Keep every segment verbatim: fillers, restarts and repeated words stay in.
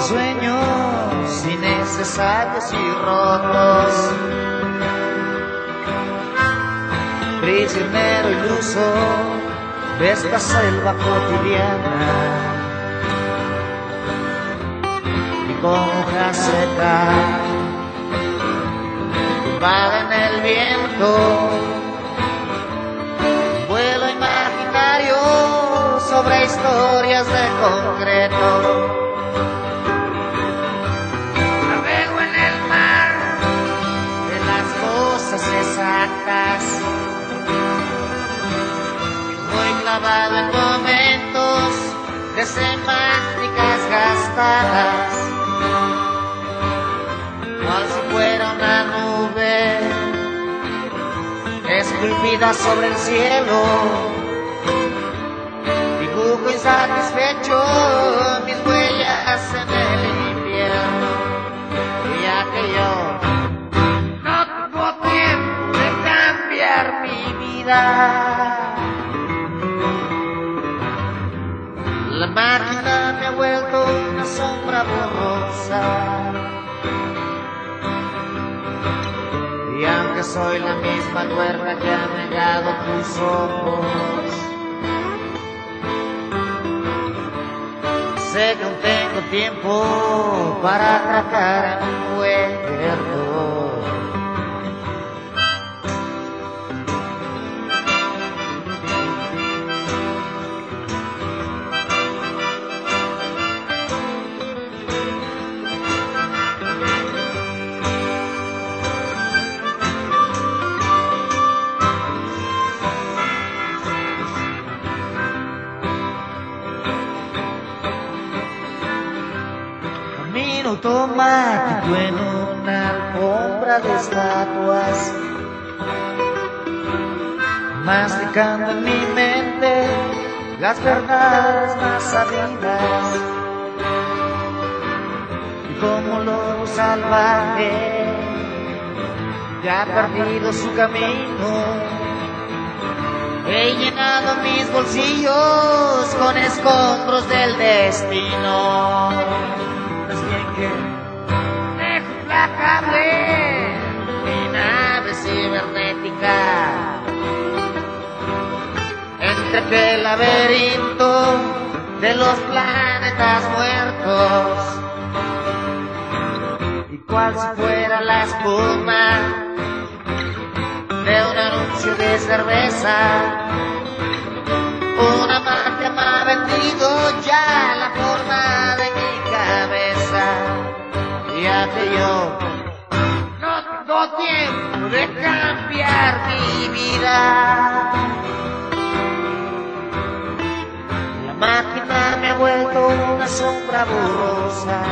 sueños innecesarios y rotos. Prisionero iluso de esta selva cotidiana, y con hoja seca tumbada en el viento, vuelo imaginario sobre historias de concreto. Navego en el mar de las cosas exactas, voy clavado en momentos de semánticas gastadas, cual si fuera una nube esculpida sobre el cielo. Dibujo insatisfecho mis huellas en el invierno, ya que yo no tengo tiempo de cambiar mi vida. La máquina me ha vuelto una sombra borrosa, y aunque soy la misma tuerca que ha negado tus ojos, sé que aún tengo tiempo para atracar en un puerto. Automático en una alfombra de estatuas, masticando en mi mente las verdades más sabidas, y como lobo salvaje que ha perdido su camino, he llenado mis bolsillos con escombros del destino. Dejo implacable mi nave cibernética entre aquel laberinto de los planetas muertos, y cual si fuera la espuma de un anuncio de cerveza, una magia me ha vendido ya la forma de mi cabeza, ya que yo no tengo tiempo de cambiar mi vida. La máquina me ha vuelto una sombra borrosa,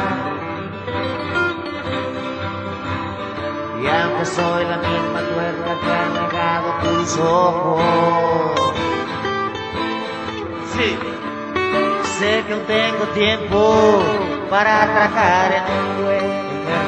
y aunque soy la misma tuerca que ha negado tus ojos, sí, sé que aún tengo tiempo para atracar en un puerto.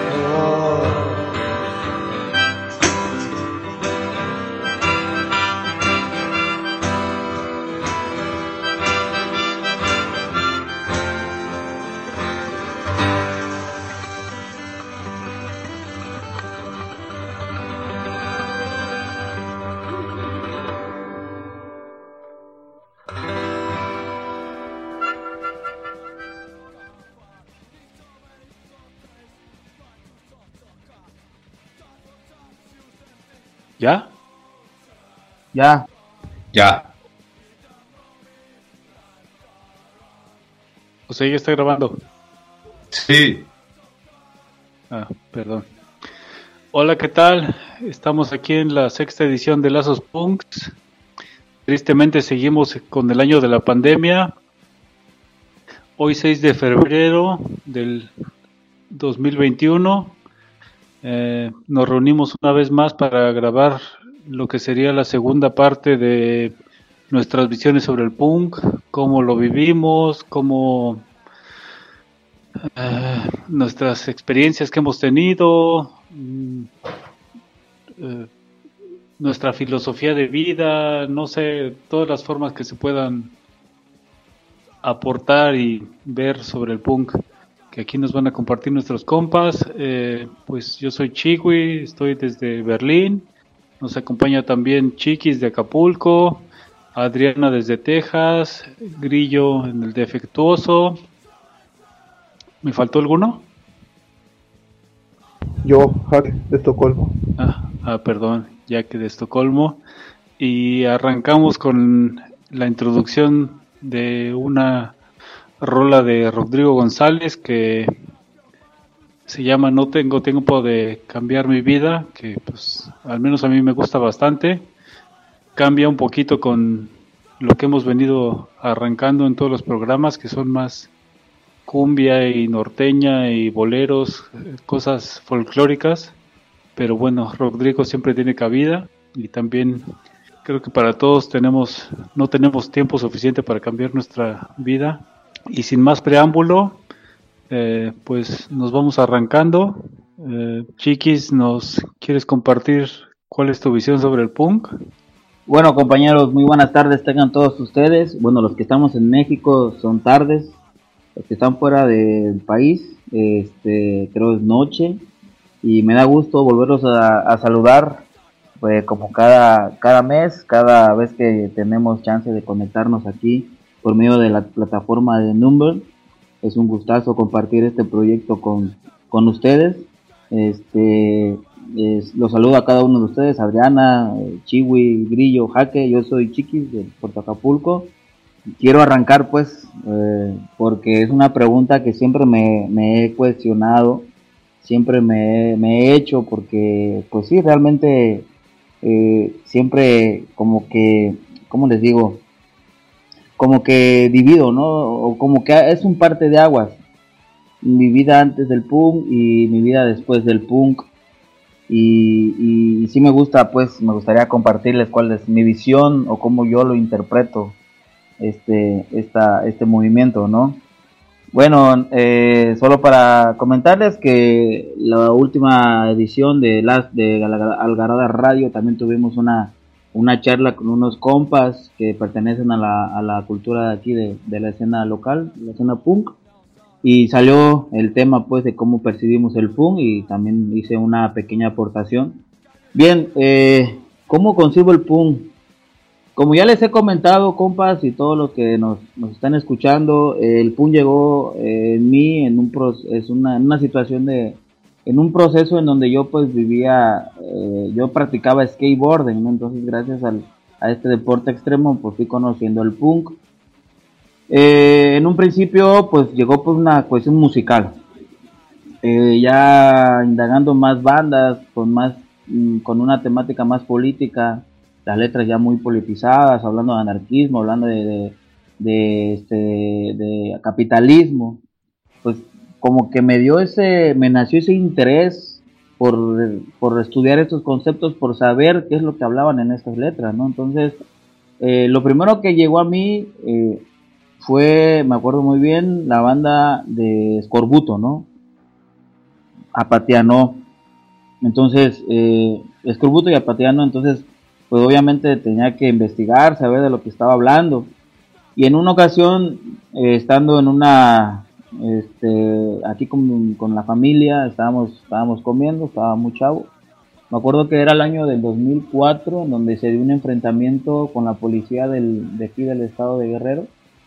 ¿Ya? Ya. Ya. O sea, ya está grabando. Sí. Ah, perdón. Hola, ¿qué tal? Estamos aquí en la sexta edición de Lazos Punks. Tristemente seguimos con el año de la pandemia. Hoy seis de febrero del dos mil veintiuno. Eh, nos reunimos una vez más para grabar lo que sería la segunda parte de nuestras visiones sobre el punk, cómo lo vivimos, cómo eh, nuestras experiencias que hemos tenido, eh, nuestra filosofía de vida, no sé, todas las formas que se puedan aportar y ver sobre el punk. que aquí nos van a compartir nuestros compas. Eh, pues yo soy Chiwi, estoy desde Berlín. Nos acompaña también Chiquis de Acapulco, Adriana desde Texas, Grillo en el Defectuoso. ¿Me faltó alguno? Yo, Jack, de Estocolmo. Ah, ah, perdón, ya que de Estocolmo. Y arrancamos con la introducción de una rola de Rodrigo González que se llama No tengo tiempo de cambiar mi vida, que pues al menos a mí me gusta bastante. Cambia un poquito con lo que hemos venido arrancando en todos los programas, que son más cumbia y norteña y boleros, cosas folclóricas, pero bueno, Rodrigo siempre tiene cabida y también creo que para todos tenemos no tenemos tiempo suficiente para cambiar nuestra vida. Y sin más preámbulo, eh, pues nos vamos arrancando. Eh, Chiquis, ¿nos quieres compartir cuál es tu visión sobre el punk? Bueno, compañeros, muy buenas tardes tengan todos ustedes. Bueno, los que estamos en México son tardes, los que están fuera del país, este, creo es noche, y me da gusto volverlos a, a saludar, pues como cada, cada mes, cada vez que tenemos chance de conectarnos aquí por medio de la plataforma de Number. Es un gustazo compartir este proyecto con, con ustedes. Este, es, los saludo a cada uno de ustedes, Adriana, Chiwi, Grillo, Jaque. Yo soy Chiquis de Puerto Acapulco. Quiero arrancar pues eh, porque es una pregunta que siempre me, me he cuestionado, siempre me, me he hecho, porque pues sí, realmente eh, siempre como que, ¿cómo les digo? Como que divido, ¿no? O como que es un parte de aguas. Mi vida antes del punk y mi vida después del punk. Y, y, y sí me gusta, pues, me gustaría compartirles cuál es mi visión o cómo yo lo interpreto, este, esta, este movimiento, ¿no? Bueno, eh, solo para comentarles que la última edición de las de Algarada Radio también tuvimos una una charla con unos compas que pertenecen a la, a la cultura de aquí de, de la escena local, la escena punk, y salió el tema pues de cómo percibimos el punk y también hice una pequeña aportación. Bien, eh, ¿cómo concibo el punk? Como ya les he comentado, compas, y todos los que nos, nos están escuchando, eh, el punk llegó eh, en mí en un pro, es una, en una situación de en un proceso en donde yo pues vivía, eh, yo practicaba skateboarding, ¿no? Entonces gracias al, a este deporte extremo pues fui conociendo el punk. Eh, en un principio pues llegó pues una cuestión musical, eh, ya indagando más bandas, con más, con una temática más política, las letras ya muy politizadas, hablando de anarquismo, hablando de, de, de, este, de capitalismo, pues como que me dio ese, me nació ese interés por, por estudiar estos conceptos, por saber qué es lo que hablaban en estas letras, ¿no? Entonces, eh, lo primero que llegó a mí eh, fue, me acuerdo muy bien, la banda de Escorbuto, ¿no? Apatiano. Entonces, eh, Escorbuto y Apatiano, entonces, pues obviamente tenía que investigar, saber de lo que estaba hablando. Y en una ocasión, eh, estando en una... Este, aquí con, con la familia estábamos, estábamos comiendo, estaba muy chavo. Me acuerdo que era el año del dos mil cuatro, en donde se dio un enfrentamiento con la policía del, de aquí del estado de Guerrero,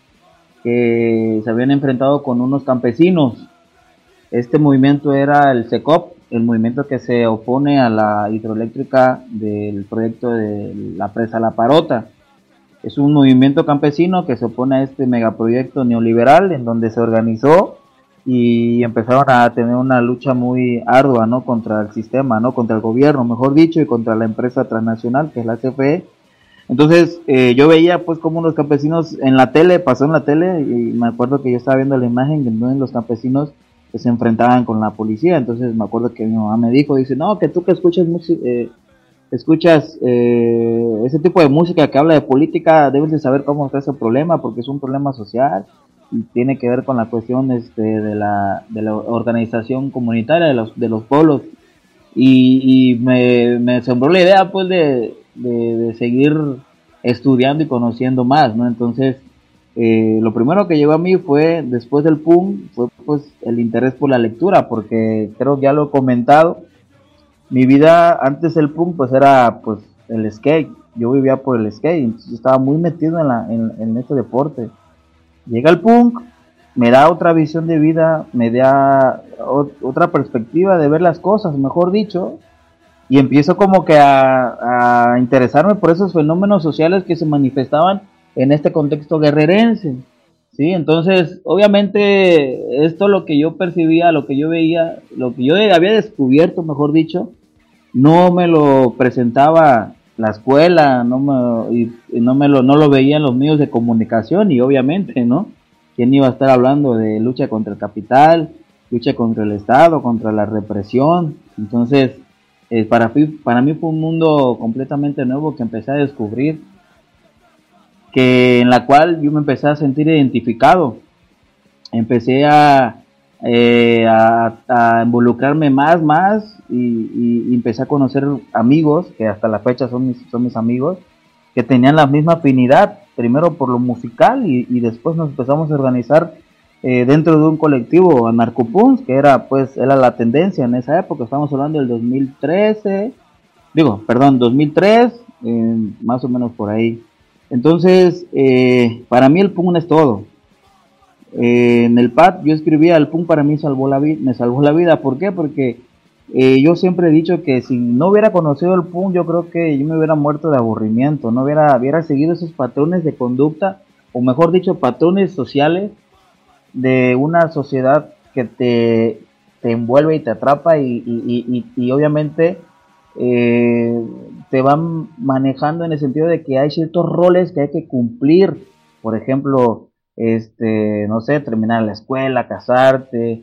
que se habían enfrentado con unos campesinos. Este movimiento era el SECOP, el movimiento que se opone a la hidroeléctrica del proyecto de la presa La Parota. Es un movimiento campesino que se opone a este megaproyecto neoliberal, en donde se organizó y empezaron a tener una lucha muy ardua, ¿no? Contra el sistema, ¿no? Contra el gobierno, mejor dicho, y contra la empresa transnacional, que es la C F E. Entonces, eh, yo veía, pues, como los campesinos en la tele, pasó en la tele, y me acuerdo que yo estaba viendo la imagen en donde los campesinos pues, se enfrentaban con la policía. Entonces, me acuerdo que mi mamá me dijo, dice, no, que tú que escuchas música... Eh, escuchas eh, ese tipo de música que habla de política, debes de saber cómo está ese problema, porque es un problema social y tiene que ver con la cuestión este, de, la, de la organización comunitaria de los, de los pueblos. Y, y me, me sembró la idea pues de, de, de seguir estudiando y conociendo más, ¿no? Entonces eh, lo primero que llegó a mí fue, después del punk, fue pues el interés por la lectura, porque creo que ya lo he comentado, mi vida antes del punk pues era pues el skate, yo vivía por el skate, entonces estaba muy metido en, la, en, en este deporte. Llega el punk, me da otra visión de vida, me da o, otra perspectiva de ver las cosas, mejor dicho, y empiezo como que a, a interesarme por esos fenómenos sociales que se manifestaban en este contexto guerrerense, ¿sí? Entonces, obviamente, esto lo que yo percibía, lo que yo veía, lo que yo había descubierto, mejor dicho, no me lo presentaba la escuela, no me, y, y no me lo, no lo veía en los medios de comunicación, y obviamente, ¿no? ¿Quién iba a estar hablando de lucha contra el capital, lucha contra el Estado, contra la represión? Entonces, eh, para, para mí fue un mundo completamente nuevo que empecé a descubrir, que en la cual yo me empecé a sentir identificado, empecé a, eh, a, a involucrarme más, más, y, y, y empecé a conocer amigos, que hasta la fecha son mis, son mis amigos, que tenían la misma afinidad, primero por lo musical, y, y después nos empezamos a organizar eh, dentro de un colectivo anarcopunks, que era pues era la tendencia en esa época, estamos hablando del dos mil trece, digo, perdón, dos mil tres, eh, más o menos por ahí. Entonces, eh, para mí el punk es todo. Eh, en el pad yo escribía, el punk para mí salvó la vida, me salvó la vida. ¿Por qué? Porque eh, yo siempre he dicho que si no hubiera conocido el punk, yo creo que yo me hubiera muerto de aburrimiento, no hubiera, hubiera seguido esos patrones de conducta, o mejor dicho, patrones sociales de una sociedad que te, te envuelve y te atrapa, y, y, y, y obviamente eh, te van manejando en el sentido de que hay ciertos roles que hay que cumplir. Por ejemplo, este, no sé, terminar la escuela, casarte,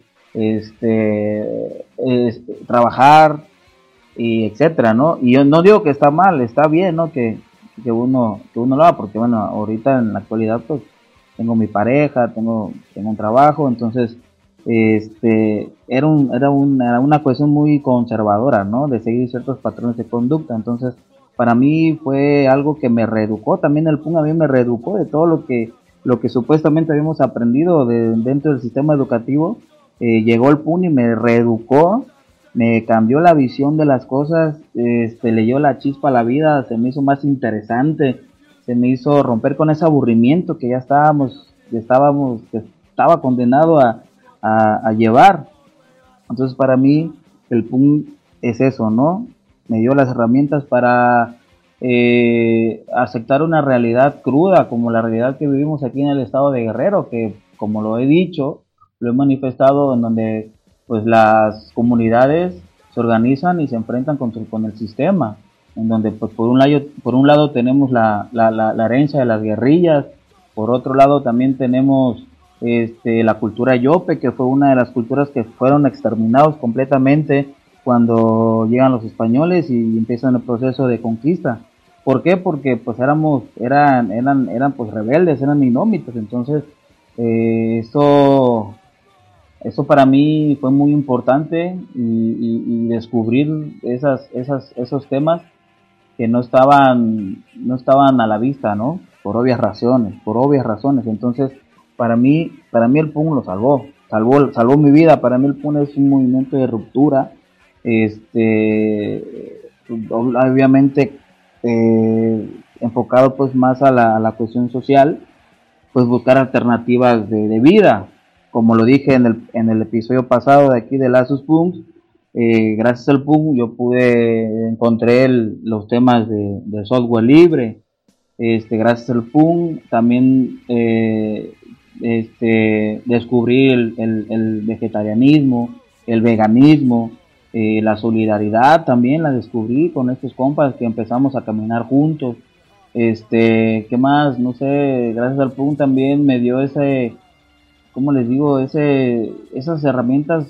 este, este trabajar, y etcétera, ¿no? Y yo no digo que está mal, está bien, ¿no? Que, que uno, que uno lo haga, porque bueno, ahorita en la actualidad pues tengo mi pareja, tengo, tengo un trabajo, entonces este era un era un, era una cuestión muy conservadora, ¿no? De seguir ciertos patrones de conducta. Entonces para mí fue algo que me reeducó, también el punk a mí me reeducó de todo lo que lo que supuestamente habíamos aprendido de, dentro del sistema educativo. Eh, llegó el punk y me reeducó, me cambió la visión de las cosas, este, le dio la chispa a la vida, se me hizo más interesante, se me hizo romper con ese aburrimiento que ya estábamos, que estábamos, que estaba condenado a A, a llevar. Entonces para mí el punk es eso, ¿no? Me dio las herramientas para eh, aceptar una realidad cruda, como la realidad que vivimos aquí en el estado de Guerrero, que como lo he dicho, lo he manifestado, en donde pues las comunidades se organizan y se enfrentan con, con el sistema, en donde pues por un lado, por un lado tenemos la, la, la, la herencia de las guerrillas, por otro lado también tenemos Este, la cultura yope, que fue una de las culturas que fueron exterminados completamente cuando llegan los españoles y empiezan el proceso de conquista. ¿Por qué? Porque pues éramos, eran, eran, eran pues rebeldes, eran minómitos. Entonces eh, eso, eso para mí fue muy importante, y, y, y descubrir esas, esas, esos temas que no estaban, no estaban a la vista, ¿no? Por obvias razones, por obvias razones. Entonces Para mí, para mí el punk lo salvó, salvó, salvó mi vida. Para mí el punk es un movimiento de ruptura, este, obviamente eh, enfocado pues más a la, a la cuestión social, pues buscar alternativas de, de vida, como lo dije en el, en el episodio pasado de aquí de Lazos Punks. Eh, gracias al punk yo pude, encontré el, los temas de, de software libre. Este, gracias al punk también eh, este, descubrí el, el, el vegetarianismo, el veganismo, eh, la solidaridad también la descubrí con estos compas que empezamos a caminar juntos. Este, ¿qué más? No sé, gracias al punk también me dio ese, ¿cómo les digo? Ese, esas herramientas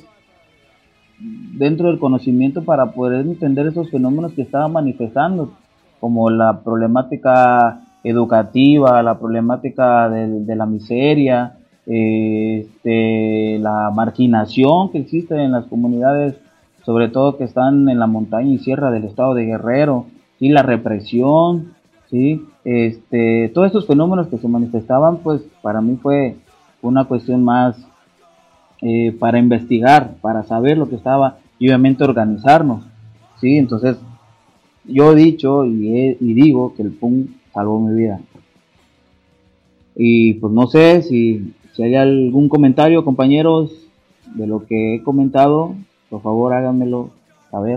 dentro del conocimiento para poder entender esos fenómenos que estaban manifestando, como la problemática educativa, la problemática de, de la miseria, eh, este, la marginación que existe en las comunidades, sobre todo que están en la montaña y sierra del estado de Guerrero, y la represión, ¿sí? este, todos estos fenómenos que se manifestaban, pues para mí fue una cuestión más eh, para investigar, para saber lo que estaba y obviamente organizarnos, ¿sí? Entonces, yo he dicho y, he, y digo que el punk salvó mi vida. Y pues no sé si, si hay algún comentario, compañeros, de lo que he comentado, por favor háganmelo saber.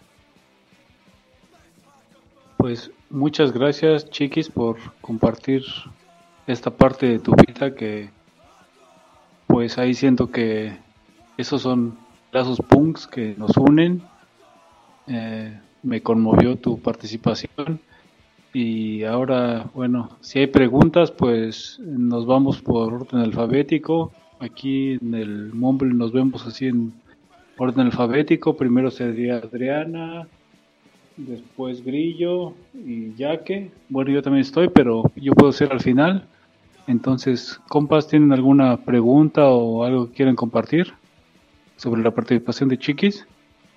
Pues muchas gracias, Chiquis, por compartir esta parte de tu vida que pues ahí siento que esos son lazos punks que nos unen. Eh, me conmovió tu participación y ahora, bueno, si hay preguntas, pues nos vamos por orden alfabético. Aquí en el Mumble nos vemos así en orden alfabético. Primero sería Adriana, después Grillo y Yaque. Bueno, yo también estoy, pero yo puedo ser al final. Entonces, compas, ¿tienen alguna pregunta o algo que quieran compartir sobre la participación de Chiquis?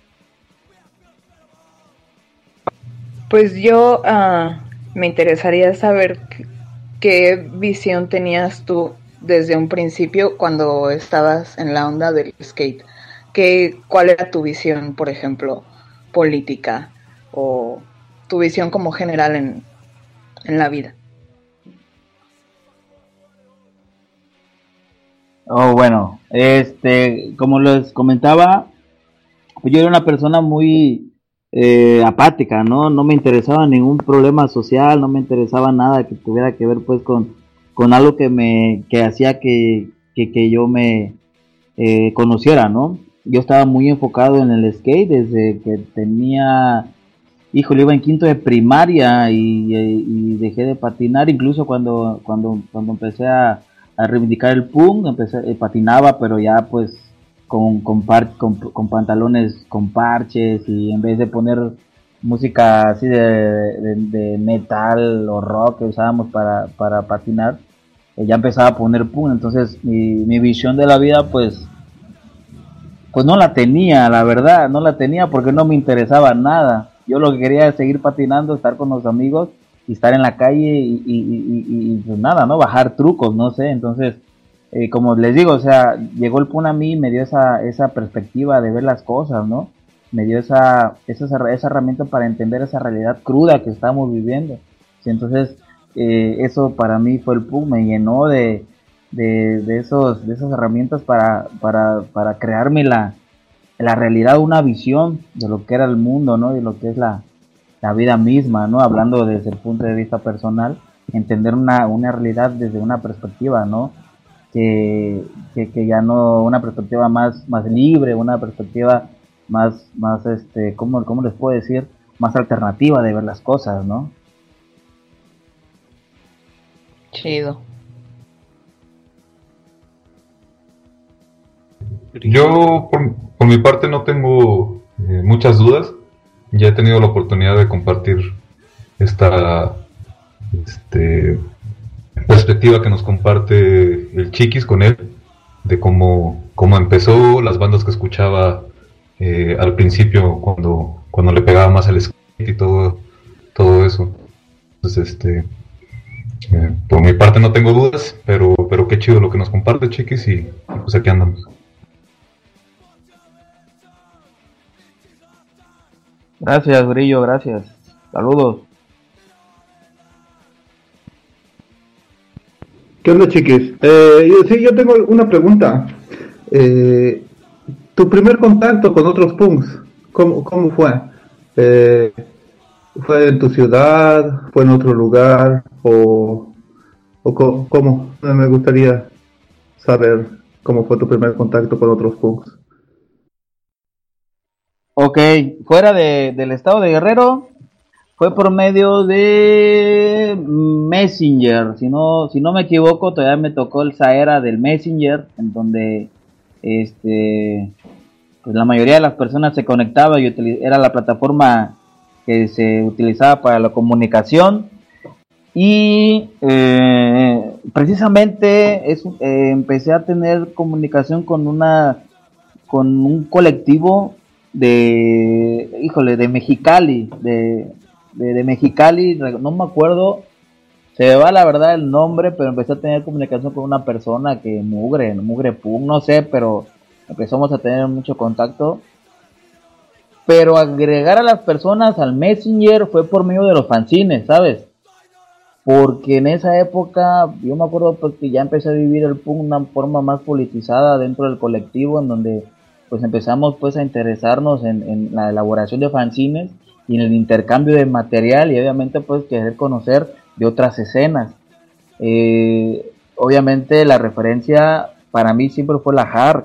Pues yo uh, me interesaría saber qué, qué visión tenías tú desde un principio cuando estabas en la onda del skate. ¿Qué, ¿Cuál era tu visión, por ejemplo, política o tu visión como general en, en la vida? Oh, bueno, este, como les comentaba, pues yo era una persona muy eh, apática, ¿no? No me interesaba ningún problema social, no me interesaba nada que tuviera que ver, pues, con, con algo que me, que hacía que, que, que yo me eh, conociera, ¿no? Yo estaba muy enfocado en el skate desde que tenía, híjole, iba en quinto de primaria y, y, y dejé de patinar, incluso cuando, cuando, cuando empecé a a reivindicar el punk, empecé, eh, patinaba, pero ya pues con, con, par, con, con pantalones con parches y en vez de poner música así de, de, de metal o rock que usábamos para, para patinar, eh, ya empezaba a poner punk. Entonces mi, mi visión de la vida pues pues no la tenía, la verdad, no la tenía porque no me interesaba nada. Yo lo que quería es seguir patinando, estar con los amigos y estar en la calle y, y, y, y, y pues nada, ¿no? Bajar trucos, no sé. Entonces, eh, como les digo, o sea, llegó el punk a mí y me dio esa, esa perspectiva de ver las cosas, ¿no? Me dio esa, esa, esa herramienta para entender esa realidad cruda que estamos viviendo. Sí, entonces, eh, eso para mí fue el punk, me llenó de, de, de, esos, de esas herramientas para, para, para crearme la, la realidad, una visión de lo que era el mundo, ¿no? De lo que es la la vida misma, ¿no? Hablando desde el punto de vista personal, entender una, una realidad desde una perspectiva, ¿no? Que, que, que ya no, una perspectiva más, más libre, una perspectiva más, más este, ¿cómo, cómo les puedo decir? Más alternativa de ver las cosas, ¿no? Chido. Yo, por, por mi parte, no tengo eh, muchas dudas. Ya he tenido la oportunidad de compartir esta este, perspectiva que nos comparte el Chiquis con él, de cómo, cómo empezó, las bandas que escuchaba eh, al principio cuando, cuando le pegaba más al skate y todo, todo eso. Entonces, este, eh, por mi parte no tengo dudas, pero, pero qué chido lo que nos comparte Chiquis y, y pues aquí andamos. Gracias, Brillo, gracias. Saludos. ¿Qué onda, chiquis? Eh, yo, sí, yo tengo una pregunta. Eh, ¿Tu primer contacto con otros punks, cómo, cómo fue? Eh, ¿Fue en tu ciudad? ¿Fue en otro lugar? ¿O, o co- cómo? Me gustaría saber cómo fue tu primer contacto con otros punks. Ok, fuera de, del estado de Guerrero, fue por medio de Messenger, si no, si no me equivoco, todavía me tocó esa era del Messenger, en donde este, pues la mayoría de las personas se conectaba y utiliz- era la plataforma que se utilizaba para la comunicación. Y eh, precisamente es, eh, empecé a tener comunicación con una con un colectivo de, híjole, de Mexicali, de, de, de Mexicali, no me acuerdo se me va la verdad el nombre, pero empecé a tener comunicación con una persona que Mugre, Mugre Punk, no sé, pero empezamos a tener mucho contacto. Pero agregar a las personas al Messenger fue por medio de los fanzines, ¿sabes? Porque en esa época, yo me acuerdo pues, que ya empecé a vivir el punk de una forma más politizada dentro del colectivo, en donde pues empezamos pues a interesarnos en, en la elaboración de fanzines y en el intercambio de material y obviamente pues querer conocer de otras escenas. Eh, obviamente la referencia para mí siempre fue la Hard.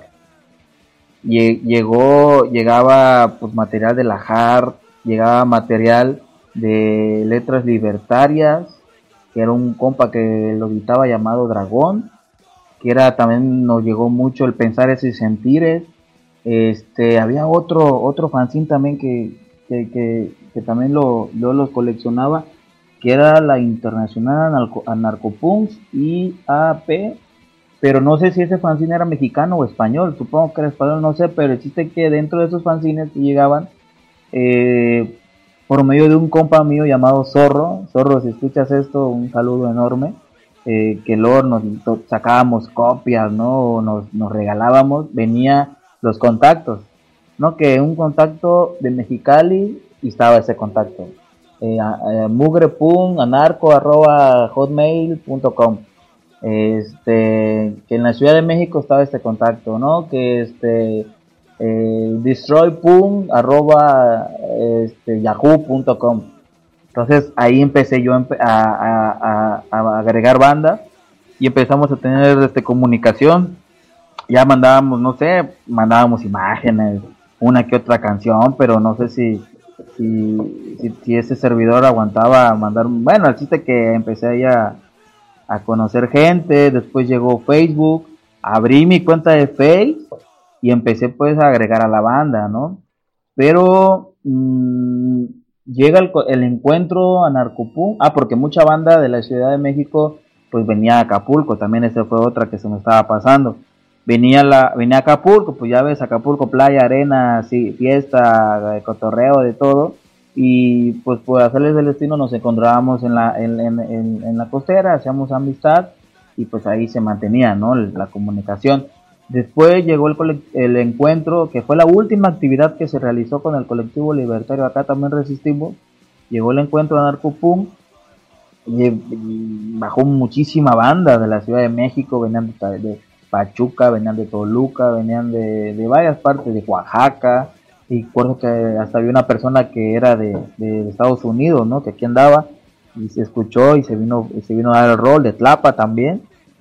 Llegó, llegaba pues material de la Hard, llegaba material de Letras Libertarias, que era un compa que lo editaba llamado Dragón, que era también nos llegó mucho el Pensares y Sentires. Este, había otro otro fanzine también que, que, que, que también lo, yo los coleccionaba, que era la Internacional Anarco, Anarcopunks, I A P, pero no sé si ese fanzine era mexicano o español, supongo que era español, no sé, pero existe que dentro de esos fanzines que llegaban, eh, por medio de un compa mío llamado Zorro, Zorro, si escuchas esto, un saludo enorme, eh, que luego nos sacábamos copias, ¿no? Nos, nos regalábamos, venía los contactos, ¿no? Que un contacto de Mexicali y estaba ese contacto, eh, eh, mugrepunk anarco arroba hotmail punto com, este, que en la Ciudad de México estaba este contacto, ¿no? Que este eh, destroypunk arroba este, yahoo punto com. Entonces ahí empecé yo a, a, a, a agregar banda y empezamos a tener este, comunicación. Ya mandábamos, no sé, mandábamos imágenes, una que otra canción, pero no sé si si, si, si ese servidor aguantaba mandar. Bueno, el chiste que empecé ahí a, a conocer gente. Después llegó Facebook, abrí mi cuenta de Facebook y empecé pues a agregar a la banda, ¿no? Pero mmm, llega el, el encuentro Anarcopunk, ah, porque mucha banda de la Ciudad de México pues venía a Acapulco, también esa fue otra que se me estaba pasando. Venía la venía a Acapulco, pues ya ves, Acapulco, playa, arena, sí, fiesta, cotorreo, de todo. Y pues por hacerles el destino nos encontrábamos en la en, en, en, en la costera, hacíamos amistad y pues ahí se mantenía, ¿no? La comunicación. Después llegó el, el encuentro, que fue la última actividad que se realizó con el colectivo libertario, acá también resistimos. Llegó el encuentro de Anarcopunk y, y bajó muchísima banda de la Ciudad de México, venían de, de Pachuca, venían de Toluca, venían de, de varias partes, de Oaxaca, y recuerdo que hasta había una persona que era de, de Estados Unidos, ¿no? Que aquí andaba y se escuchó y se vino y se vino a dar el rol de Tlapa también.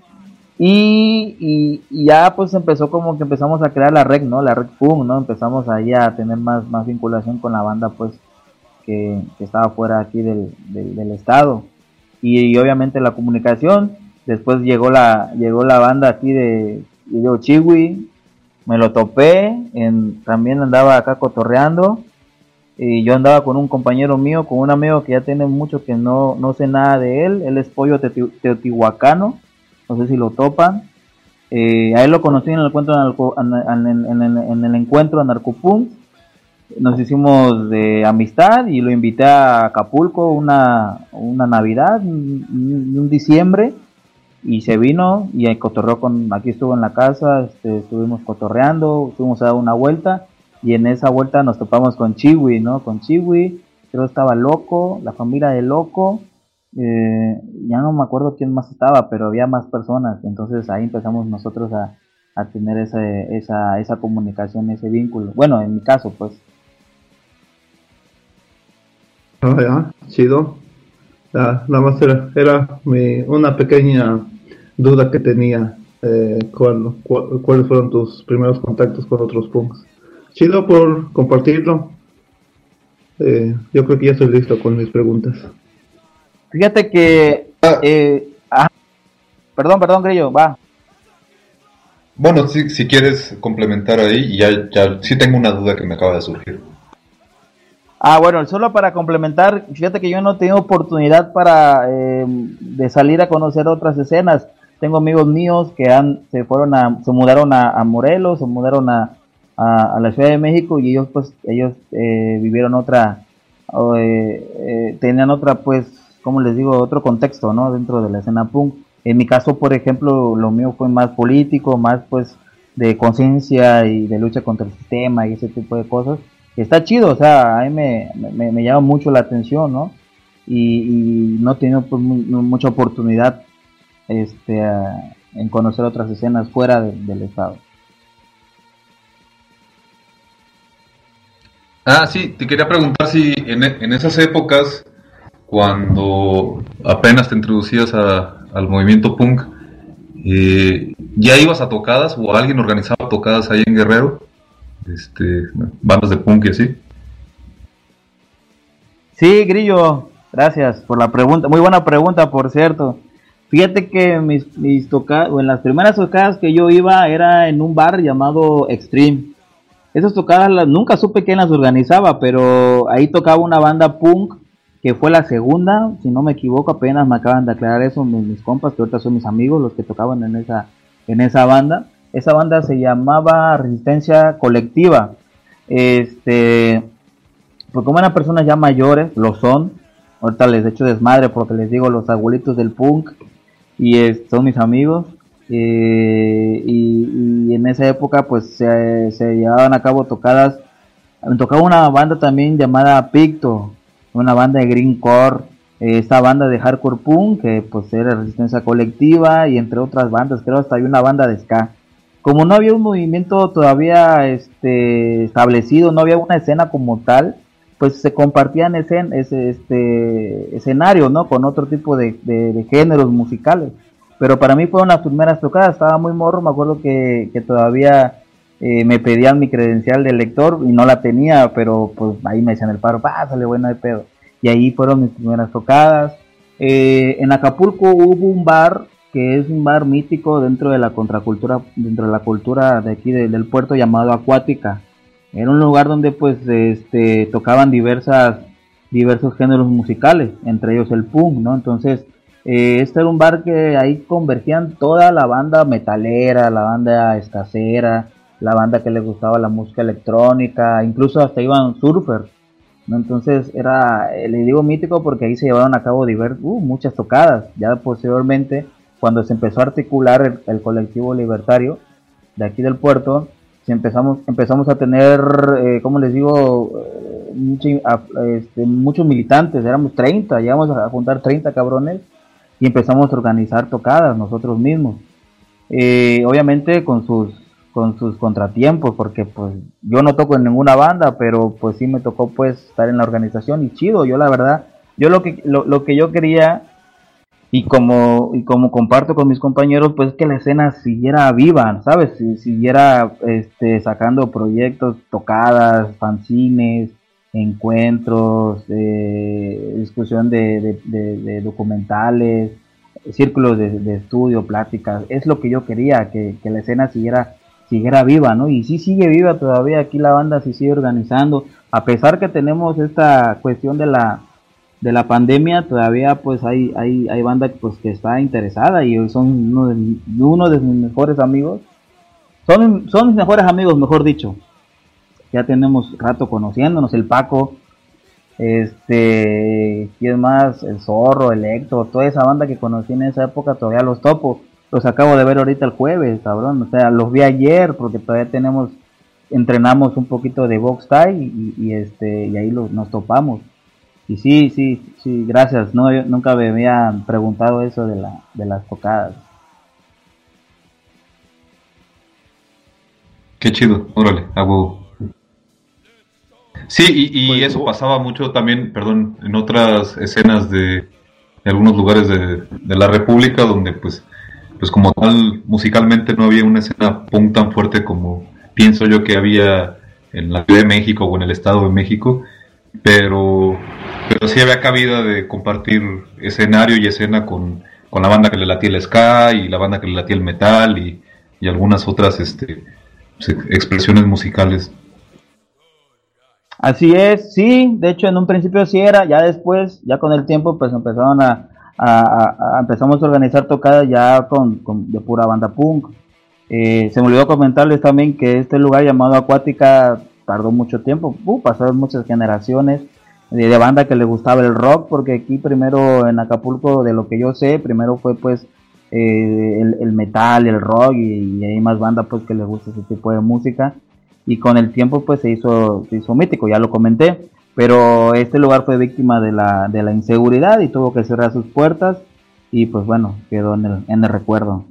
Y, y, y ya pues empezó como que empezamos a crear la red, ¿no? La red Punk, ¿no? Empezamos ahí a tener más, más vinculación con la banda pues que, que estaba fuera aquí del, del, del estado. Y, y obviamente la comunicación. Después llegó la llegó la banda aquí de, de Ochiwi, me lo topé, en, también andaba acá cotorreando, y yo andaba con un compañero mío, con un amigo que ya tiene mucho que no, no sé nada de él, él es Pollo Teoti- Teotihuacano, no sé si lo topan, eh, a él lo conocí en el encuentro en, en, en, en, en el encuentro Anarcopunk, nos hicimos de amistad y lo invité a Acapulco una, una Navidad, un, un diciembre, y se vino y cotorreó con, aquí estuvo en la casa, este, estuvimos cotorreando, fuimos a dar una vuelta y en esa vuelta nos topamos con Chiwi, ¿no? Con Chiwi, creo estaba Loco, la familia de Loco, eh, ya no me acuerdo quién más estaba, pero había más personas, entonces ahí empezamos nosotros a, a tener ese, esa, esa comunicación, ese vínculo, bueno, en mi caso pues. Ah, ya, chido. Ah, nada más era, era mi, una pequeña duda que tenía, eh, cuál, cu- cuáles fueron tus primeros contactos con otros punks. Chido por compartirlo. Eh, yo creo que ya estoy listo con mis preguntas. Fíjate que, eh, ah, perdón, perdón, Grillo, va. Bueno, si, si quieres complementar ahí, y ya, ya sí tengo una duda que me acaba de surgir. Ah, bueno, solo para complementar, fíjate que yo no he tenido oportunidad para eh, de salir a conocer otras escenas. Tengo amigos míos que han se fueron a se mudaron a, a Morelos, se mudaron a, a, a la Ciudad de México y ellos pues ellos eh, vivieron otra eh, eh, tenían otra pues como les digo, otro contexto, ¿no? Dentro de la escena punk. En mi caso, por ejemplo, lo mío fue más político, más pues de conciencia y de lucha contra el sistema y ese tipo de cosas. Está chido, o sea, a mí me, me, me llama mucho la atención, ¿no? Y, y no he tenido pues mu mucha oportunidad este, a, en conocer otras escenas fuera de, del estado. Ah, sí, te quería preguntar si en, en esas épocas, cuando apenas te introducías a, al movimiento punk, eh, ¿ya ibas a tocadas o alguien organizaba tocadas ahí en Guerrero? Este, bandas de punk y así. Sí, Grillo, gracias por la pregunta, muy buena pregunta, por cierto. Fíjate que mis, mis tocadas, o en las primeras tocadas que yo iba era en un bar llamado Extreme. Esas tocadas las, nunca supe quién las organizaba, pero ahí tocaba una banda punk, que fue la segunda, si no me equivoco, apenas me acaban de aclarar eso mis, mis compas, que ahorita son mis amigos, los que tocaban en esa, en esa banda. Esa banda se llamaba Resistencia Colectiva. Este, pues como eran personas ya mayores, lo son. Ahorita les echo desmadre porque les digo los abuelitos del punk y es, son mis amigos. Eh, y, y en esa época pues se, se llevaban a cabo tocadas. Me tocaba una banda también llamada Picto, una banda de greencore. Eh, esta banda de hardcore punk que pues era Resistencia Colectiva y entre otras bandas, creo hasta hay una banda de ska. Como no había un movimiento todavía este, establecido, no había una escena como tal, pues se compartían escen ese, este, escenario, ¿no? Con otro tipo de, de, de géneros musicales. Pero para mí fueron las primeras tocadas, estaba muy morro, me acuerdo que, que todavía eh, me pedían mi credencial de lector y no la tenía, pero pues ahí me decían el paro, pásale, bueno, de pedo. Y ahí fueron mis primeras tocadas. Eh, en Acapulco hubo un bar que es un bar mítico dentro de la contracultura, dentro de la cultura de aquí de, del puerto, llamado Acuática. Era un lugar donde pues este tocaban diversas diversos géneros musicales, entre ellos el punk, ¿no? Entonces, eh, este era un bar que ahí convergían toda la banda metalera, la banda escasera, la banda que les gustaba la música electrónica, incluso hasta iban surfers, ¿no? Entonces era, le digo mítico porque ahí se llevaron a cabo divers, uh, muchas tocadas. Ya posteriormente, cuando se empezó a articular el, el colectivo libertario de aquí del puerto, si empezamos empezamos a tener, eh, como les digo, eh, mucho, este, muchos militantes, éramos treinta, llegamos a juntar treinta cabrones y empezamos a organizar tocadas nosotros mismos. Eh, obviamente con sus con sus contratiempos, porque pues yo no toco en ninguna banda, pero pues sí me tocó pues estar en la organización y chido. Yo la verdad, yo lo que lo, lo que yo quería y como y como comparto con mis compañeros, pues que la escena siguiera viva, ¿sabes? Si, siguiera este, sacando proyectos, tocadas, fanzines, encuentros, eh, discusión de, de, de, de documentales, círculos de, de estudio, pláticas. Es lo que yo quería, que, que la escena siguiera siguiera viva, ¿no? Y sí sigue viva todavía, aquí la banda se sigue organizando, a pesar que tenemos esta cuestión de la de la pandemia, todavía pues hay hay hay banda pues que está interesada y son uno de, uno de mis mejores amigos, son son mis mejores amigos, mejor dicho. Ya tenemos rato conociéndonos, el Paco, este, ¿quién más? El Zorro, Electro, toda esa banda que conocí en esa época, todavía los topo. Los acabo de ver ahorita el jueves, cabrón, o sea, los vi ayer porque todavía tenemos, entrenamos un poquito de box Thai y, y este, y ahí los, nos topamos. Y sí, sí, sí, gracias, no, yo nunca me habían preguntado eso de la, de las tocadas. Qué chido, órale, a huevo. Sí, y, y Pues, eso pasaba mucho también, perdón, en otras escenas de, de algunos lugares de, de la República donde pues pues como tal musicalmente no había una escena punk tan fuerte como pienso yo que había en la Ciudad de México o en el Estado de México, pero pero sí había cabida de compartir escenario y escena con, con la banda que le latía el ska y la banda que le latía el metal y, y algunas otras este, expresiones musicales. Así es, sí, de hecho en un principio sí era, ya después, ya con el tiempo pues empezaron a A, a, a empezamos a organizar tocadas ya con, con de pura banda punk. Eh, se me olvidó comentarles también que este lugar llamado Acuática tardó mucho tiempo, uh, pasaron muchas generaciones de, de banda que le gustaba el rock, porque aquí primero en Acapulco, de lo que yo sé, primero fue pues eh, el, el metal, el rock, y, y hay más banda pues que le gusta ese tipo de música, y con el tiempo pues se hizo, se hizo mítico, ya lo comenté, pero este lugar fue víctima de la, de la inseguridad y tuvo que cerrar sus puertas, y pues bueno, quedó en el, en el recuerdo.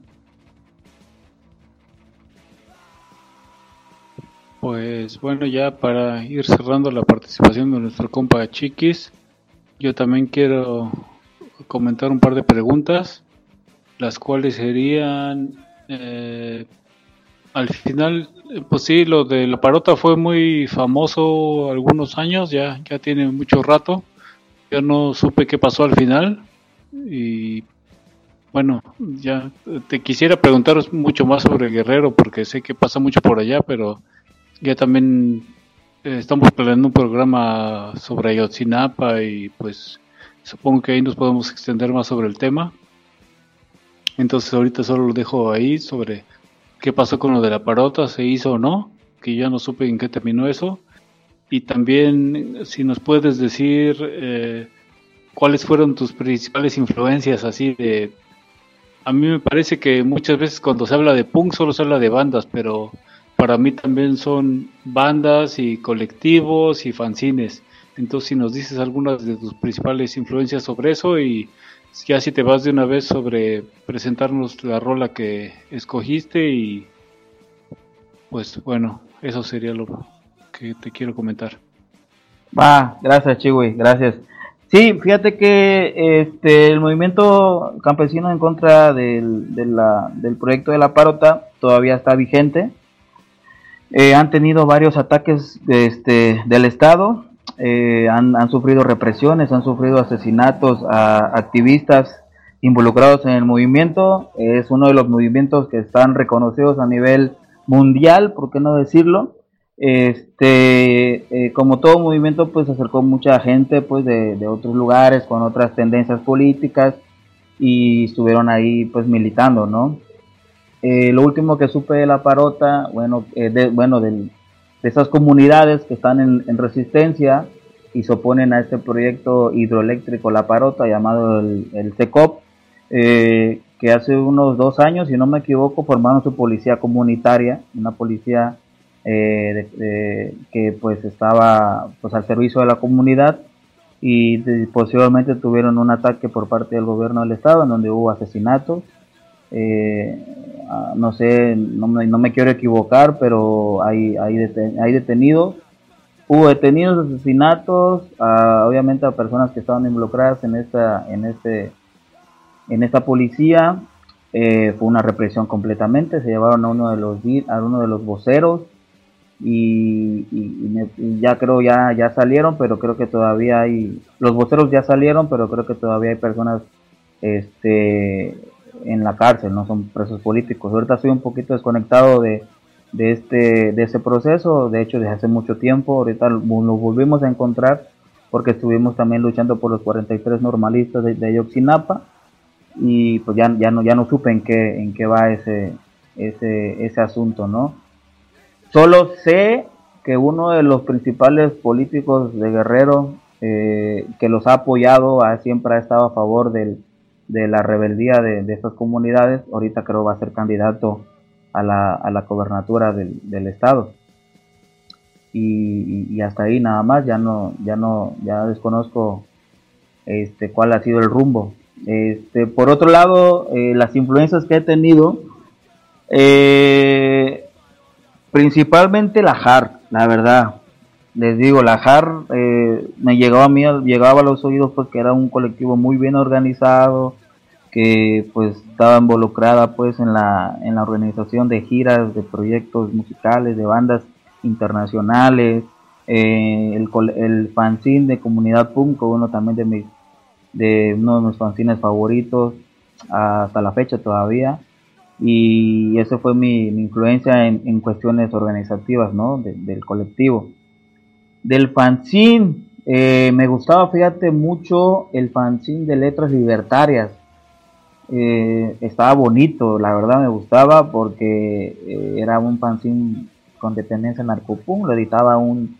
Pues bueno, ya para ir cerrando la participación de nuestro compa Chiquis, yo también quiero comentar un par de preguntas, las cuales serían, eh, al final, pues sí, lo de la parota fue muy famoso algunos años, ya, ya tiene mucho rato, yo no supe qué pasó al final, y bueno, ya te quisiera preguntar mucho más sobre Guerrero, porque sé que pasa mucho por allá, pero ya también eh, estamos planeando un programa sobre Ayotzinapa y pues supongo que ahí nos podemos extender más sobre el tema. Entonces ahorita solo lo dejo ahí sobre qué pasó con lo de la parota, se hizo o no, que ya no supe en qué terminó eso. Y también si nos puedes decir eh, cuáles fueron tus principales influencias así de... A mí me parece que muchas veces cuando se habla de punk solo se habla de bandas, pero para mí también son bandas y colectivos y fanzines. Entonces, si nos dices algunas de tus principales influencias sobre eso, y ya si te vas de una vez sobre presentarnos la rola que escogiste, y pues bueno, eso sería lo que te quiero comentar. Va, gracias Chiwi, gracias. Sí, fíjate que este el movimiento campesino en contra del, de la, del proyecto de la parota todavía está vigente. Eh, han tenido varios ataques de este, del Estado, eh, han, han sufrido represiones, han sufrido asesinatos a activistas involucrados en el movimiento. Es uno de los movimientos que están reconocidos a nivel mundial, ¿por qué no decirlo? Este, eh, como todo movimiento, pues se acercó mucha gente pues de, de otros lugares con otras tendencias políticas y estuvieron ahí pues militando, ¿no? Eh, lo último que supe de la parota, bueno, eh, de, bueno de, de esas comunidades que están en, en resistencia y se oponen a este proyecto hidroeléctrico La Parota llamado el, el C E C O P, eh, que hace unos dos años, si no me equivoco, formaron su policía comunitaria, una policía eh, de, de, que pues estaba pues al servicio de la comunidad, y de, posteriormente tuvieron un ataque por parte del gobierno del estado en donde hubo asesinatos. Eh, no sé, no me, no me quiero equivocar, pero hay, hay, deten, hay detenidos, hubo detenidos, asesinatos, a, obviamente a personas que estaban involucradas en esta, en este, en esta policía. Eh, fue una represión completamente, se llevaron a uno de los, a uno de los voceros y, y, y, me, y ya creo ya, ya salieron, pero creo que todavía hay, los voceros ya salieron, pero creo que todavía hay personas, este, en la cárcel, no son presos políticos. Ahorita estoy un poquito desconectado de, de este de ese proceso, de hecho desde hace mucho tiempo. Ahorita lo volvimos a encontrar porque estuvimos también luchando por los cuarenta y tres normalistas de, de Ayotzinapa, y pues ya, ya no ya no supe en qué en qué va ese ese ese asunto, ¿no? Solo sé que uno de los principales políticos de Guerrero eh, que los ha apoyado, ha, siempre ha estado a favor del de la rebeldía de, de estas comunidades, ahorita creo va a ser candidato a la, a la gobernatura del, del estado, y, y, y hasta ahí nada más, ya no, ya no, ya desconozco este cuál ha sido el rumbo. Este, por otro lado, eh, las influencias que he tenido, eh, principalmente la J A R, la verdad, les digo, la J A R eh, me llegaba a mí, llegaba a los oídos porque era un colectivo muy bien organizado, que pues estaba involucrada pues en la en la organización de giras, de proyectos musicales, de bandas internacionales, eh, el, el fanzine de Comunidad Punk, uno también de mis de uno de mis fanzines favoritos hasta la fecha todavía, y eso fue mi, mi influencia en, en cuestiones organizativas, ¿no? De, del colectivo. Del fanzine, eh, me gustaba, fíjate, mucho el fanzine de Letras Libertarias. Eh, estaba bonito, la verdad me gustaba porque eh, era un fanzine con dependencia narcopunk, lo editaba un,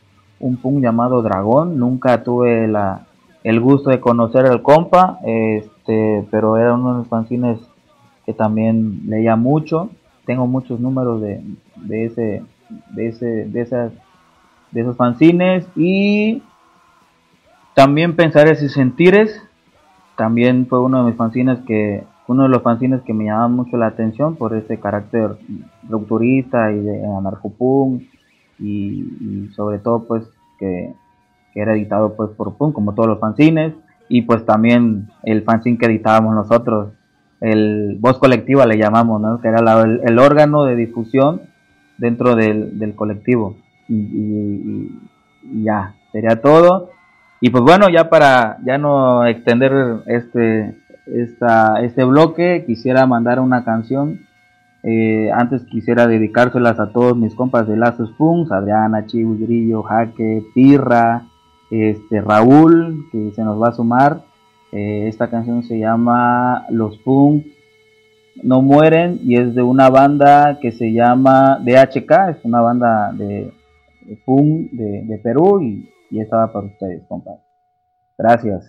un punk llamado Dragón. Nunca tuve la, el gusto de conocer al compa, este, pero era uno de los fanzines que también leía mucho. Tengo muchos números de, de ese, de ese, de esas, de esos fanzines. Y también Pensares y Sentires, también fue uno de mis fanzines que, uno de los fanzines que me llamaban mucho la atención por ese carácter rupturista y de anarcopunk, y, y sobre todo pues que, que era editado pues por punk, como todos los fanzines. Y pues también el fanzine que editábamos nosotros, el Voz Colectiva le llamamos, ¿no? Que era la, el, el órgano de difusión dentro del, del colectivo. Y, y, y ya, sería todo. Y pues bueno, ya para ya no extender este esta, este bloque, quisiera mandar una canción. Eh, antes quisiera dedicárselas a todos mis compas de Lazos Punks, Adriana, Chivo, Grillo, Jaque, Pirra, este Raúl, que se nos va a sumar. Eh, esta canción se llama Los Punks No Mueren y es de una banda que se llama D H K, es una banda de, de punk de, de Perú, y, y esta va para ustedes, compas. Gracias.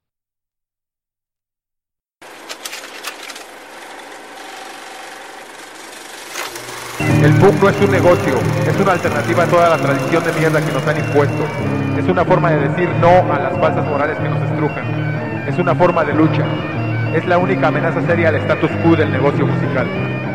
El punk no es un negocio, es una alternativa a toda la tradición de mierda que nos han impuesto. Es una forma de decir no a las falsas morales que nos estrujan. Es una forma de lucha. Es la única amenaza seria al status quo del negocio musical.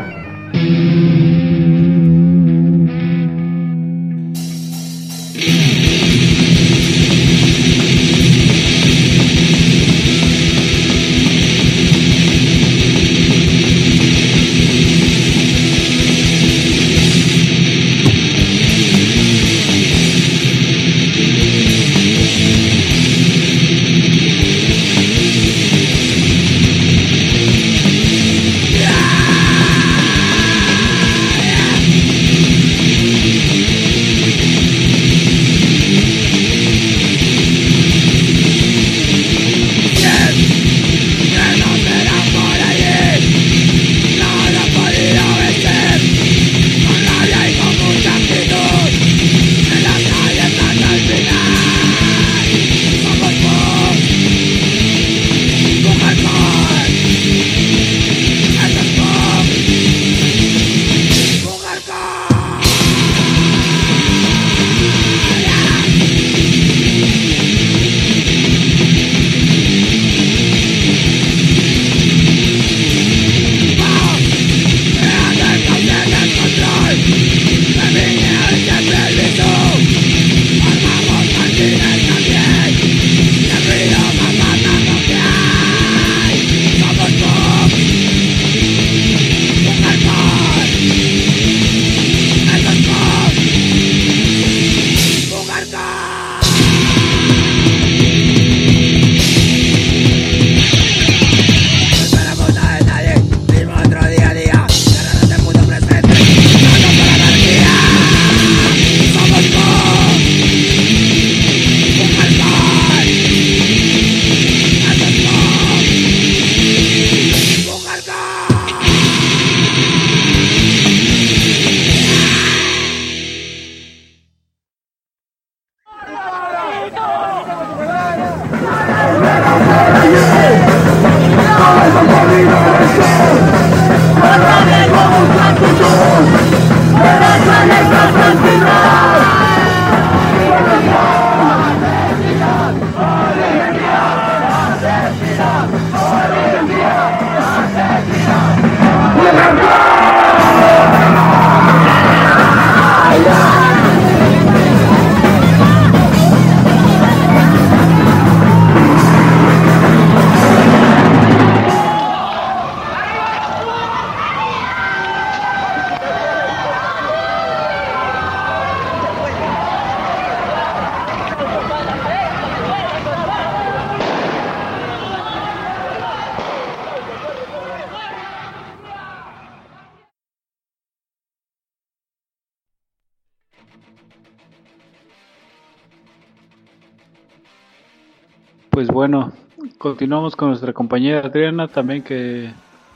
Pues bueno, continuamos con nuestra compañera Adriana también, que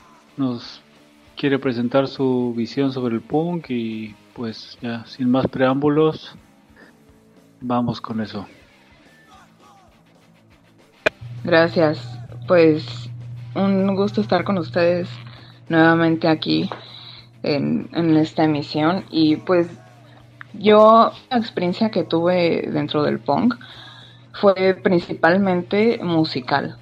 nos quiere presentar su visión sobre el punk. Y pues ya sin más preámbulos, vamos con eso. Gracias. Pues un gusto estar con ustedes nuevamente aquí en, en esta emisión. Y pues yo, la experiencia que tuve dentro del punk fue principalmente musical.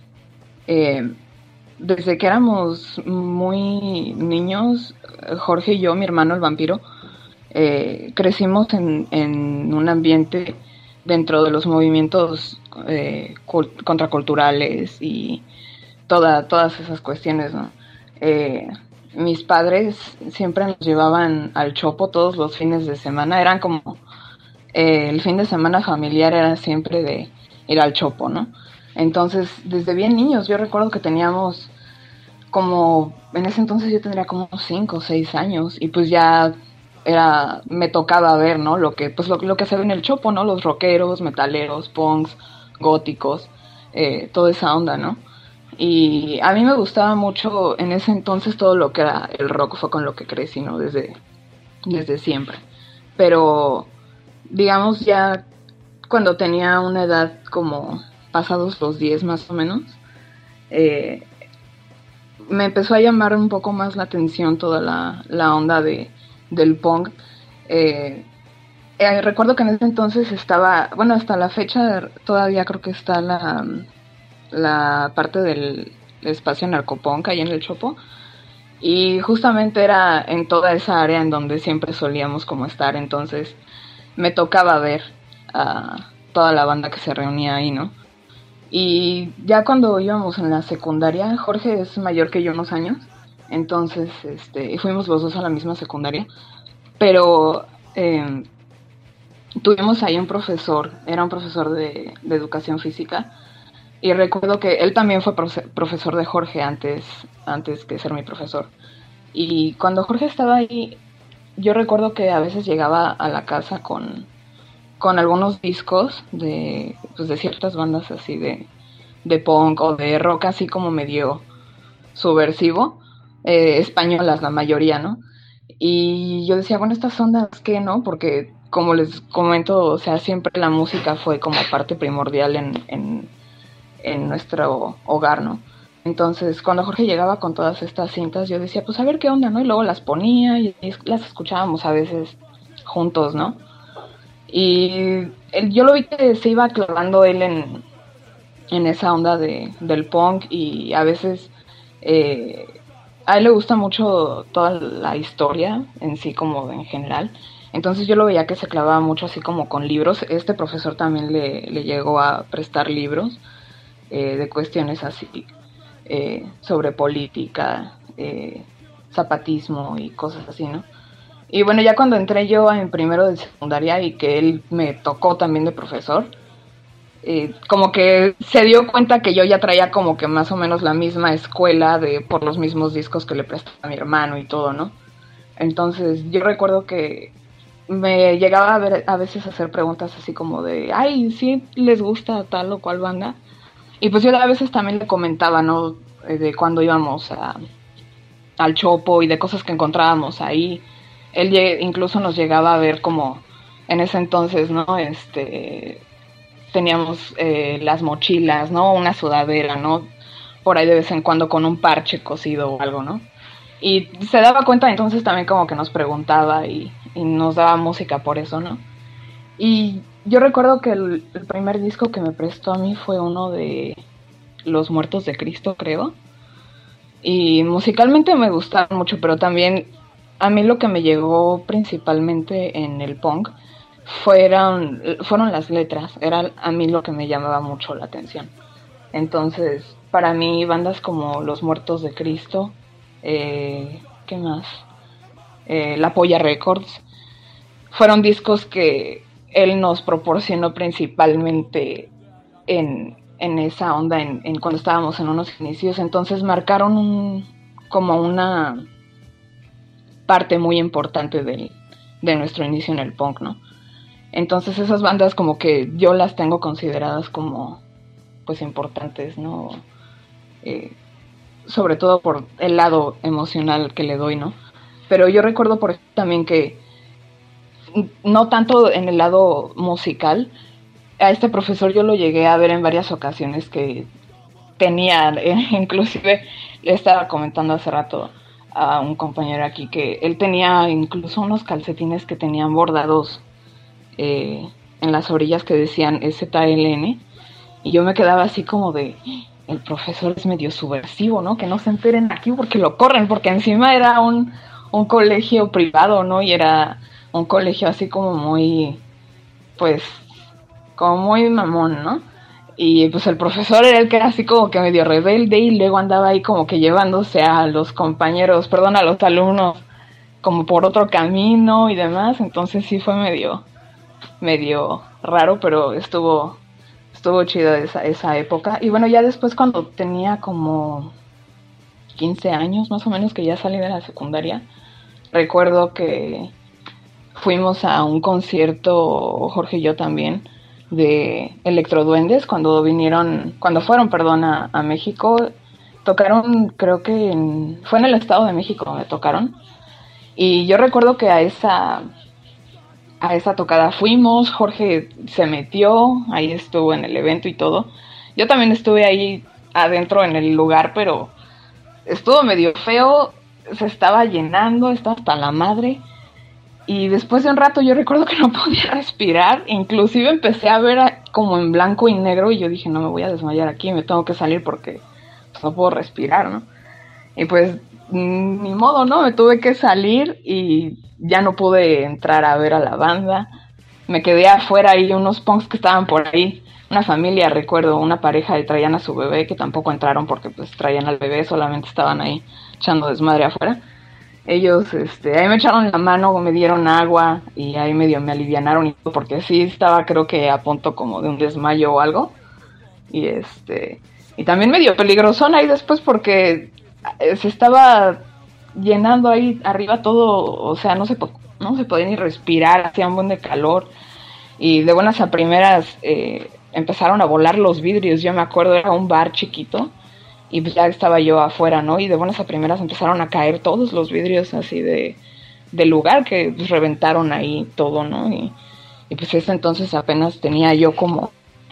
Eh, desde que éramos muy niños, Jorge y yo, mi hermano el vampiro, eh, crecimos en, en un ambiente dentro de los movimientos eh, cult- contraculturales y toda, todas esas cuestiones, ¿no? Eh, mis padres siempre nos llevaban al Chopo todos los fines de semana, eran como eh, el fin de semana familiar era siempre de ir al Chopo, ¿no? Entonces, desde bien niños, yo recuerdo que teníamos como, en ese entonces yo tendría como cinco o seis años, y pues ya era, me tocaba ver, ¿no? Lo que, pues lo, lo que se ve en el Chopo, ¿no? Los rockeros, metaleros, punks, góticos, eh, toda esa onda, ¿no? Y a mí me gustaba mucho en ese entonces todo lo que era el rock, fue con lo que crecí, ¿no? Desde, desde siempre. Pero, digamos, ya cuando tenía una edad como pasados los diez más o menos, eh, me empezó a llamar un poco más la atención toda la, la onda de, del punk. Eh, eh, recuerdo que en ese entonces estaba, bueno, hasta la fecha todavía creo que está la, la parte del espacio narcopunk ahí en el Chopo. Y justamente era en toda esa área en donde siempre solíamos como estar, entonces me tocaba ver a toda la banda que se reunía ahí, ¿no? Y ya cuando íbamos en la secundaria, Jorge es mayor que yo unos años, entonces este, fuimos los dos a la misma secundaria, pero eh, tuvimos ahí un profesor, era un profesor de, de educación física, y recuerdo que él también fue profe- profesor de Jorge antes, antes que ser mi profesor. Y cuando Jorge estaba ahí, yo recuerdo que a veces llegaba a la casa con, con algunos discos de, pues de ciertas bandas así de, de punk o de rock así como medio subversivo, eh, españolas la mayoría, ¿no? Y yo decía, bueno, estas ondas, ¿qué, no? Porque como les comento, o sea, siempre la música fue como parte primordial en, en, en nuestro hogar, ¿no? Entonces, cuando Jorge llegaba con todas estas cintas, yo decía, pues a ver qué onda, ¿no? Y luego las ponía y las escuchábamos a veces juntos, ¿no? Y él, yo lo vi que se iba clavando él en, en esa onda de, del punk, y a veces eh, a él le gusta mucho toda la historia en sí, como en general. Entonces yo lo veía que se clavaba mucho así como con libros. Este profesor también le, le llegó a prestar libros eh, de cuestiones así eh, sobre política, eh, zapatismo y cosas así, ¿no? Y bueno, ya cuando entré yo en primero de secundaria y que él me tocó también de profesor, eh, como que se dio cuenta que yo ya traía como que más o menos la misma escuela de por los mismos discos que le prestaba a mi hermano y todo, ¿no? Entonces yo recuerdo que me llegaba a, ver, a veces a hacer preguntas así como de, ay, ¿sí les gusta tal o cual banda? Y pues yo a veces también le comentaba, ¿no? De cuando íbamos a, al Chopo y de cosas que encontrábamos ahí. Él incluso nos llegaba a ver como en ese entonces, ¿no? Este, teníamos eh, las mochilas, ¿no? Una sudadera, ¿no? Por ahí de vez en cuando con un parche cosido o algo, ¿no? Y se daba cuenta entonces también como que nos preguntaba y, y nos daba música por eso, ¿no? Y yo recuerdo que el, el primer disco que me prestó a mí fue uno de Los Muertos de Cristo, creo. Y musicalmente me gustaron mucho, pero también a mí lo que me llegó principalmente en el punk fueron, fueron las letras. Era a mí lo que me llamaba mucho la atención. Entonces, para mí, bandas como Los Muertos de Cristo, eh, ¿qué más? Eh, La Polla Records, fueron discos que él nos proporcionó principalmente en, en esa onda, en, en cuando estábamos en unos inicios. Entonces marcaron un, como una parte muy importante del, de nuestro inicio en el punk, ¿no? Entonces esas bandas como que yo las tengo consideradas como pues importantes, ¿no? Eh, sobre todo por el lado emocional que le doy, ¿no? Pero yo recuerdo por ejemplo también que no tanto en el lado musical. A este profesor yo lo llegué a ver en varias ocasiones que tenía, eh, inclusive le estaba comentando hace rato a un compañero aquí que él tenía incluso unos calcetines que tenían bordados eh, en las orillas que decían Z L N, y yo me quedaba así como de, el profesor es medio subversivo, ¿no? Que no se enteren aquí porque lo corren, porque encima era un, un colegio privado, ¿no? Y era un colegio así como muy, pues, como muy mamón, ¿no? Y pues el profesor era el que era así como que medio rebelde y luego andaba ahí como que llevándose a los compañeros, perdón, a los alumnos como por otro camino y demás. Entonces sí fue medio, medio raro, pero estuvo, estuvo chido esa, esa época. Y bueno, ya después cuando tenía como quince años más o menos, que ya salí de la secundaria, recuerdo que fuimos a un concierto, Jorge y yo también, de Electroduendes cuando vinieron, cuando fueron, perdón, a, a México. Tocaron, creo que en, fue en el Estado de México donde tocaron, y yo recuerdo que a esa a esa tocada fuimos. Jorge se metió, ahí estuvo en el evento y todo. Yo también estuve ahí adentro en el lugar, pero estuvo medio feo, se estaba llenando, estaba hasta la madre. Y después de un rato yo recuerdo que no podía respirar, inclusive empecé a ver a, como en blanco y negro, y yo dije, no me voy a desmayar aquí, me tengo que salir porque pues, no puedo respirar, ¿no? Y pues ni modo, ¿no? Me tuve que salir y ya no pude entrar a ver a la banda. Me quedé afuera ahí, unos punks que estaban por ahí, una familia, recuerdo, una pareja, y traían a su bebé, que tampoco entraron porque pues traían al bebé, solamente estaban ahí echando desmadre afuera. Ellos, este, ahí me echaron la mano, me dieron agua y ahí medio me alivianaron y todo, porque sí estaba, creo que a punto como de un desmayo o algo. Y este, y también medio peligrosón ahí después porque se estaba llenando ahí arriba todo, o sea, no se, no se podía ni respirar, hacía un buen de calor. Y de buenas a primeras eh, empezaron a volar los vidrios, yo me acuerdo, era un bar chiquito. Y pues ya estaba yo afuera, ¿no? Y de buenas a primeras empezaron a caer todos los vidrios así de del lugar, que pues reventaron ahí todo, ¿no? Y, y pues ese entonces apenas tenía yo como...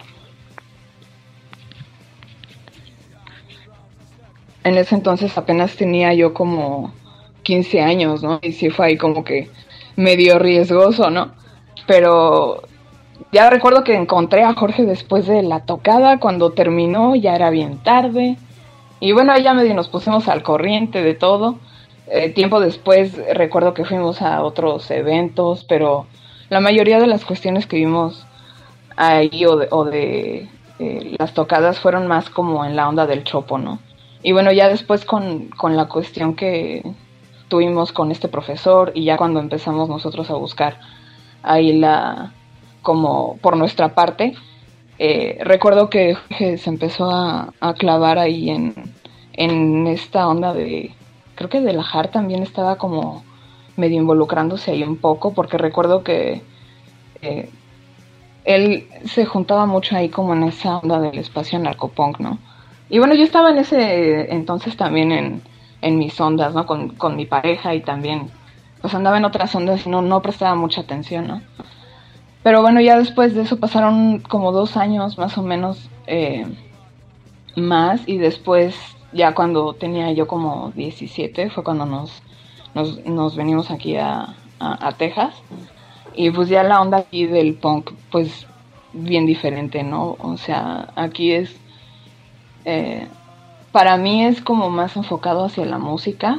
En ese entonces apenas tenía yo como quince años, ¿no? Y sí fue ahí como que medio riesgoso, ¿no? Pero ya recuerdo que encontré a Jorge después de la tocada, cuando terminó ya era bien tarde. Y bueno, ahí ya medio nos pusimos al corriente de todo. Eh, tiempo después recuerdo que fuimos a otros eventos, pero la mayoría de las cuestiones que vimos ahí o de, o de eh, las tocadas fueron más como en la onda del chopo, ¿no? Y bueno, ya después con, con la cuestión que tuvimos con este profesor, y ya cuando empezamos nosotros a buscar ahí la, como por nuestra parte, Eh, recuerdo que se empezó a, a clavar ahí en, en esta onda de, creo que de la J A R también estaba como medio involucrándose ahí un poco, porque recuerdo que eh, él se juntaba mucho ahí como en esa onda del espacio narcopunk, ¿no? Y bueno, yo estaba en ese entonces también en, en mis ondas, ¿no? Con, con mi pareja, y también pues andaba en otras ondas y no, no prestaba mucha atención, ¿no? Pero bueno, ya después de eso pasaron como dos años más o menos eh, más, y después ya cuando tenía yo como diecisiete fue cuando nos, nos, nos venimos aquí a, a, a Texas, y pues ya la onda aquí del punk pues bien diferente, ¿no? O sea, aquí es, eh, para mí es como más enfocado hacia la música,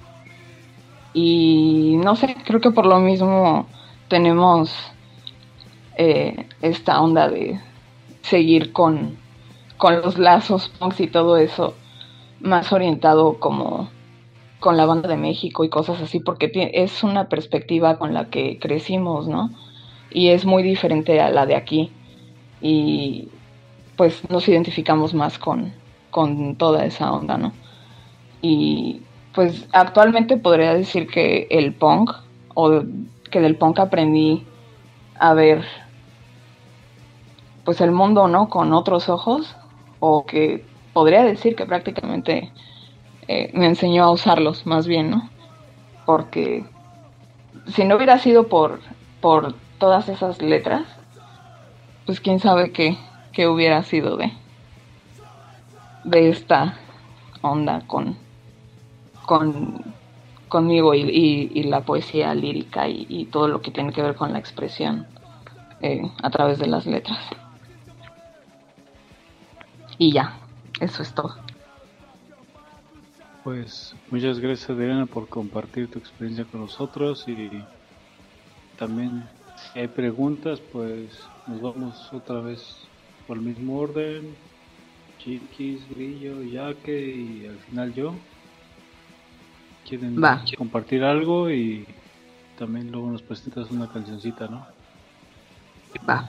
y no sé, creo que por lo mismo tenemos... Eh, esta onda de seguir con, con los lazos punks y todo eso, más orientado como con la banda de México y cosas así, porque t- es una perspectiva con la que crecimos, ¿no? Y es muy diferente a la de aquí, y pues nos identificamos más con, con toda esa onda, ¿no? Y pues actualmente podría decir que el punk, o que del punk aprendí a ver pues el mundo, ¿no? Con otros ojos, o que podría decir que prácticamente eh, me enseñó a usarlos más bien, ¿no? Porque si no hubiera sido por por todas esas letras, pues quién sabe qué, qué hubiera sido de, de esta onda con, con conmigo y, y, y la poesía lírica y, y todo lo que tiene que ver con la expresión eh, a través de las letras. Y ya, eso es todo. Pues muchas gracias, Adriana, por compartir tu experiencia con nosotros, y también si hay preguntas, pues nos vamos otra vez por el mismo orden: Chiquis, Grillo, Yaque y al final yo. ¿Quieren Va. compartir algo? Y también luego nos presentas una cancioncita, ¿no? Va.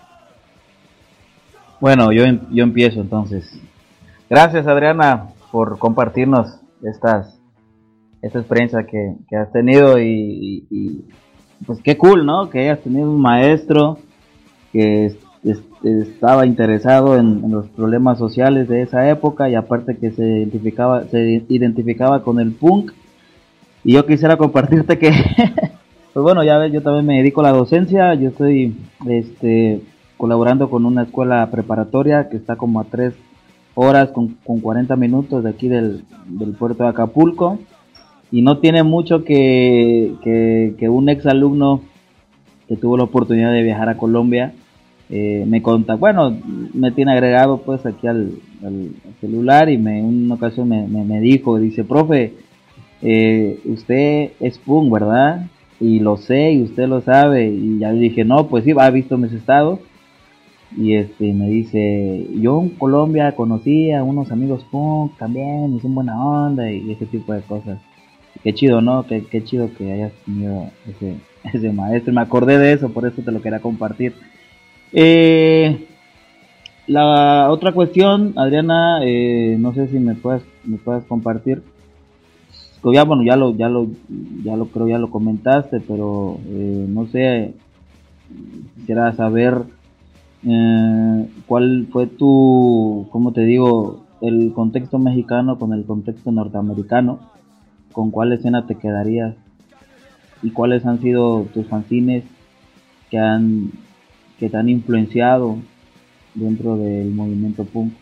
Bueno, yo, em- yo empiezo entonces. Gracias, Adriana, por compartirnos estas esta experiencia que, que has tenido, y, y- y, pues qué cool, ¿no? Que hayas tenido un maestro que es- es- estaba interesado en, en los problemas sociales de esa época, y aparte que se identificaba se identificaba con el punk. Y yo quisiera compartirte que pues bueno, ya ves, yo también me dedico a la docencia. Yo estoy este colaborando con una escuela preparatoria que está como a tres horas con, con cuarenta minutos de aquí del, del puerto de Acapulco, y no tiene mucho que, que, que un ex alumno que tuvo la oportunidad de viajar a Colombia eh, me conta, bueno, me tiene agregado pues aquí al, al celular, y me, en una ocasión me, me, me dijo, dice: profe, eh, usted es punk, ¿verdad? Y lo sé, y usted lo sabe. Y ya le dije, no, pues sí, ha visto mis estados. Y este me dice: yo en Colombia conocí a unos amigos punk también, y son buena onda, y ese tipo de cosas. Qué chido, ¿no? Qué, qué chido que hayas tenido ese, ese maestro. Me acordé de eso, por eso te lo quería compartir. Eh, la otra cuestión, Adriana, eh, no sé si me puedes, me puedes compartir. Pues ya, bueno, ya lo, ya lo, ya lo creo, ya lo comentaste, pero eh, no sé, quisiera saber eh, cuál fue tu, ¿cómo te digo?, el contexto mexicano con el contexto norteamericano. ¿Con cuál escena te quedarías? ¿Y cuáles han sido tus fanzines que han que te han influenciado dentro del movimiento punk?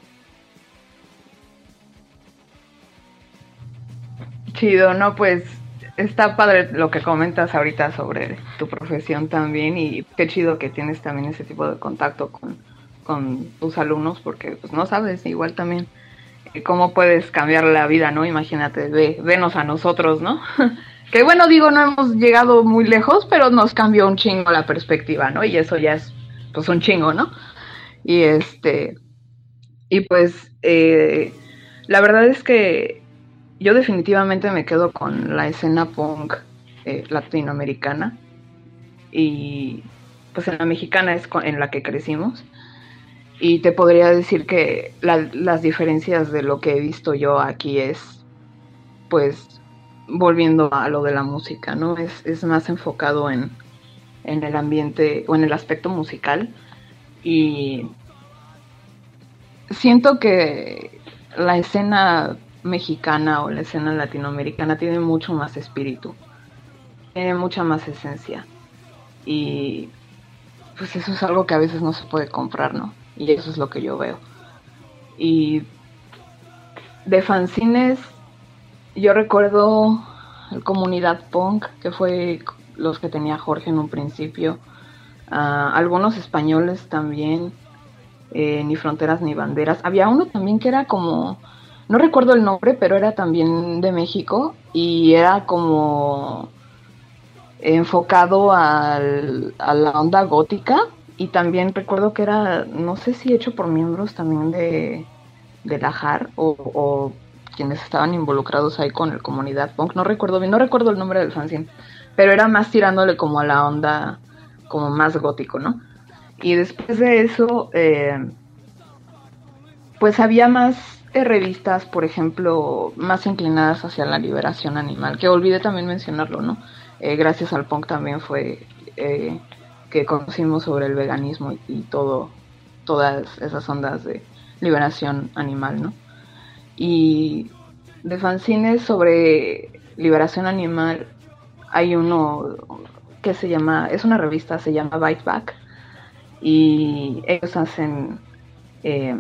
Chido, no, pues está padre lo que comentas ahorita sobre tu profesión también, y qué chido que tienes también ese tipo de contacto con, con tus alumnos, porque pues no sabes, igual también eh, cómo puedes cambiar la vida, ¿no? Imagínate, ve, venos a nosotros, ¿no? Que bueno, digo, no hemos llegado muy lejos, pero nos cambió un chingo la perspectiva, ¿no? Y eso ya es pues un chingo, ¿no? Y este, y pues eh, la verdad es que yo definitivamente me quedo con la escena punk eh, latinoamericana, y pues en la mexicana es con, en la que crecimos, y te podría decir que la, las diferencias de lo que he visto yo aquí es, pues, volviendo a lo de la música, ¿no? Es, es más enfocado en, en el ambiente o en el aspecto musical, y siento que la escena mexicana o la escena latinoamericana tiene mucho más espíritu, tiene mucha más esencia, y pues eso es algo que a veces no se puede comprar, ¿no? Y eso es lo que yo veo. Y de fanzines, yo recuerdo el Comunidad Punk, que fue los que tenía Jorge en un principio, uh, algunos españoles también, eh, Ni Fronteras ni Banderas. Había uno también que era como, no recuerdo el nombre, pero era también de México, y era como enfocado al, a la onda gótica, y también recuerdo que era, no sé si hecho por miembros también de, de la J A R o, o quienes estaban involucrados ahí con el Comunidad Punk, no recuerdo bien, no recuerdo el nombre del fanzine, pero era más tirándole como a la onda como más gótico, ¿no? Y después de eso, eh, pues había más eh, revistas, por ejemplo, más inclinadas hacia la liberación animal, que olvidé también mencionarlo, ¿no? Eh, gracias al punk también fue eh, que conocimos sobre el veganismo y, y todo, todas esas ondas de liberación animal, ¿no? Y de fanzines sobre liberación animal hay uno que se llama, es una revista, se llama Bite Back, y ellos hacen, eh,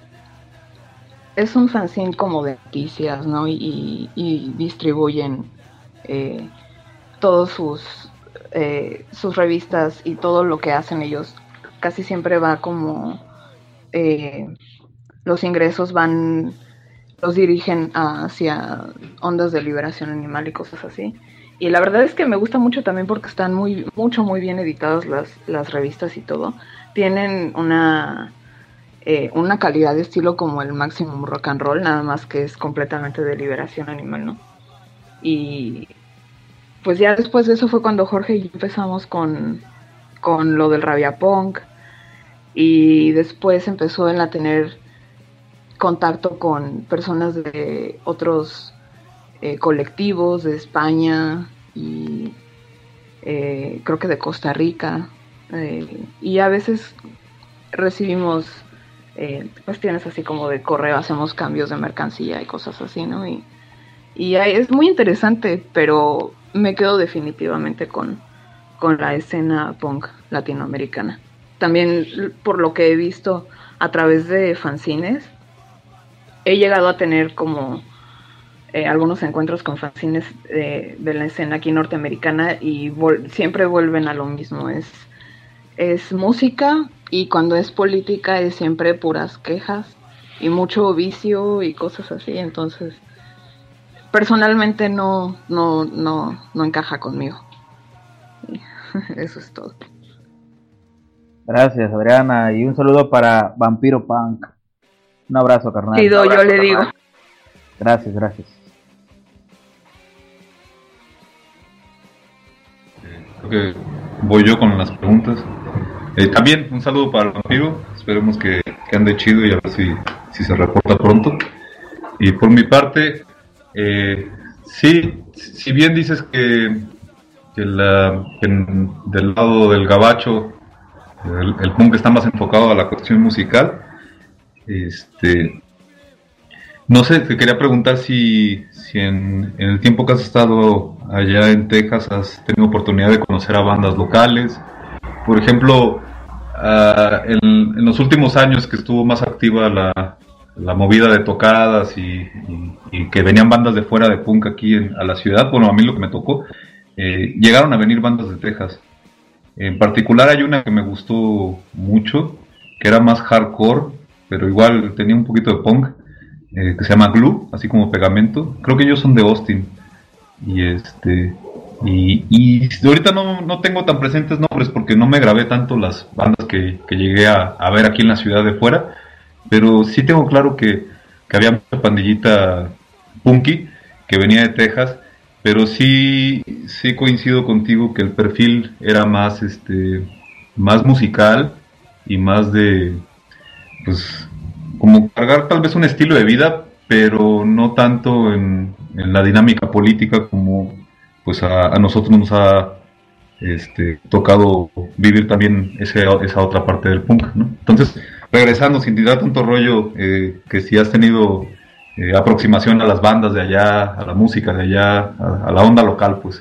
es un fanzine como de noticias, ¿no? Y, y distribuyen eh, todos sus, eh, sus revistas y todo lo que hacen ellos. Casi siempre va como, eh, los ingresos van, los dirigen hacia ondas de liberación animal y cosas así. Y la verdad es que me gusta mucho también porque están muy, mucho, muy bien editadas las, las revistas y todo. Tienen una, eh, una calidad de estilo como el Maximum Rock and Roll, nada más que es completamente de liberación animal, ¿no? Y pues ya después de eso fue cuando Jorge y yo empezamos con, con lo del Rabia Punk. Y después empezó él a tener contacto con personas de otros eh, colectivos de España y eh, creo que de Costa Rica, eh, y a veces recibimos eh, cuestiones así como de correo, hacemos cambios de mercancía y cosas así, ¿no? Y, y es muy interesante, pero me quedo definitivamente con, con la escena punk latinoamericana. También por lo que he visto a través de fanzines, he llegado a tener como eh, algunos encuentros con fanzines de, de la escena aquí norteamericana y vol- siempre vuelven a lo mismo. Es, es música, y cuando es política es siempre puras quejas y mucho vicio y cosas así. Entonces, personalmente no, no, no, no encaja conmigo. Eso es todo. Gracias, Adriana, y un saludo para Vampiro Punk. Un abrazo, carnal. Pido, yo le digo. Gracias, gracias. Creo que voy yo con las preguntas. Eh, también un saludo para el Vampiro. Esperemos que, que ande chido y a ver si, si se reporta pronto. Y por mi parte, eh, sí, si bien dices que, que, la, que en, del lado del gabacho el, el punk está más enfocado a la cuestión musical, este, no sé, te quería preguntar si, si en, en el tiempo que has estado allá en Texas has tenido oportunidad de conocer a bandas locales. Por ejemplo, uh, en, en los últimos años que estuvo más activa la, la movida de tocadas y, y, y que venían bandas de fuera de punk aquí en, a la ciudad, bueno, a mí lo que me tocó, eh, llegaron a venir bandas de Texas. En particular hay una que me gustó mucho, que era más hardcore, pero igual tenía un poquito de punk, eh, que se llama Glue, así como pegamento. Creo que ellos son de Austin. Y este y, y ahorita no, no tengo tan presentes nombres porque no me grabé tanto las bandas que, que llegué a, a ver aquí en la ciudad de fuera, pero sí tengo claro que, que había mucha pandillita punky que venía de Texas, pero sí, sí coincido contigo que el perfil era más este más musical y más de, pues, como cargar tal vez un estilo de vida, pero no tanto en, en la dinámica política como pues a, a nosotros nos ha este, tocado vivir también ese, esa otra parte del punk, ¿no? Entonces, regresando, sin tirar tanto rollo, eh, que si has tenido eh, aproximación a las bandas de allá, a la música de allá, a, a la onda local, pues.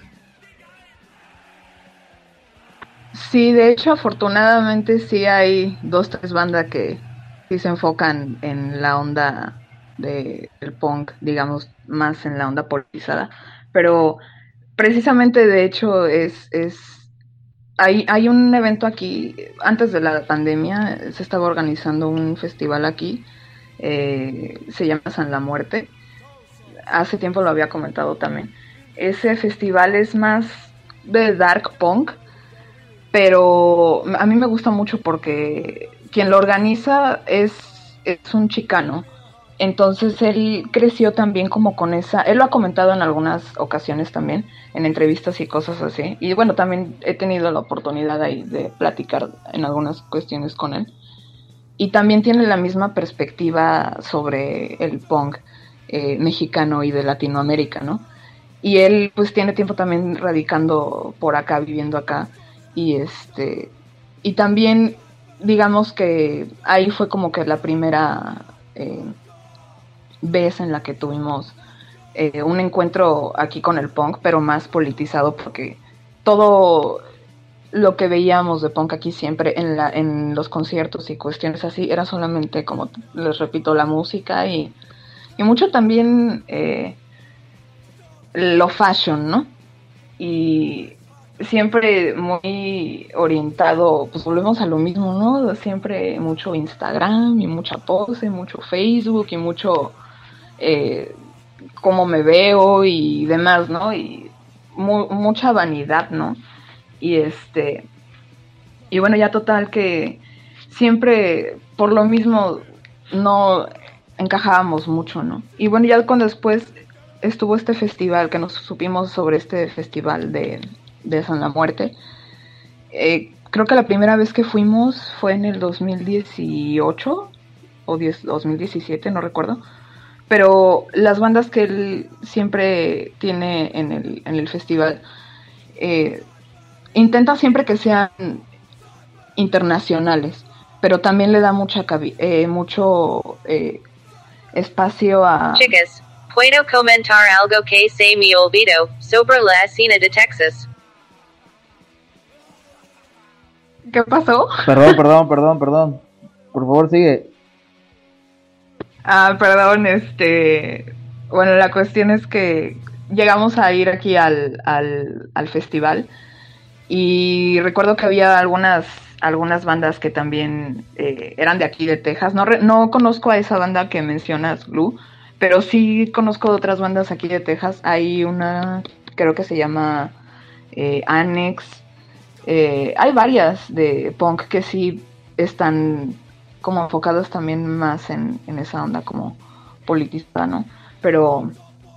Sí, de hecho, afortunadamente sí hay dos, tres bandas que sí se enfocan en la onda de, del punk, digamos, más en la onda politizada. Pero precisamente, de hecho, es, es hay, hay un evento aquí, antes de la pandemia, se estaba organizando un festival aquí, eh, se llama San la Muerte. Hace tiempo lo había comentado también. Ese festival es más de dark punk, pero a mí me gusta mucho porque quien lo organiza es, es un chicano. Entonces él creció también como con esa, él lo ha comentado en algunas ocasiones también, en entrevistas y cosas así, y bueno, también he tenido la oportunidad ahí de platicar en algunas cuestiones con él, y también tiene la misma perspectiva sobre el punk eh, mexicano y de Latinoamérica, ¿no? Y él pues tiene tiempo también radicando por acá, viviendo acá, y este, y también digamos que ahí fue como que la primera eh, vez en la que tuvimos eh, un encuentro aquí con el punk, pero más politizado, porque todo lo que veíamos de punk aquí siempre en, la, en los conciertos y cuestiones así era solamente, como les repito, la música y, y mucho también eh, lo fashion, ¿no? Y siempre muy orientado, pues volvemos a lo mismo, ¿no? Siempre mucho Instagram y mucha pose, mucho Facebook y mucho eh, cómo me veo y demás, ¿no? Y mu- mucha vanidad, ¿no? Y este, y bueno, ya total que siempre por lo mismo no encajábamos mucho, ¿no? Y bueno, ya cuando después estuvo este festival, que nos supimos sobre este festival de, de San La Muerte, eh, creo que la primera vez que fuimos fue en el dos mil dieciocho o dos mil diecisiete, no recuerdo, pero las bandas que él siempre tiene en el, en el festival, eh, intenta siempre que sean internacionales, pero también le da mucha cabi- eh, mucho eh, espacio a... Chicas, puedo comentar algo que se me olvidó sobre la escena de Texas. ¿Qué pasó? Perdón, perdón, perdón, perdón. Por favor, sigue. Ah, perdón, este... Bueno, la cuestión es que llegamos a ir aquí al, al, al festival y recuerdo que había algunas algunas bandas que también eh, eran de aquí de Texas. No, re, no conozco a esa banda que mencionas, Lu, pero sí conozco otras bandas aquí de Texas. Hay una, creo que se llama eh, Annex. Eh, hay varias de punk que sí están como enfocadas también más en, en esa onda como politizada, ¿no? Pero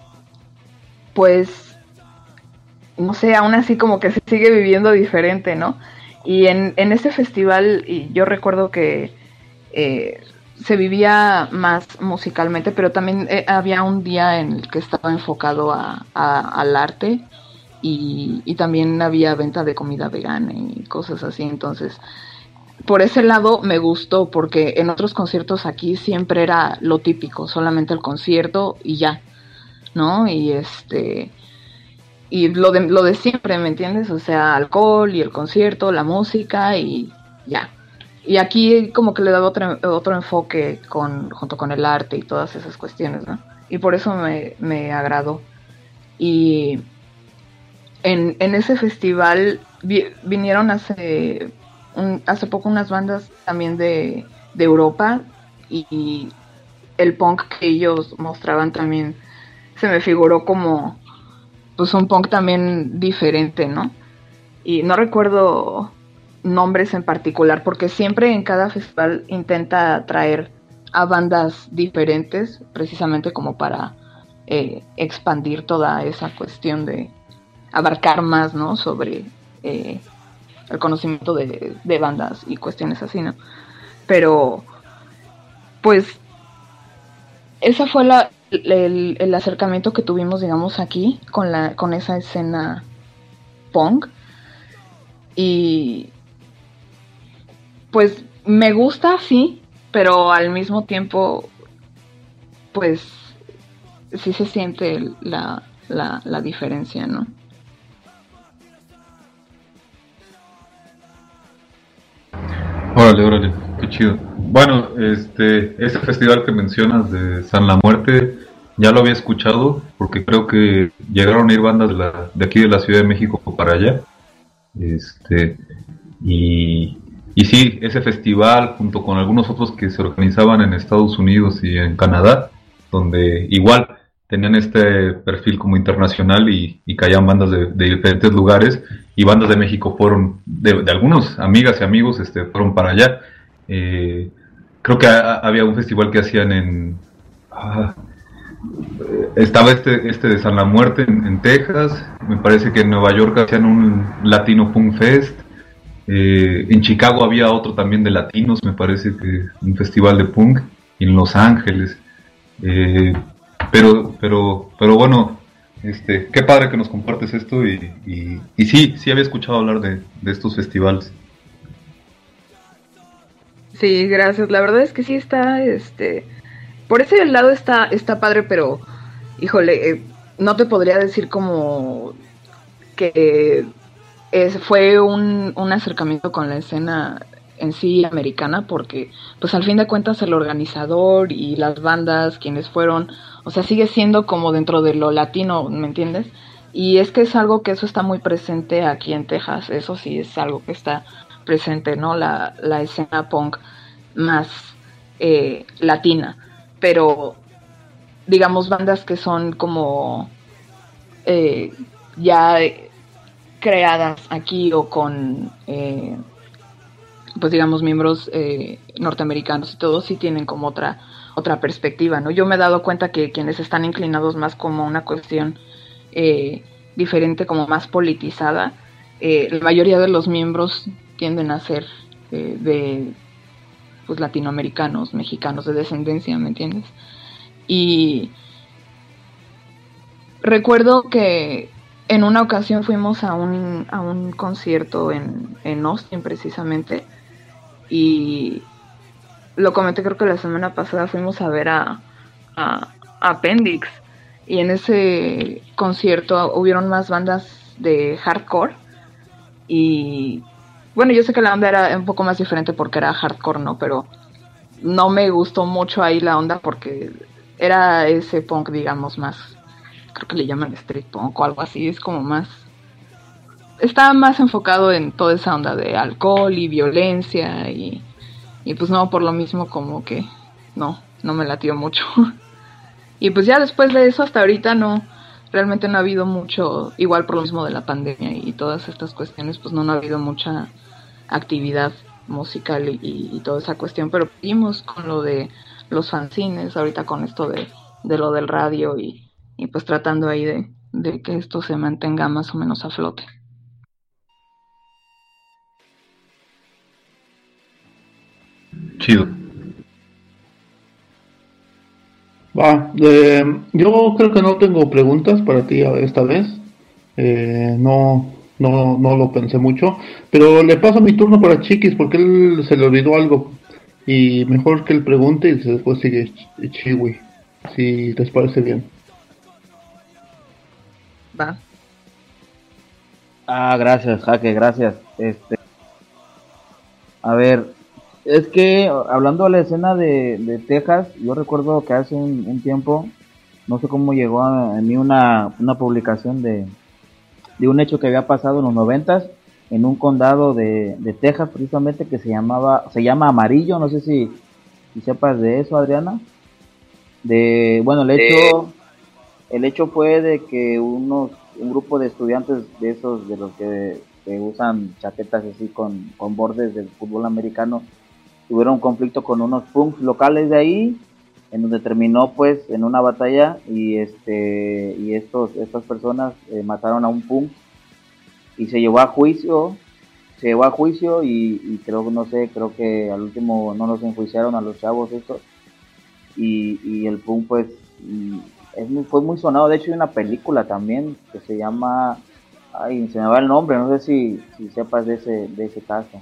pues no sé, aún así como que se sigue viviendo diferente, ¿no? Y en, en ese festival, y yo recuerdo que eh, se vivía más musicalmente, pero también eh, había un día en el que estaba enfocado a, a, al arte y, y también había venta de comida vegana y cosas así. Entonces, por ese lado me gustó, porque en otros conciertos aquí siempre era lo típico, solamente el concierto y ya, ¿no? Y este... y lo de lo de siempre, ¿me entiendes? O sea, alcohol y el concierto, la música y ya. Y aquí como que le daba otro, otro enfoque con, junto con el arte y todas esas cuestiones, ¿no? Y por eso me, me agradó. Y en, en ese festival vi, vinieron hace un, hace poco unas bandas también de, de Europa y, y el punk que ellos mostraban también se me figuró como pues un punk también diferente, ¿no? Y no recuerdo nombres en particular, porque siempre en cada festival intenta traer a bandas diferentes, precisamente como para eh, expandir toda esa cuestión de abarcar más, ¿no? Sobre eh, el conocimiento de, de bandas y cuestiones así, ¿no? Pero, pues, esa fue la... El, el acercamiento que tuvimos, digamos, aquí con la con esa escena punk. Y pues me gusta, sí, pero al mismo tiempo pues sí se siente la, la, la diferencia, ¿no? Órale, órale, qué chido. Bueno, este, ese festival que mencionas de San La Muerte, ya lo había escuchado, porque creo que llegaron a ir bandas de, la, de aquí de la Ciudad de México para allá. Este, y, y sí, ese festival, junto con algunos otros que se organizaban en Estados Unidos y en Canadá, donde igual tenían este perfil como internacional y, y caían bandas de, de diferentes lugares, y bandas de México fueron, de, de algunos amigas y amigos este, fueron para allá. Eh, creo que a, había un festival que hacían en... Ah, estaba este, este de San La Muerte en, en Texas, me parece que en Nueva York hacían un Latino Punk Fest, eh, en Chicago había otro también de latinos, me parece que un festival de punk, y en Los Ángeles. Eh, pero, pero, pero bueno, este, qué padre que nos compartes esto y, y, y sí, sí había escuchado hablar de, de estos festivales. Sí, gracias. La verdad es que sí está, este, por ese lado está, está padre, pero, híjole, eh, no te podría decir como que es, fue un, un acercamiento con la escena en sí americana, porque pues al fin de cuentas el organizador y las bandas quienes fueron, o sea, sigue siendo como dentro de lo latino, ¿me entiendes? Y es que es algo que eso está muy presente aquí en Texas, eso sí es algo que está presente, ¿no? La, la escena punk más eh, latina, pero digamos bandas que son como eh, ya creadas aquí o con eh, pues digamos miembros eh, norteamericanos y todo, sí tienen como otra otra perspectiva, ¿no? Yo me he dado cuenta que quienes están inclinados más como una cuestión eh, diferente, como más politizada, eh, la mayoría de los miembros tienden a ser eh, de pues latinoamericanos, mexicanos de descendencia, ¿me entiendes? Y recuerdo que en una ocasión fuimos a un, a un concierto en, en Austin precisamente, y lo comenté creo que la semana pasada, fuimos a ver a, a, a Appendix, y en ese concierto hubieron más bandas de hardcore, y bueno, yo sé que la onda era un poco más diferente porque era hardcore, ¿no? Pero no me gustó mucho ahí la onda porque era ese punk, digamos, más, creo que le llaman street punk o algo así, es como más, está más enfocado en toda esa onda de alcohol y violencia y, y pues no, por lo mismo como que no, no me latió mucho. Y pues ya después de eso hasta ahorita no, realmente no ha habido mucho, igual por lo mismo de la pandemia y todas estas cuestiones, pues no, no ha habido mucha actividad musical y, y, y toda esa cuestión, pero seguimos con lo de los fanzines, ahorita con esto de, de lo del radio y, y pues tratando ahí de, de que esto se mantenga más o menos a flote. Chido. Va, eh, yo creo que no tengo preguntas para ti esta vez. Eh, no, no, no lo pensé mucho, pero le paso mi turno para Chiquis porque él se le olvidó algo y mejor que él pregunte y después sigue Ch- Chiwi, si les parece bien. Va. Ah, gracias, Jaque, gracias. Este, a ver, es que hablando de la escena de, de Texas, yo recuerdo que hace un, un tiempo, no sé cómo llegó a, a mí una, una publicación de, de un hecho que había pasado en los noventas en un condado de, de Texas precisamente que se llamaba, se llama Amarillo, no sé si, si sepas de eso, Adriana. De, bueno, el hecho, el hecho fue de que unos, un grupo de estudiantes de esos, de los que, que usan chaquetas así con, con bordes del fútbol americano, tuvieron un conflicto con unos punks locales de ahí, en donde terminó pues en una batalla y este y estos estas personas eh, mataron a un punk y se llevó a juicio, se llevó a juicio y, y creo no sé, creo que al último no los enjuiciaron a los chavos estos y, y el punk pues es muy, fue muy sonado, de hecho hay una película también que se llama, ay se me va el nombre, no sé si, si sepas de ese de ese caso.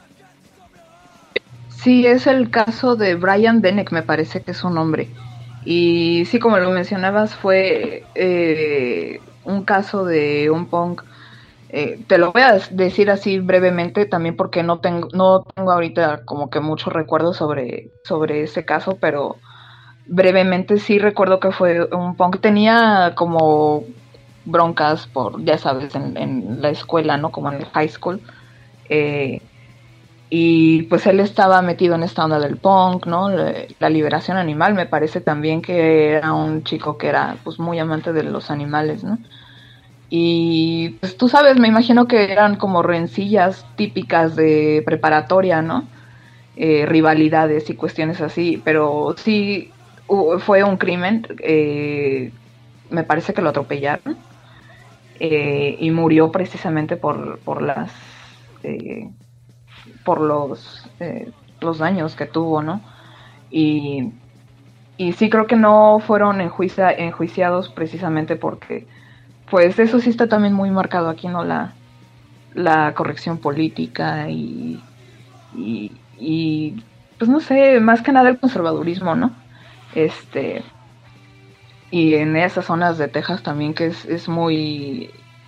Sí, es el caso de Brian Denneck, me parece que es su nombre. Y sí, como lo mencionabas, fue eh, un caso de un punk. Eh, te lo voy a decir así brevemente, también porque no tengo, no tengo ahorita como que muchos recuerdos sobre, sobre ese caso, pero brevemente sí recuerdo que fue un punk. Tenía como broncas por, ya sabes, en, en la escuela, ¿no? Como en el high school. Eh, Y pues él estaba metido en esta onda del punk, ¿no? La liberación animal, me parece también que era un chico que era pues muy amante de los animales, ¿no? Y pues tú sabes, me imagino que eran como rencillas típicas de preparatoria, ¿no? Eh, rivalidades y cuestiones así, pero sí uh, fue un crimen, eh, me parece que lo atropellaron eh, y murió precisamente por, por las... Eh, por los eh, los daños que tuvo, ¿no? Y, y sí creo que no fueron enjuicia, enjuiciados precisamente porque, pues eso sí está también muy marcado aquí, ¿no? La, la corrección política y, y, y, pues no sé, más que nada el conservadurismo, ¿no? Este, y en esas zonas de Texas también que es, es muy...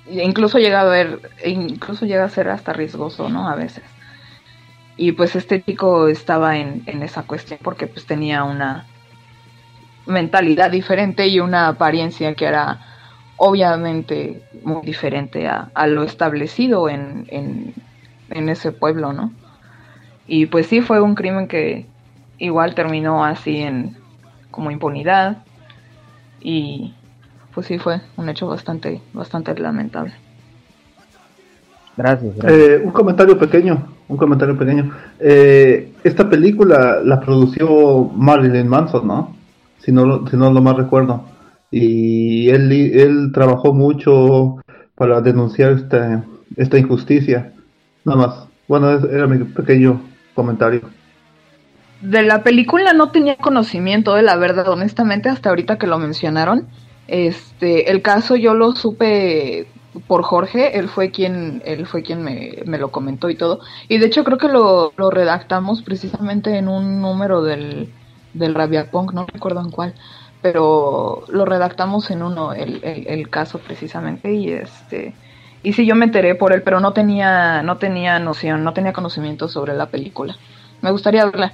incluso llega a ver, incluso llega a ser hasta riesgoso, ¿no? A veces. Y pues este chico estaba en, en esa cuestión porque pues tenía una mentalidad diferente y una apariencia que era obviamente muy diferente a, a lo establecido en, en, en ese pueblo, ¿no? Y pues sí, fue un crimen que igual terminó así en como impunidad, y pues sí fue un hecho bastante bastante lamentable. Gracias. gracias. Eh, un comentario pequeño, un comentario pequeño. Eh, esta película la produció Marilyn Manson, ¿no? Si no, lo- si no lo mal recuerdo. Y él, él trabajó mucho para denunciar este, esta injusticia. Nada más. Bueno, ese era mi pequeño comentario. De la película no tenía conocimiento de la verdad, honestamente, hasta ahorita que lo mencionaron. Este, el caso yo lo supe por Jorge, él fue quien, él fue quien me, me lo comentó y todo. Y de hecho creo que lo, lo redactamos precisamente en un número del, del Rabiapunk, no recuerdo en cuál, pero lo redactamos en uno, el, el, el caso precisamente, y este, y sí, yo me enteré por él, pero no tenía, no tenía noción, no tenía conocimiento sobre la película. Me gustaría verla.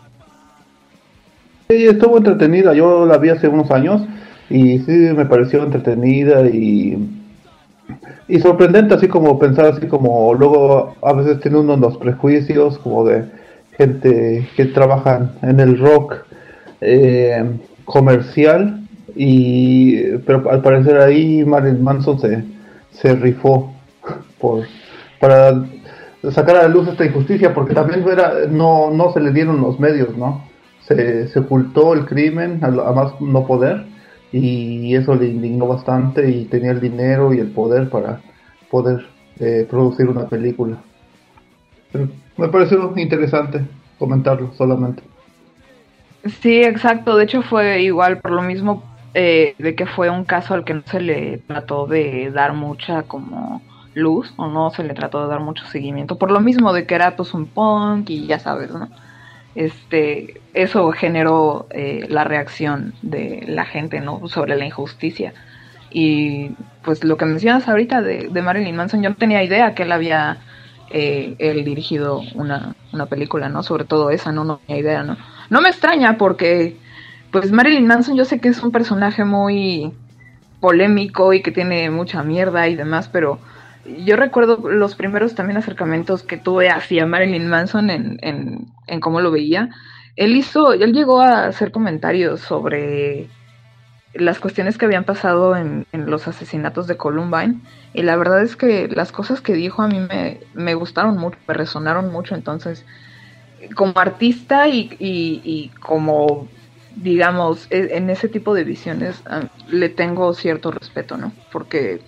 Sí, estuvo entretenida, yo la vi hace unos años y sí me pareció entretenida y, y sorprendente, así como pensar así como luego a veces tiene uno los prejuicios como de gente que trabaja en el rock eh, comercial, y pero al parecer ahí Marilyn Manson se, se rifó por para sacar a la luz esta injusticia, porque también era, no, no se le dieron los medios, ¿no? Se, se ocultó el crimen a, a más no poder, y eso le indignó bastante, y tenía el dinero y el poder para poder eh, producir una película. Pero me pareció interesante comentarlo solamente. Sí, exacto. De hecho fue igual por lo mismo, eh, de que fue un caso al que no se le trató de dar mucha como luz, o no se le trató de dar mucho seguimiento, por lo mismo de que era pues un punk y ya sabes, ¿no? Este, eso generó eh, la reacción de la gente, ¿no? Sobre la injusticia. Y pues lo que mencionas ahorita de, de Marilyn Manson, yo no tenía idea que él había eh, él dirigido una, una película, ¿no? Sobre todo esa, no, no tenía idea, ¿no? No me extraña porque pues Marilyn Manson yo sé que es un personaje muy polémico y que tiene mucha mierda y demás, pero yo recuerdo los primeros también acercamientos que tuve hacia Marilyn Manson en, en, en cómo lo veía. Él hizo, él llegó a hacer comentarios sobre las cuestiones que habían pasado en, en los asesinatos de Columbine, y la verdad es que las cosas que dijo a mí me, me gustaron mucho, me resonaron mucho. Entonces, como artista y, y, y como, digamos, en ese tipo de visiones, le tengo cierto respeto, ¿no? Porque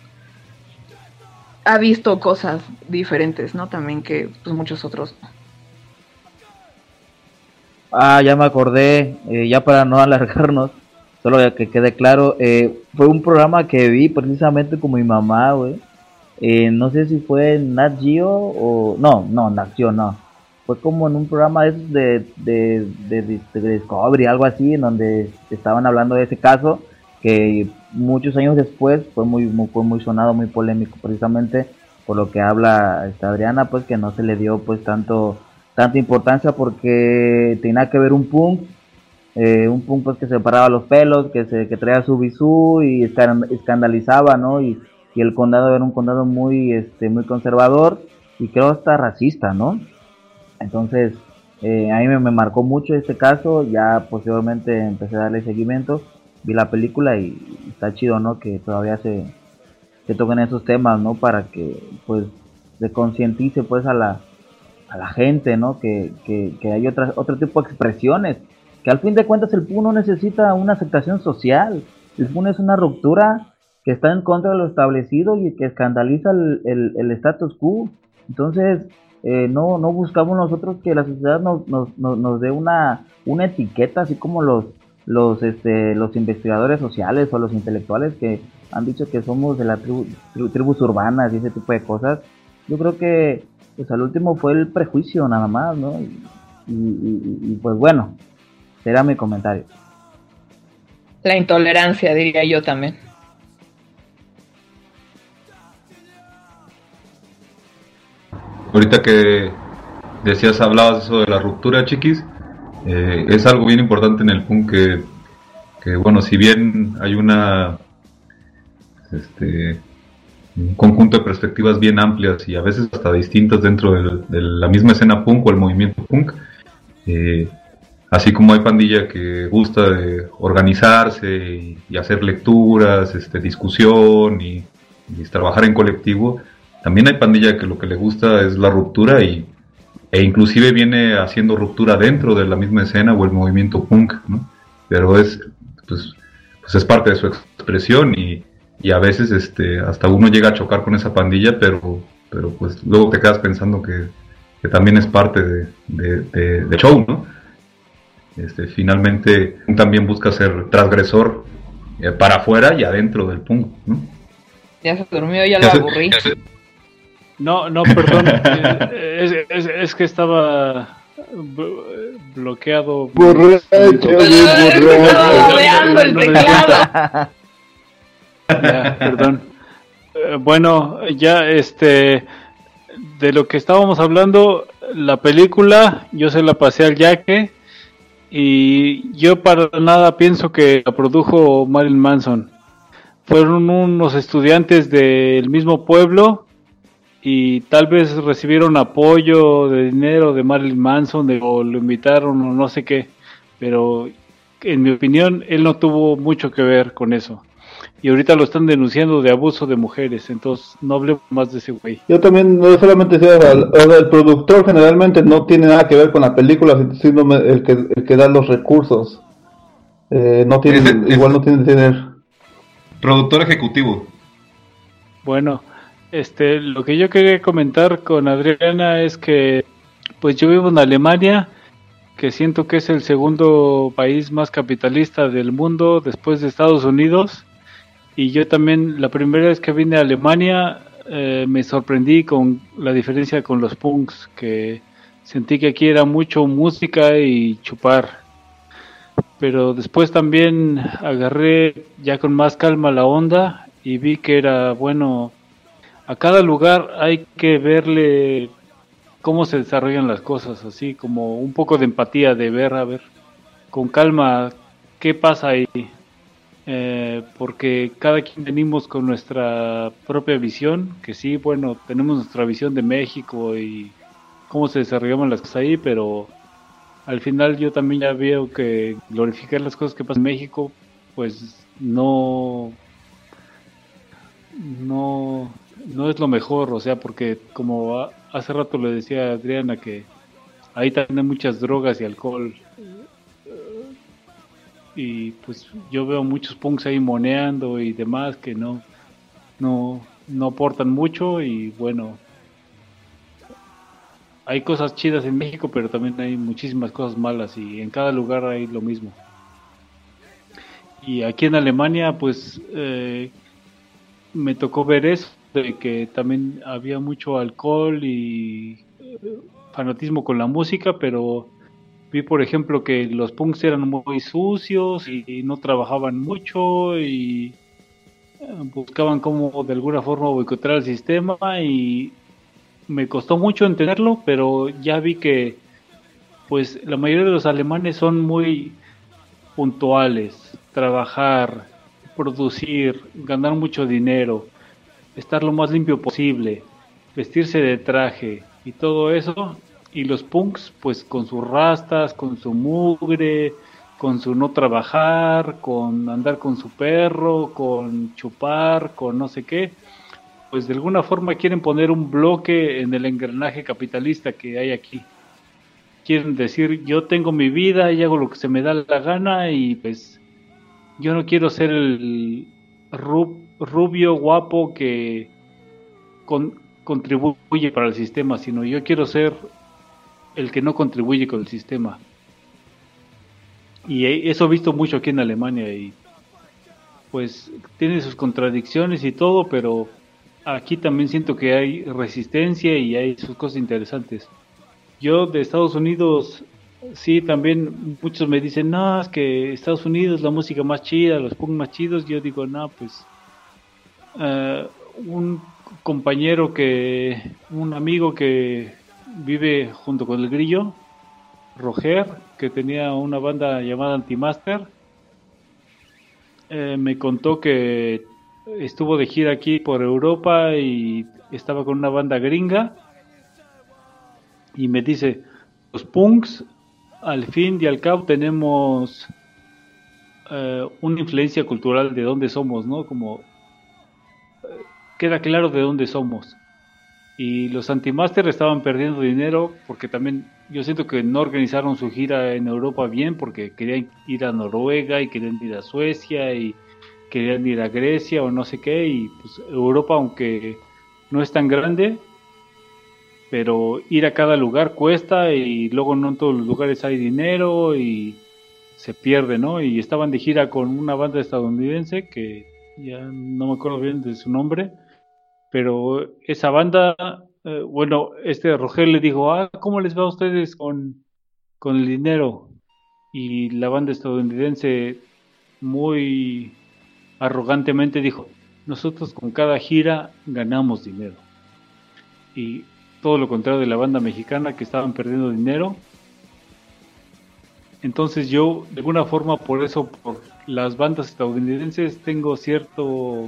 ha visto cosas diferentes, ¿no? También que pues muchos otros. Ah, ya me acordé, eh, ya para no alargarnos, solo que quede claro, eh, fue un programa que vi precisamente con mi mamá, güey. Eh, no sé si fue en Nat Geo o... No, no, Nat Geo no. Fue como en un programa de, de, de, de, de Discovery, algo así, en donde estaban hablando de ese caso, que muchos años después fue muy, muy, fue muy sonado, muy polémico, precisamente por lo que habla esta Adriana, pues que no se le dio pues tanto tanta importancia porque tenía que ver un punk, eh, un punk pues que se paraba los pelos, que se que traía su bisú y escandalizaba, ¿no? Y, y el condado era un condado muy este muy conservador y creo hasta racista, ¿no? Entonces eh, a mí me, me marcó mucho este caso. Ya posteriormente empecé a darle seguimiento, vi la película y está chido, ¿no? Que todavía se, se toquen esos temas, ¿no? Para que pues se concientice pues a la a la gente, ¿no? Que, que, que hay otras, otro tipo de expresiones, que al fin de cuentas el P U no necesita una aceptación social. El P U es una ruptura que está en contra de lo establecido y que escandaliza el, el, el status quo. Entonces eh, no, no buscamos nosotros que la sociedad nos, nos, nos, nos dé una, una etiqueta, así como los los este los investigadores sociales o los intelectuales que han dicho que somos de la tribu, tribu, tribus urbanas y ese tipo de cosas. Yo creo que pues al último fue el prejuicio nada más, ¿no? Y, y, y, y pues bueno, será mi comentario. La intolerancia, diría yo también. ahorita que decías, hablabas eso de la ruptura, Chiquis, eh, es algo bien importante en el punk que, que bueno, si bien hay una este un conjunto de perspectivas bien amplias y a veces hasta distintas dentro de, de la misma escena punk o el movimiento punk, eh, así como hay pandilla que gusta de organizarse y, y hacer lecturas, este, discusión y, y trabajar en colectivo, también hay pandilla que lo que le gusta es la ruptura y, e inclusive viene haciendo ruptura dentro de la misma escena o el movimiento punk, ¿no? Pero es, pues, pues es parte de su expresión y, y a veces este, hasta uno llega a chocar con esa pandilla, pero, pero pues luego te quedas pensando que, que también es parte de, de, de, de show, ¿no? Este, finalmente también busca ser transgresor eh, para afuera y adentro del punk, ¿no? Ya se durmió, ya lo aburrí. No, no, perdón. es, es, es que estaba bloqueado. Borracho, Rodeando el teclado. Ya, perdón. Eh, bueno, ya este de lo que estábamos hablando, la película, yo se la pasé al Yaque y yo para nada pienso que la produjo Marilyn Manson. Fueron unos estudiantes del mismo pueblo y tal vez recibieron apoyo de dinero de Marilyn Manson de, o lo invitaron o no sé qué, pero en mi opinión él no tuvo mucho que ver con eso. Y ahorita lo están denunciando de abuso de mujeres, entonces no hablemos más de ese güey. Yo también, no solamente decía, el, el productor generalmente no tiene nada que ver con la película, sino el que, el que da los recursos. Eh, no tiene, Ese, igual ese no tiene que tener... Productor ejecutivo. Bueno, este, lo que yo quería comentar con Adriana es que, pues yo vivo en Alemania, que siento que es el segundo país más capitalista del mundo después de Estados Unidos. Y yo también, la primera vez que vine a Alemania, eh, me sorprendí con la diferencia con los punks, que sentí que aquí era mucho música y chupar. Pero después también agarré ya con más calma la onda y vi que era, bueno, a cada lugar hay que verle cómo se desarrollan las cosas, así como un poco de empatía, de ver, a ver, con calma, qué pasa ahí. Eh, porque cada quien venimos con nuestra propia visión, que sí, bueno, tenemos nuestra visión de México y cómo se desarrollaban las cosas ahí, pero al final yo también ya veo que glorificar las cosas que pasan en México, pues no, no, no es lo mejor, o sea, porque como a, hace rato le decía a Adriana que ahí también hay muchas drogas y alcohol. Y pues yo veo muchos punks ahí moneando y demás que no no no aportan mucho y bueno, hay cosas chidas en México, pero también hay muchísimas cosas malas y en cada lugar hay lo mismo. Y aquí en Alemania pues eh, me tocó ver eso, de que también había mucho alcohol y eh, fanatismo con la música, pero vi, por ejemplo, que los punks eran muy sucios y no trabajaban mucho y buscaban como de alguna forma boicotear el sistema y me costó mucho entenderlo, pero ya vi que pues la mayoría de los alemanes son muy puntuales, trabajar, producir, ganar mucho dinero, estar lo más limpio posible, vestirse de traje y todo eso. Y los punks, pues con sus rastas, con su mugre, con su no trabajar, con andar con su perro, con chupar, con no sé qué, pues de alguna forma quieren poner un bloque en el engranaje capitalista que hay aquí. Quieren decir, yo tengo mi vida y hago lo que se me da la gana y pues yo no quiero ser el rub, rubio guapo que con, contribuye para el sistema, sino yo quiero ser el que no contribuye con el sistema. Y eso he visto mucho aquí en Alemania y pues tiene sus contradicciones y todo, pero aquí también siento que hay resistencia y hay sus cosas interesantes. Yo de Estados Unidos, sí, también muchos me dicen, no, es que Estados Unidos la música más chida, los punk más chidos. Yo digo, no, pues uh, un compañero que, un amigo que vive junto con el Grillo, Roger, que tenía una banda llamada Antimaster, eh, me contó que estuvo de gira aquí por Europa y estaba con una banda gringa y me dice, los punks al fin y al cabo tenemos eh, una influencia cultural de dónde somos, ¿no? Como eh, queda claro de dónde somos. Y los Antimaster estaban perdiendo dinero porque también yo siento que no organizaron su gira en Europa bien porque querían ir a Noruega y querían ir a Suecia y querían ir a Grecia o no sé qué, y pues Europa, aunque no es tan grande, pero ir a cada lugar cuesta y luego no en todos los lugares hay dinero y se pierde, ¿no? Y estaban de gira con una banda estadounidense que ya no me acuerdo bien de su nombre, pero esa banda, eh, bueno, este Roger le dijo, ah, ¿cómo les va a ustedes con, con el dinero? Y la banda estadounidense muy arrogantemente dijo, nosotros con cada gira ganamos dinero. Y todo lo contrario de la banda mexicana que estaban perdiendo dinero. Entonces yo, de alguna forma, por eso, por las bandas estadounidenses, tengo cierto...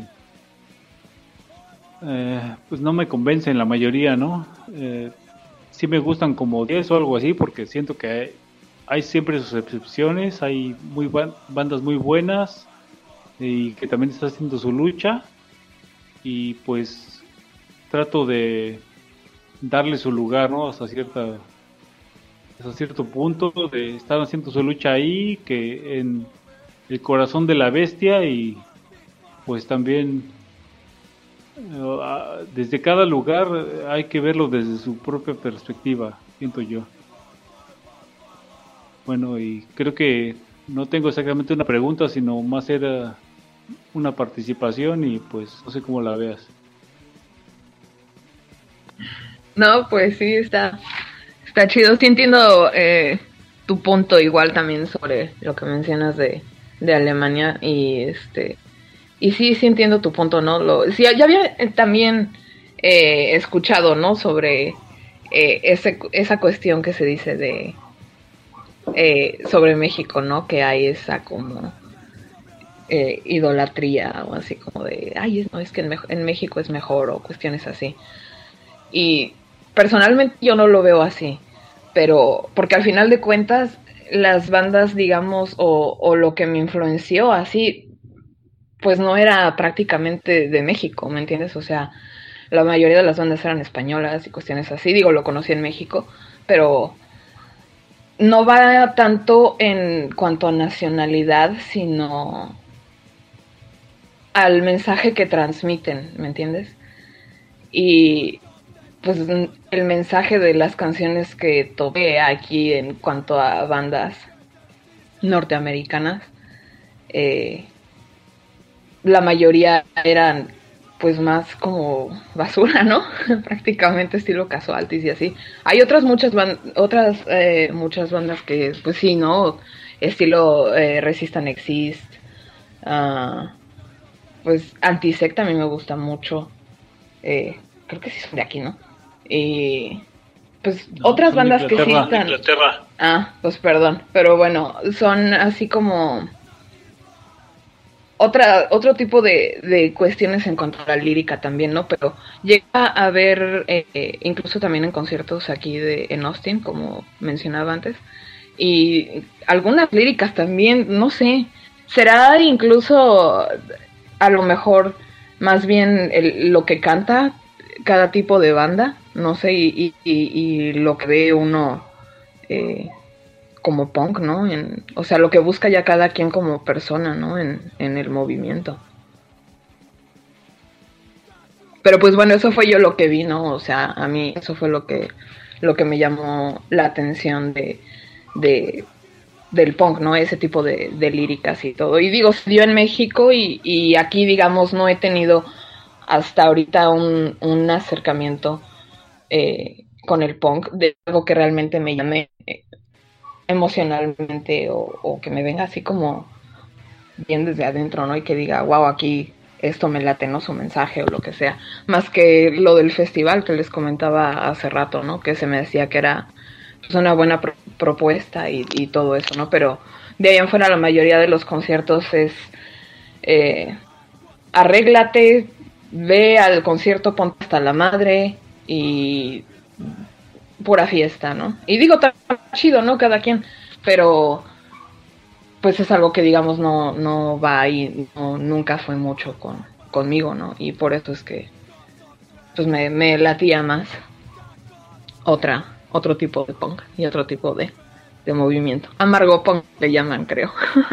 Eh, pues no me convencen la mayoría, ¿no? Eh, sí me gustan como diez o algo así, porque siento que hay, hay siempre sus excepciones, hay muy ban- bandas muy buenas y que también está haciendo su lucha, y pues trato de darle su lugar, ¿no? Hasta cierta hasta cierto punto, de estar haciendo su lucha ahí, que en el corazón de la bestia, y pues también uh, desde cada lugar hay que verlo desde su propia perspectiva, siento yo. Bueno, y creo que no tengo exactamente una pregunta, sino más era una participación, y pues no sé cómo la veas. No, pues sí, está, está chido. Sí entiendo eh, tu punto igual también sobre lo que mencionas de, de Alemania y este y sí, sí entiendo tu punto, ¿no? Lo, sí, ya había también eh, escuchado, ¿no? Sobre eh, ese, esa cuestión que se dice de eh, sobre México, ¿no? Que hay esa como eh, idolatría o así como de, ay, no, es que en, Me- en México es mejor o cuestiones así. Y personalmente yo no lo veo así, pero porque al final de cuentas las bandas, digamos, o, o lo que me influenció así, pues no era prácticamente de México, ¿me entiendes? O sea, la mayoría de las bandas eran españolas y cuestiones así, digo, lo conocí en México, pero no va tanto en cuanto a nacionalidad, sino al mensaje que transmiten, ¿me entiendes? Y pues el mensaje de las canciones que toqué aquí en cuanto a bandas norteamericanas, eh, la mayoría eran pues más como basura, ¿no? Prácticamente estilo Casualties y así. Hay otras muchas ban- otras eh, muchas bandas que pues sí, ¿no? Estilo eh, Resist and Exist. Uh, pues Antisect también me gusta mucho. Eh, creo que sí son de aquí, ¿no? Y pues No, otras son bandas de que sí Inglaterra. están. Inglaterra. Ah, pues perdón, pero bueno, son así como otra otro tipo de, de cuestiones en cuanto a la lírica también, ¿no? Pero llega a haber eh, incluso también en conciertos aquí de en Austin, como mencionaba antes, y algunas líricas también, no sé, será incluso a lo mejor más bien el, lo que canta cada tipo de banda, no sé, y, y, y lo que ve uno eh, como punk, ¿no? En, o sea, lo que busca ya cada quien como persona, ¿no? En, en el movimiento. Pero pues bueno, eso fue yo lo que vi, ¿no? O sea, a mí eso fue lo que lo que me llamó la atención de, de del punk, ¿no? Ese tipo de, de líricas y todo. Y digo, se dio en México y, y aquí, digamos, no he tenido hasta ahorita un, un acercamiento eh, con el punk de algo que realmente me llame eh, emocionalmente o, o que me venga así como bien desde adentro, ¿no? Y que diga, wow, aquí esto me late, ¿no? Su mensaje o lo que sea. Más que lo del festival que les comentaba hace rato, ¿no? Que se me decía que era pues, una buena pro- propuesta y, y todo eso, ¿no? Pero de ahí en fuera la mayoría de los conciertos es eh, arréglate, ve al concierto, ponte hasta la madre y pura fiesta, ¿no? Y digo, tan chido, ¿no? Cada quien, pero pues es algo que digamos no, no va ahí, no, nunca fue mucho con, conmigo, ¿no? Y por eso es que pues me, me latía más otra, otro tipo de punk y otro tipo de, de movimiento. Amargo punk le llaman, creo.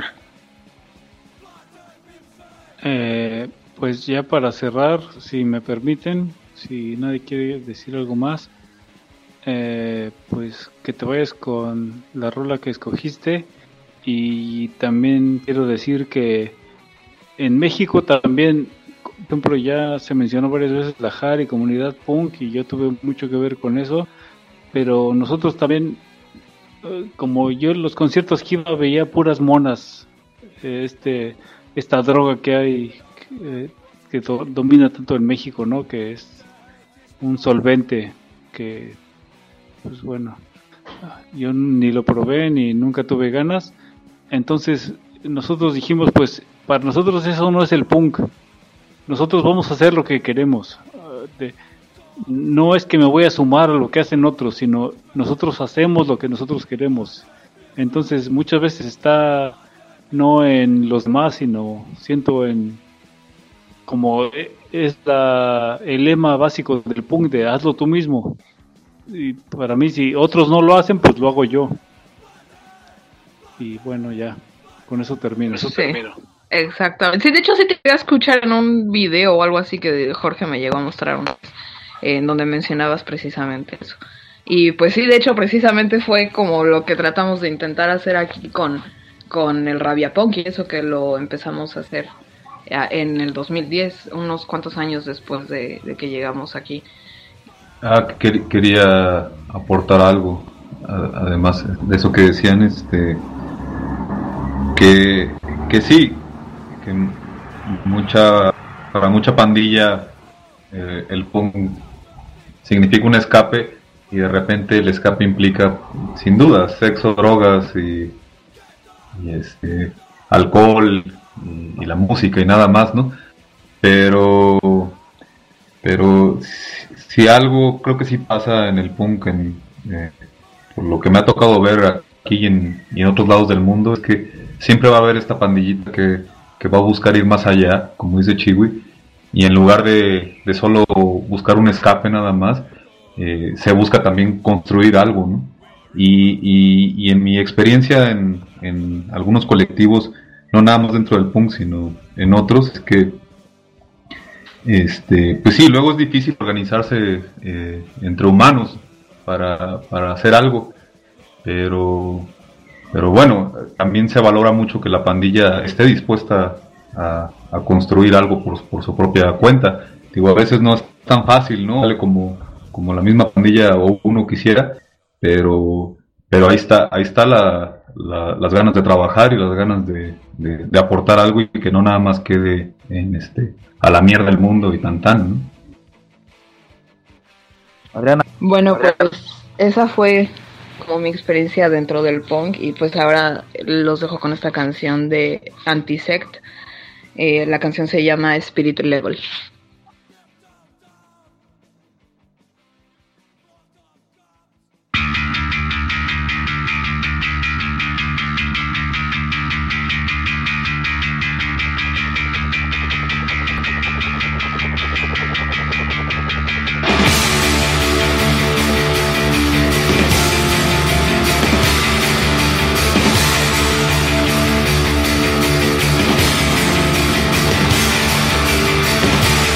Eh, pues ya para cerrar, si me permiten, si nadie quiere decir algo más, eh, pues que te vayas con la rola que escogiste. Y también quiero decir que en México también, por ejemplo, ya se mencionó varias veces la J A R y comunidad punk, y yo tuve mucho que ver con eso, pero nosotros también, eh, como yo en los conciertos que iba veía puras monas, eh, este esta droga que hay, eh, que do- domina tanto en México, ¿no? Que es un solvente que, pues bueno, yo ni lo probé ni nunca tuve ganas. Entonces nosotros dijimos, pues para nosotros eso no es el punk, nosotros vamos a hacer lo que queremos. Uh, de, no es que me voy a sumar a lo que hacen otros, sino nosotros hacemos lo que nosotros queremos. Entonces muchas veces está no en los demás, sino siento en como es la, el lema básico del punk de hazlo tú mismo. Y para mí, si otros no lo hacen, pues lo hago yo. Y bueno, ya, con eso termino. Eso Sí. termino. Exactamente. Sí, de hecho sí te iba a escuchar en un video o algo así que Jorge me llegó a mostrar una vez, eh, en donde mencionabas precisamente eso. Y pues sí, de hecho precisamente fue como lo que tratamos de intentar hacer aquí con, con el Rabia Punk, y eso que lo empezamos a hacer eh, en el dos mil diez, unos cuantos años después de, de que llegamos aquí. Ah, que- quería aportar algo, a- además de eso que decían, este, que, que sí, que mucha, para mucha pandilla eh, el punk significa un escape, y de repente el escape implica, sin duda, sexo, drogas y, y este, alcohol y, y la música y nada más, ¿no? Pero, pero si, si algo creo que sí pasa en el punk, en, eh, por lo que me ha tocado ver aquí y en, y en otros lados del mundo, es que siempre va a haber esta pandillita que, que va a buscar ir más allá, como dice Chiwi, y en lugar de, de solo buscar un escape nada más, eh, se busca también construir algo, ¿no? Y, y, y en mi experiencia en, en algunos colectivos, no nada más dentro del punk, sino en otros, es que este, pues sí, luego es difícil organizarse eh, entre humanos para, para hacer algo, pero pero bueno, también se valora mucho que la pandilla esté dispuesta a, a construir algo por, por su propia cuenta. Digo, a veces no es tan fácil, ¿no? Sale como, como la misma pandilla o uno quisiera, pero pero ahí está ahí está la, la, las ganas de trabajar y las ganas de, de, de aportar algo, y que no nada más quede en este a la mierda del mundo y tan tan, ¿no? Adriana, Bueno, pues esa fue como mi experiencia dentro del punk, y pues ahora los dejo con esta canción de Antisect. Eh, la canción se llama Spirit Level. Spirit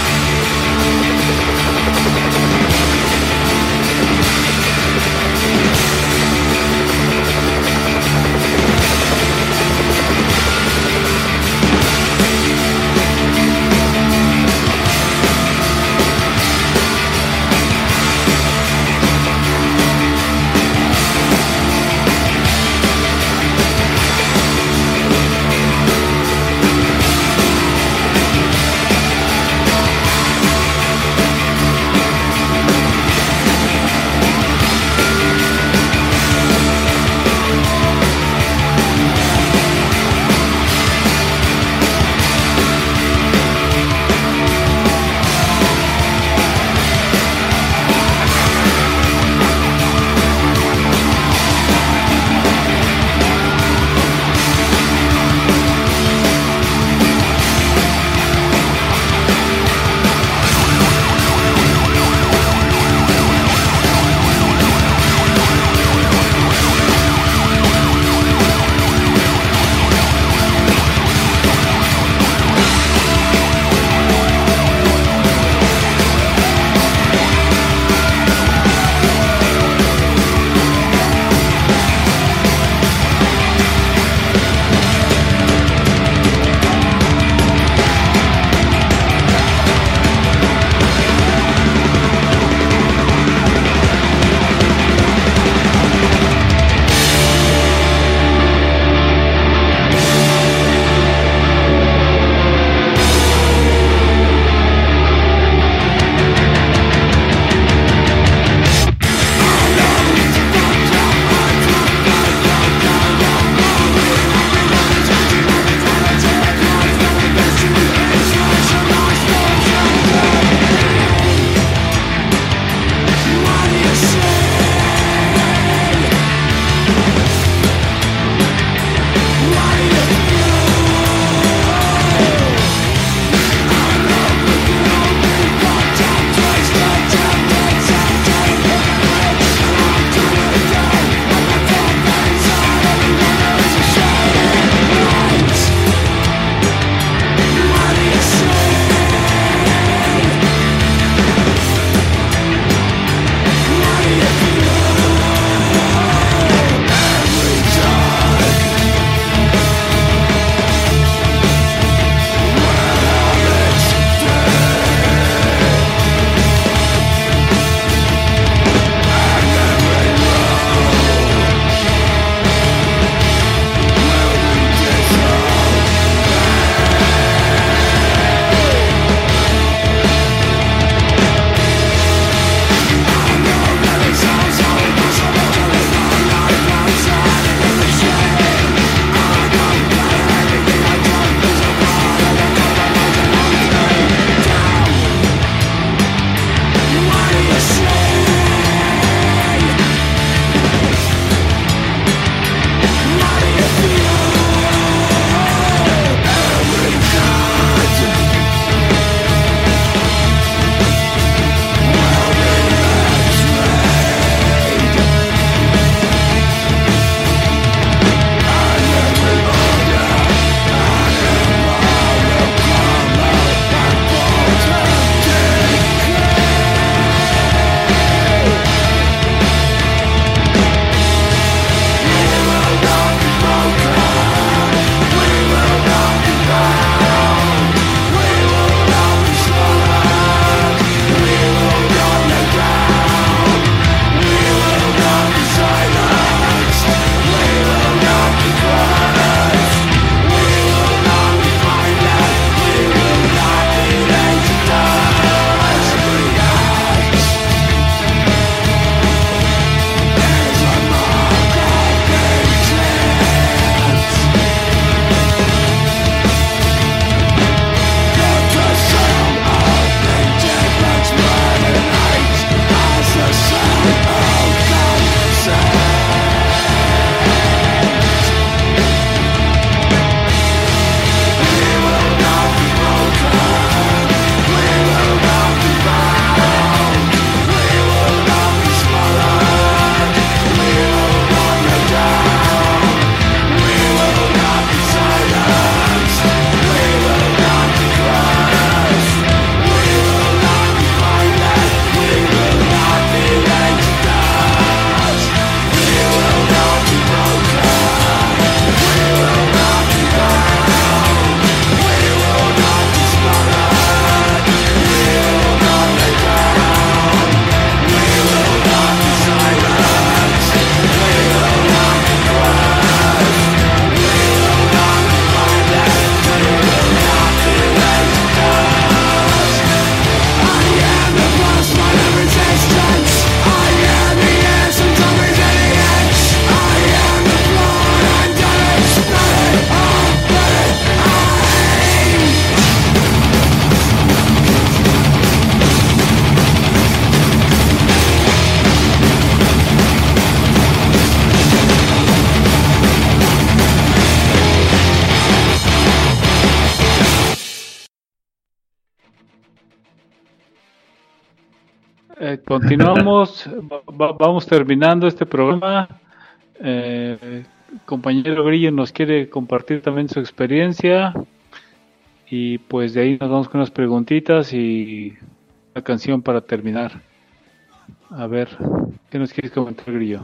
eh, continuamos, va, vamos terminando este programa. Eh, compañero Grillo nos quiere compartir también su experiencia y pues de ahí nos vamos con unas preguntitas y una canción para terminar. A ver, ¿qué nos quieres comentar, Grillo?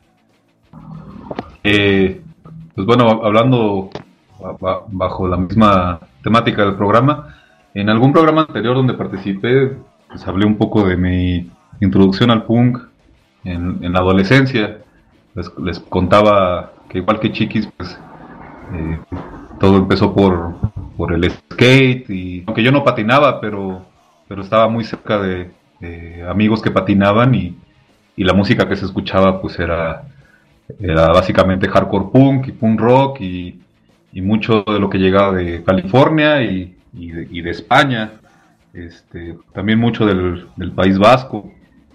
Eh, pues bueno, hablando bajo la misma temática del programa, en algún programa anterior donde participé, pues hablé un poco de mi introducción al punk en, en la adolescencia. Les, les contaba que igual que Chiquis, pues eh, todo empezó por, por el skate, y aunque yo no patinaba, pero, pero estaba muy cerca de, de amigos que patinaban, y, y la música que se escuchaba pues era Era básicamente hardcore punk y punk rock y, y mucho de lo que llegaba de California y, y, de, y de España, este, también mucho del, del País Vasco,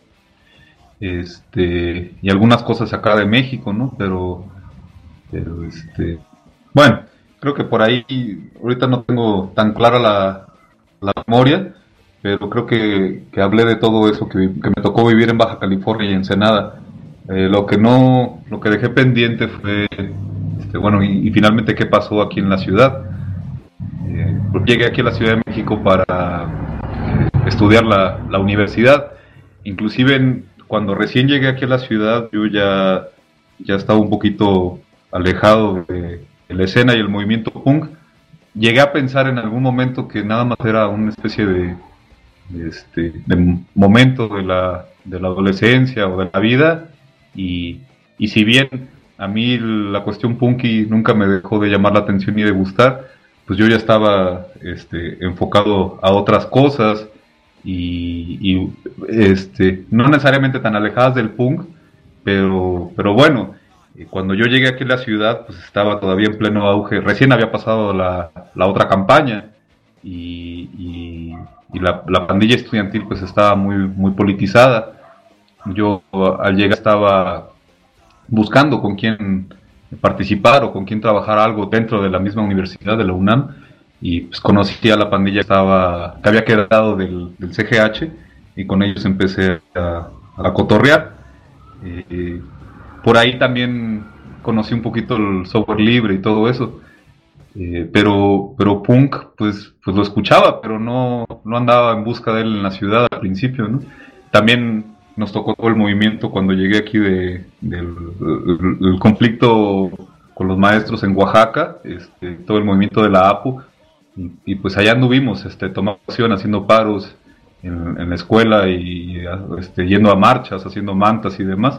este, y algunas cosas acá de México, ¿no? Pero, pero este, bueno, creo que por ahí ahorita no tengo tan clara la, la memoria, pero creo que, que hablé de todo eso que, que me tocó vivir en Baja California y Ensenada. Eh, lo que no, lo que dejé pendiente fue, este, bueno, y, y finalmente qué pasó aquí en la ciudad. Eh, llegué aquí a la Ciudad de México para eh, estudiar la, la universidad. Inclusive en, cuando recién llegué aquí a la ciudad, yo ya, ya estaba un poquito alejado de, de la escena y el movimiento punk. Llegué a pensar en algún momento que nada más era una especie de, de, este, de momento de la, de la adolescencia o de la vida. Y, y si bien a mí la cuestión punky nunca me dejó de llamar la atención ni de gustar, pues yo ya estaba este, enfocado a otras cosas y, y este, no necesariamente tan alejadas del punk, pero, pero bueno, cuando yo llegué aquí a la ciudad pues estaba todavía en pleno auge, recién había pasado la, la otra campaña y, y, y la, la pandilla estudiantil pues estaba muy, muy politizada. Yo al llegar estaba buscando con quién participar o con quién trabajar algo dentro de la misma universidad de la UNAM, y pues conocí a la pandilla que, estaba, que había quedado del, del C G H, y con ellos empecé a, a cotorrear. Eh, por ahí también conocí un poquito el software libre y todo eso, eh, pero pero punk pues pues lo escuchaba, pero no, no andaba en busca de él en la ciudad al principio, ¿no? También nos tocó todo el movimiento cuando llegué aquí de, del el, el conflicto con los maestros en Oaxaca, este, todo el movimiento de la A P U, y, y pues allá anduvimos, este, tomando acción, haciendo paros en, en la escuela y este, yendo a marchas, haciendo mantas y demás.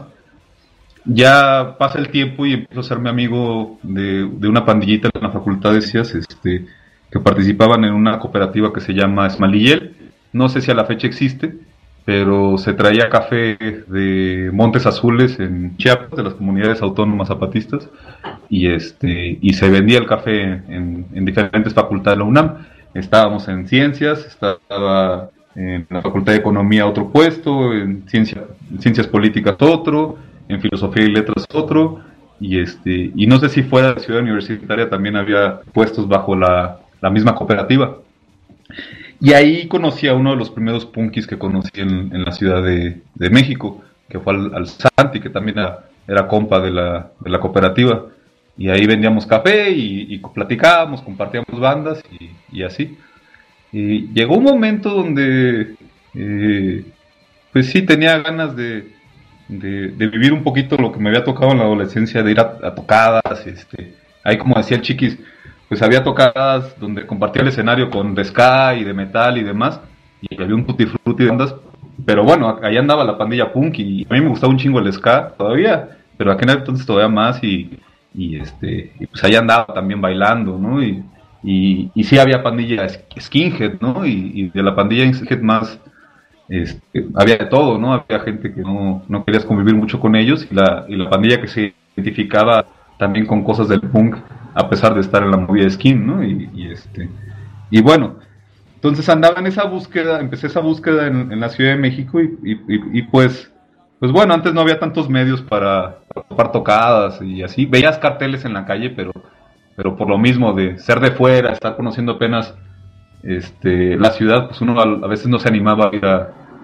Ya pasa el tiempo y empiezo a hacerme amigo de, de una pandillita en la Facultad de Ciencias, este, que participaban en una cooperativa que se llama Esmalillel. No sé si a la fecha existe, pero se traía café de Montes Azules en Chiapas, de las comunidades autónomas zapatistas, y este y se vendía el café en, en diferentes facultades de la UNAM. Estábamos en Ciencias, estaba en la Facultad de Economía otro puesto, en, ciencia, en Ciencias Políticas otro, en Filosofía y Letras otro, y este y no sé si fuera de la Ciudad Universitaria también había puestos bajo la, la misma cooperativa. Y ahí conocí a uno de los primeros punkis que conocí en, en la Ciudad de, de México, que fue al, al Santi, que también era, era compa de la, de la cooperativa. Y ahí vendíamos café y, y platicábamos, compartíamos bandas y, y así. Y llegó un momento donde, eh, pues sí, tenía ganas de, de, de vivir un poquito lo que me había tocado en la adolescencia, de ir a, a tocadas. Este, ahí, como decía el Chiquis, pues había tocadas donde compartía el escenario con de ska y de metal y demás, y había un tutti frutti de bandas, pero bueno, ahí andaba la pandilla punk, y a mí me gustaba un chingo el ska todavía, pero aquel entonces todavía más, y, y este y pues ahí andaba también bailando, ¿no? Y, y, y sí había pandilla skinhead, ¿no? Y, y de la pandilla skinhead más, este, había de todo, ¿no? Había gente que no, no querías convivir mucho con ellos, y la, y la pandilla que se identificaba también con cosas del punk, a pesar de estar en la movida de skin, ¿no? Y, y este y bueno, entonces andaba en esa búsqueda, empecé esa búsqueda en, en la Ciudad de México, y, y, y, y pues pues bueno, antes no había tantos medios para, para topar tocadas y así, veías carteles en la calle, pero pero por lo mismo de ser de fuera, estar conociendo apenas este la ciudad, pues uno a, a veces no se animaba a ir a,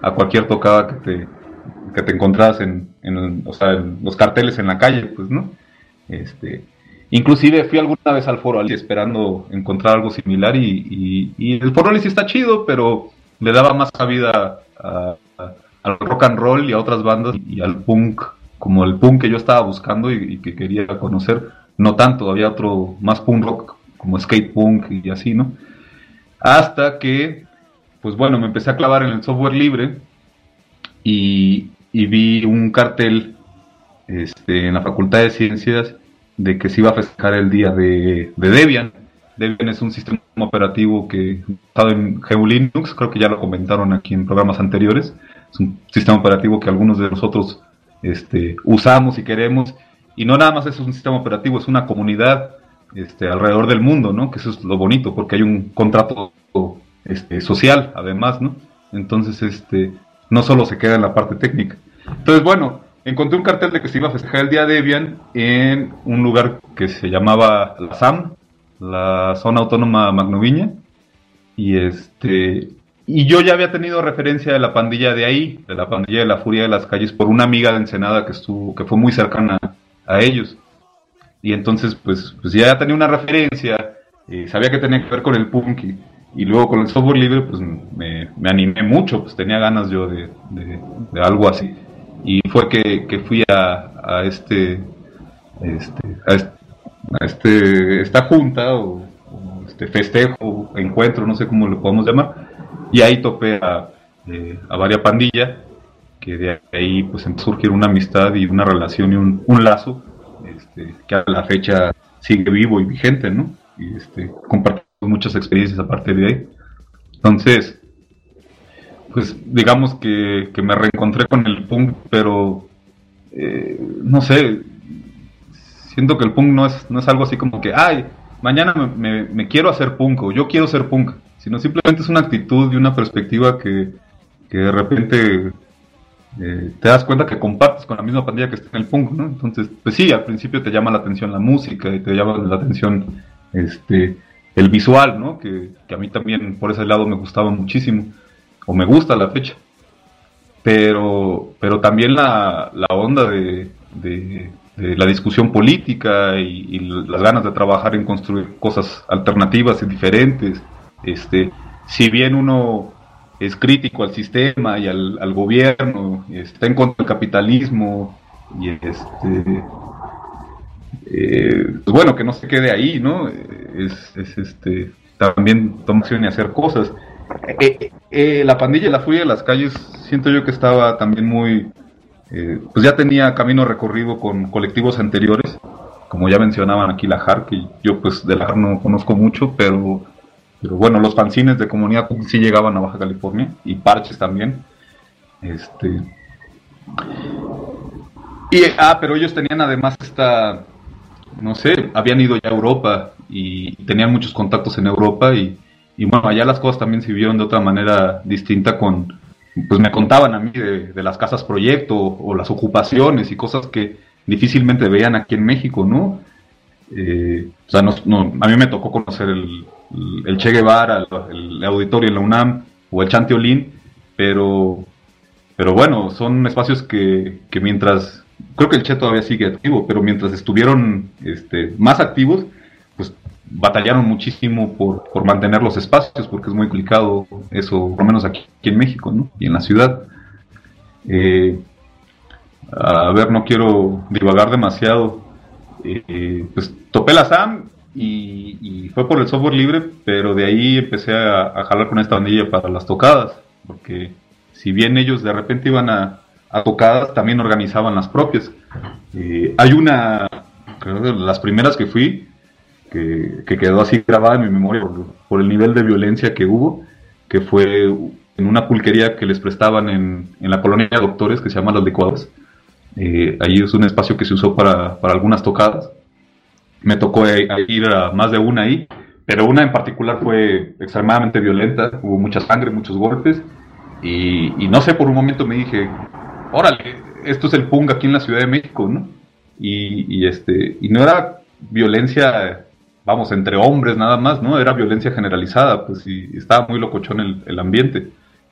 a cualquier tocada que te, que te encontrabas en, en, o sea, en los carteles en la calle, pues, ¿no? Este, inclusive fui alguna vez al Foro Alice esperando encontrar algo similar y, y, y el Foro Alice está chido, pero le daba más cabida a, a, al rock and roll y a otras bandas y al punk, como el punk que yo estaba buscando y, y que quería conocer, no tanto, había otro más punk rock como skate punk y así, ¿no? Hasta que, pues bueno, me empecé a clavar en el software libre y, y vi un cartel este, en la Facultad de Ciencias de que se iba a festejar el día de, de Debian. Debian es un sistema operativo que basado en G N U Linux, creo que ya lo comentaron aquí en programas anteriores. Es un sistema operativo que algunos de nosotros este, usamos y queremos, y no nada más es un sistema operativo, es una comunidad este, alrededor del mundo, ¿no? Que eso es lo bonito, porque hay un contrato este, social, además, ¿no? Entonces, este, no solo se queda en la parte técnica. Entonces, bueno, encontré un cartel de que se iba a festejar el día de Debian en un lugar que se llamaba la S A M, la Zona Autónoma Magnoviña, y este... Y yo ya había tenido referencia de la pandilla de ahí, de la pandilla de la Furia de las Calles, por una amiga de Ensenada que estuvo, que fue muy cercana a ellos. Y entonces, pues, pues ya tenía una referencia, eh, sabía que tenía que ver con el punk, y, y luego con el software libre, pues me, me animé mucho, pues tenía ganas yo de, de, de algo así. Y fue que, que fui a, a este, este, a este, a este, esta junta, o, o este festejo, encuentro, no sé cómo lo podemos llamar. Y ahí topé a, eh, a varias pandillas, que de ahí pues empezó a surgir una amistad y una relación y un, un lazo este, que a la fecha sigue vivo y vigente, ¿no? Y este, compartimos muchas experiencias a partir de ahí. Entonces, pues digamos que, que me reencontré con el punk, pero eh, no sé, siento que el punk no es, no es algo así como que, ay, mañana me, me, me quiero hacer punk o yo quiero ser punk, sino simplemente es una actitud y una perspectiva que, que de repente eh, te das cuenta que compartes con la misma pandilla que está en el punk, ¿no? Entonces, pues sí, al principio te llama la atención la música y te llama la atención este el visual, ¿no? Que, que a mí también por ese lado me gustaba muchísimo, o me gusta a la fecha. Pero, pero también la, la onda de, de, de la discusión política y, y las ganas de trabajar en construir cosas alternativas y diferentes. Este, si bien uno es crítico al sistema y al, al gobierno, está en contra del capitalismo y este, eh, pues bueno, que no se quede ahí, ¿no? Es, es este, también toma acción y hacer cosas. Eh, eh, la pandilla de la Furia de las Calles, siento yo que estaba también muy, eh, pues ya tenía camino recorrido con colectivos anteriores, como ya mencionaban aquí la J A R, que yo pues de la J A R no conozco mucho, pero Pero bueno, los fanzines de comunidad sí llegaban a Baja California, y parches también. Este y Ah, pero ellos tenían además esta, no sé, habían ido ya a Europa y tenían muchos contactos en Europa y, y bueno, allá las cosas también se vivieron de otra manera distinta con, pues me contaban a mí de, de las casas proyecto o las ocupaciones y cosas que difícilmente veían aquí en México, ¿no? Eh, o sea, no, no, a mí me tocó conocer el, el Che Guevara, el, el auditorio en la UNAM o el Chanteolín, pero, pero bueno, son espacios que, que mientras, creo que el Che todavía sigue activo, pero mientras estuvieron este, más activos, pues batallaron muchísimo por, por mantener los espacios, porque es muy complicado eso, por lo menos aquí, aquí en México, ¿no? Y en la ciudad. Eh, a ver, no quiero divagar demasiado. Eh, pues topé la S A M y, y fue por el software libre, pero de ahí empecé a, a jalar con esta bandilla para las tocadas, porque si bien ellos de repente iban a, a tocadas, también organizaban las propias. Eh, hay una, creo que de las primeras que fui, que, que quedó así grabada en mi memoria por, por el nivel de violencia que hubo, que fue en una pulquería que les prestaban en, en la colonia de Doctores, que se llama Las Licuadoras. Eh, ahí es un espacio que se usó para, para algunas tocadas. Me tocó eh, ir a más de una ahí, pero una en particular fue extremadamente violenta, hubo mucha sangre, muchos golpes, y, y no sé, por un momento me dije, órale, esto es el punk aquí en la Ciudad de México, ¿no? Y, y este y no era violencia, vamos, entre hombres nada más, ¿no? Era violencia generalizada, pues, y estaba muy locochón el, el ambiente.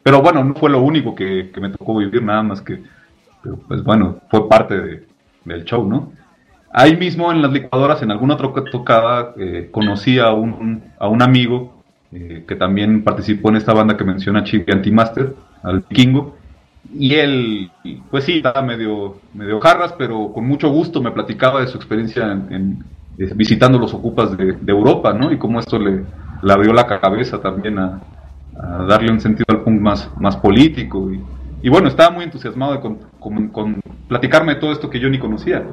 pero bueno, no fue lo único que, que me tocó vivir, nada más que, pero pues bueno, fue parte de, del show, ¿no? Ahí mismo en las licuadoras, en alguna otra tocada, eh, conocí a un, a un amigo eh, que también participó en esta banda que menciona Chibi Antimaster, al Vikingo, y él, pues sí, estaba medio, medio jarras, pero con mucho gusto me platicaba de su experiencia en, en, eh, visitando los ocupas de, de Europa, ¿no? Y cómo esto le, le abrió la cabeza también a, a darle un sentido al punk más, más político. Y, y bueno, estaba muy entusiasmado de con, con, con platicarme de todo esto que yo ni conocía.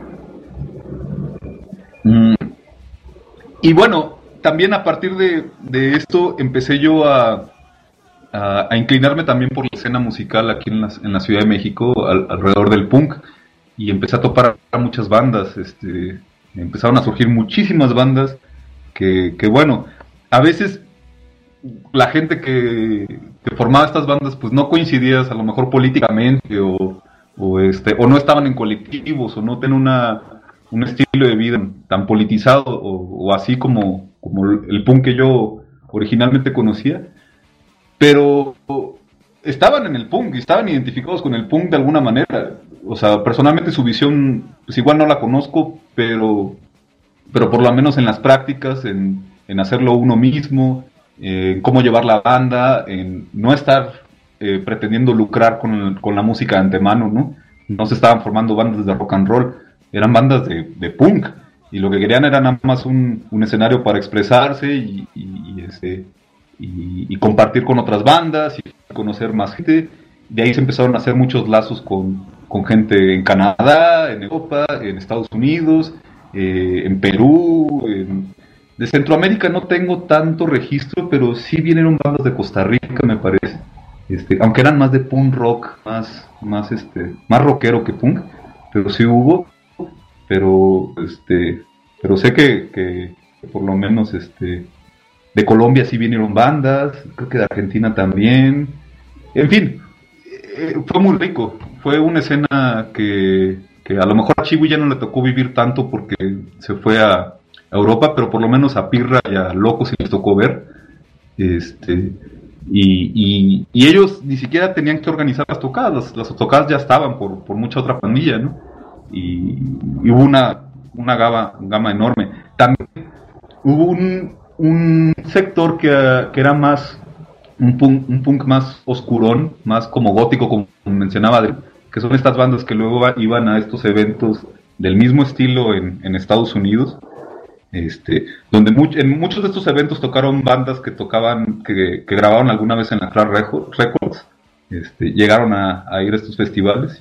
Mm. Y bueno, también a partir de, de esto empecé yo a, a, a inclinarme también por la escena musical aquí en la, en la Ciudad de México, al, alrededor del punk, y empecé a topar a muchas bandas. Este, empezaron a surgir muchísimas bandas que, que bueno, a veces la gente que, que formaba estas bandas pues no coincidías a lo mejor políticamente o, o, este, o no estaban en colectivos o no tenían una un estilo de vida tan politizado o, o así como, como el punk que yo originalmente conocía, pero estaban en el punk y estaban identificados con el punk de alguna manera. O sea, personalmente su visión, pues igual no la conozco, pero, pero por lo menos en las prácticas, en, en hacerlo uno mismo, en cómo llevar la banda, en no estar eh, pretendiendo lucrar con, con la música de antemano, ¿no? No se estaban formando bandas de rock and roll, eran bandas de, de punk, y lo que querían era nada más un, un escenario para expresarse y, y, y, este, y, y compartir con otras bandas y conocer más gente. De ahí se empezaron a hacer muchos lazos con, con gente en Canadá, en Europa, en Estados Unidos, eh, en Perú. En, de Centroamérica no tengo tanto registro, pero sí vinieron bandas de Costa Rica, me parece. Este, aunque eran más de punk rock, más, más, este, más rockero que punk, pero sí hubo. Pero este pero sé que, que, que por lo menos este de Colombia sí vinieron bandas, creo que de Argentina también, en fin, eh, fue muy rico, fue una escena que, que a lo mejor a Chiwi ya no le tocó vivir tanto porque se fue a, a Europa, pero por lo menos a Pirra y a Loco sí les tocó ver, este y, y, y ellos ni siquiera tenían que organizar las tocadas, las, las tocadas ya estaban por, por mucha otra pandilla, ¿no? Y, y hubo una, una gama, gama enorme. También hubo un, un sector que, que era más un punk, un punk más oscurón, más como gótico, como mencionaba, que son estas bandas que luego iban a estos eventos del mismo estilo en, en Estados Unidos, este, donde much, en muchos de estos eventos tocaron bandas que tocaban, que, que grabaron alguna vez en la Crash Records, este, llegaron a, a ir a estos festivales.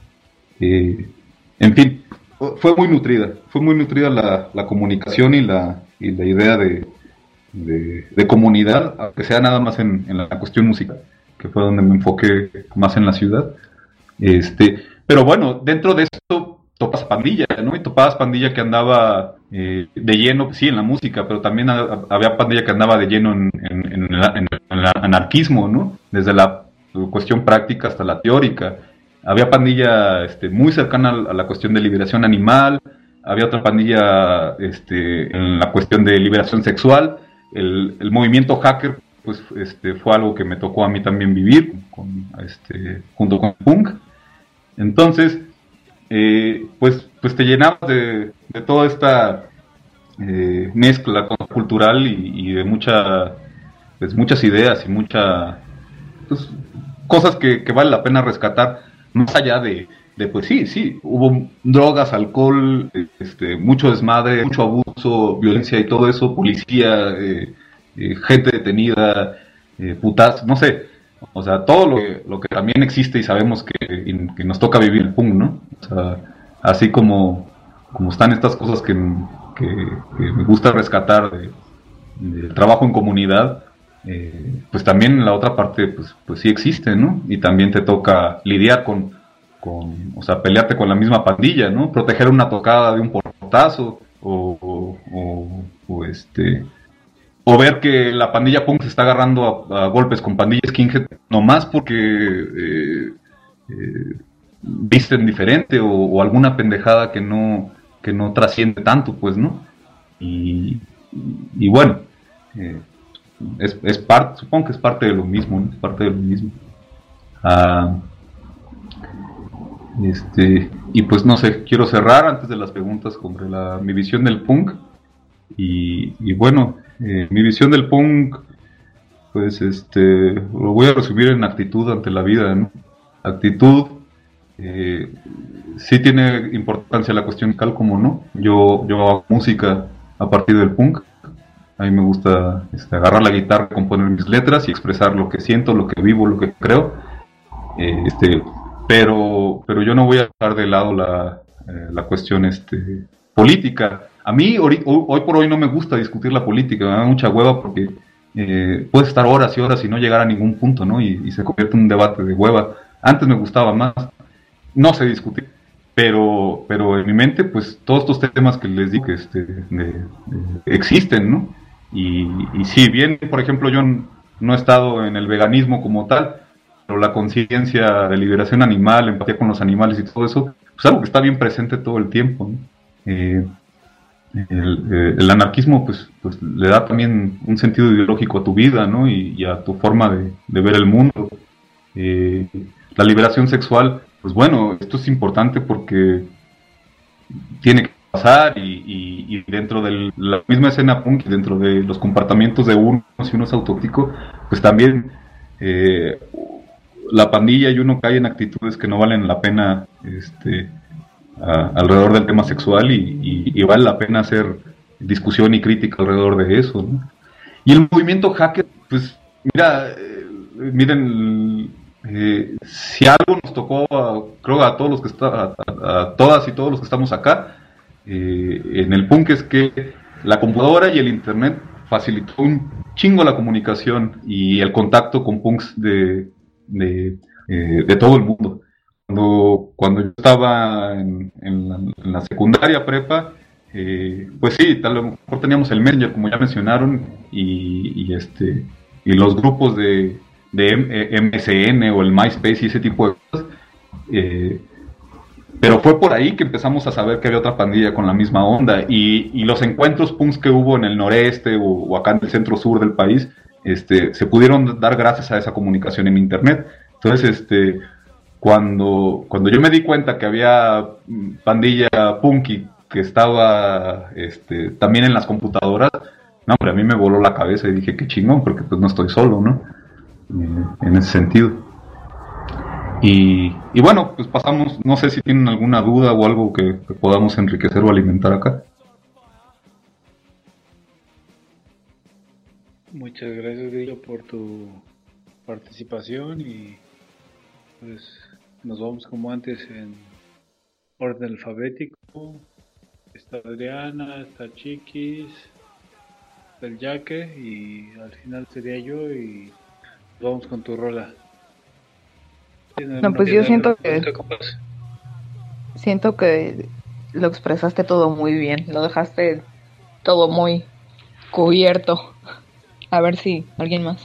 Eh, En fin, fue muy nutrida, fue muy nutrida la, la comunicación y la, y la idea de, de, de comunidad, aunque sea nada más en, en la cuestión musical, que fue donde me enfoqué más en la ciudad. Este, pero bueno, dentro de esto topas pandilla, ¿no? Y topabas pandilla que andaba eh, de lleno, sí, en la música, pero también a, había pandilla que andaba de lleno en, en, en, el, en el anarquismo, ¿no? Desde la cuestión práctica hasta la teórica. Había pandilla este, muy cercana a la cuestión de liberación animal, había otra pandilla este, en la cuestión de liberación sexual. El, el movimiento hacker pues, este, fue algo que me tocó a mí también vivir con, este, junto con punk. Entonces, eh, pues, pues te llenabas de, de toda esta eh, mezcla cultural y, y de mucha, pues, muchas ideas y muchas pues, cosas que, que vale la pena rescatar. Más allá de, de, pues sí, sí, hubo drogas, alcohol, este, mucho desmadre, mucho abuso, violencia y todo eso, policía, eh, eh, gente detenida, eh, putas, no sé, o sea, todo lo que, lo que también existe y sabemos que, y, que nos toca vivir el punk, ¿no? O sea, así como, como están estas cosas que, que, que me gusta rescatar de, del trabajo en comunidad, Eh, pues también la otra parte pues, pues sí existe, ¿no? Y también te toca lidiar con, con, o sea, pelearte con la misma pandilla, ¿no? Proteger una tocada de un portazo o, o, o, o este o ver que la pandilla punk se está agarrando a, a golpes con pandillas skinhead nomás porque eh, eh, visten diferente o, o alguna pendejada que no que no trasciende tanto, pues, ¿no? Y, y bueno, eh, es, es parte, supongo que es parte de lo mismo, ¿no? Es parte de lo mismo. Ah, este, y pues no sé, quiero cerrar antes de las preguntas sobre la, mi visión del punk. Y, y bueno, eh, mi visión del punk, pues este, lo voy a resumir en actitud ante la vida, ¿no? Actitud, eh, sí tiene importancia la cuestión musical, como no. Yo, yo hago música a partir del punk. A mí me gusta este, agarrar la guitarra, componer mis letras y expresar lo que siento, lo que vivo, lo que creo. Eh, este, pero, pero yo no voy a dejar de lado la, eh, la cuestión este, política. A mí hoy, hoy por hoy no me gusta discutir la política, me da mucha hueva porque eh, puedes estar horas y horas y no llegar a ningún punto, ¿no? Y, y se convierte en un debate de hueva. Antes me gustaba más, no sé discutir, pero, pero en mi mente, pues todos estos temas que les digo este, de, de, existen, ¿no? Y, y sí, bien, por ejemplo, yo no he estado en el veganismo como tal, pero la conciencia de liberación animal, empatía con los animales y todo eso, pues algo que está bien presente todo el tiempo, ¿no? Eh, el, eh, el anarquismo pues, pues le da también un sentido ideológico a tu vida, ¿no? Y, y a tu forma de, de ver el mundo. Eh, la liberación sexual, pues bueno, esto es importante porque tiene que pasar y, y, y dentro de la misma escena punk, dentro de los comportamientos de unos y unos autópticos, pues también eh, la pandilla y uno cae en actitudes que no valen la pena este, a, alrededor del tema sexual y, y, y vale la pena hacer discusión y crítica alrededor de eso, ¿no? Y el movimiento hacker, pues mira, eh, miren, eh, si algo nos tocó, a, creo a todos los que está, a, a, a todas y todos los que estamos acá, eh, en el punk, es que la computadora y el internet facilitó un chingo la comunicación y el contacto con punks de, de, eh, de todo el mundo. Cuando, cuando yo estaba en, en, la, en la secundaria prepa, eh, pues sí, tal vez mejor teníamos el Messenger, como ya mencionaron, y, y este y los grupos de, de M S N o el MySpace y ese tipo de cosas. Eh, pero fue por ahí que empezamos a saber que había otra pandilla con la misma onda, y, y los encuentros punks que hubo en el noreste o, o acá en el centro sur del país, este, se pudieron dar gracias a esa comunicación en internet. Entonces, este, cuando, cuando yo me di cuenta que había pandilla punky que estaba este, también en las computadoras, no, pero a mí me voló la cabeza y dije, qué chingón, porque pues no estoy solo, ¿no? Eh, en ese sentido. Y, y bueno, pues pasamos, no sé si tienen alguna duda o algo que, que podamos enriquecer o alimentar acá. Muchas gracias, Grillo, por tu participación, y pues nos vamos como antes en orden alfabético. Está Adriana, está Chiquis, está el Yaque, y al final sería yo, y nos vamos con tu rola. No, pues yo siento que siento que lo expresaste todo muy bien, lo dejaste todo muy cubierto. A ver si alguien más.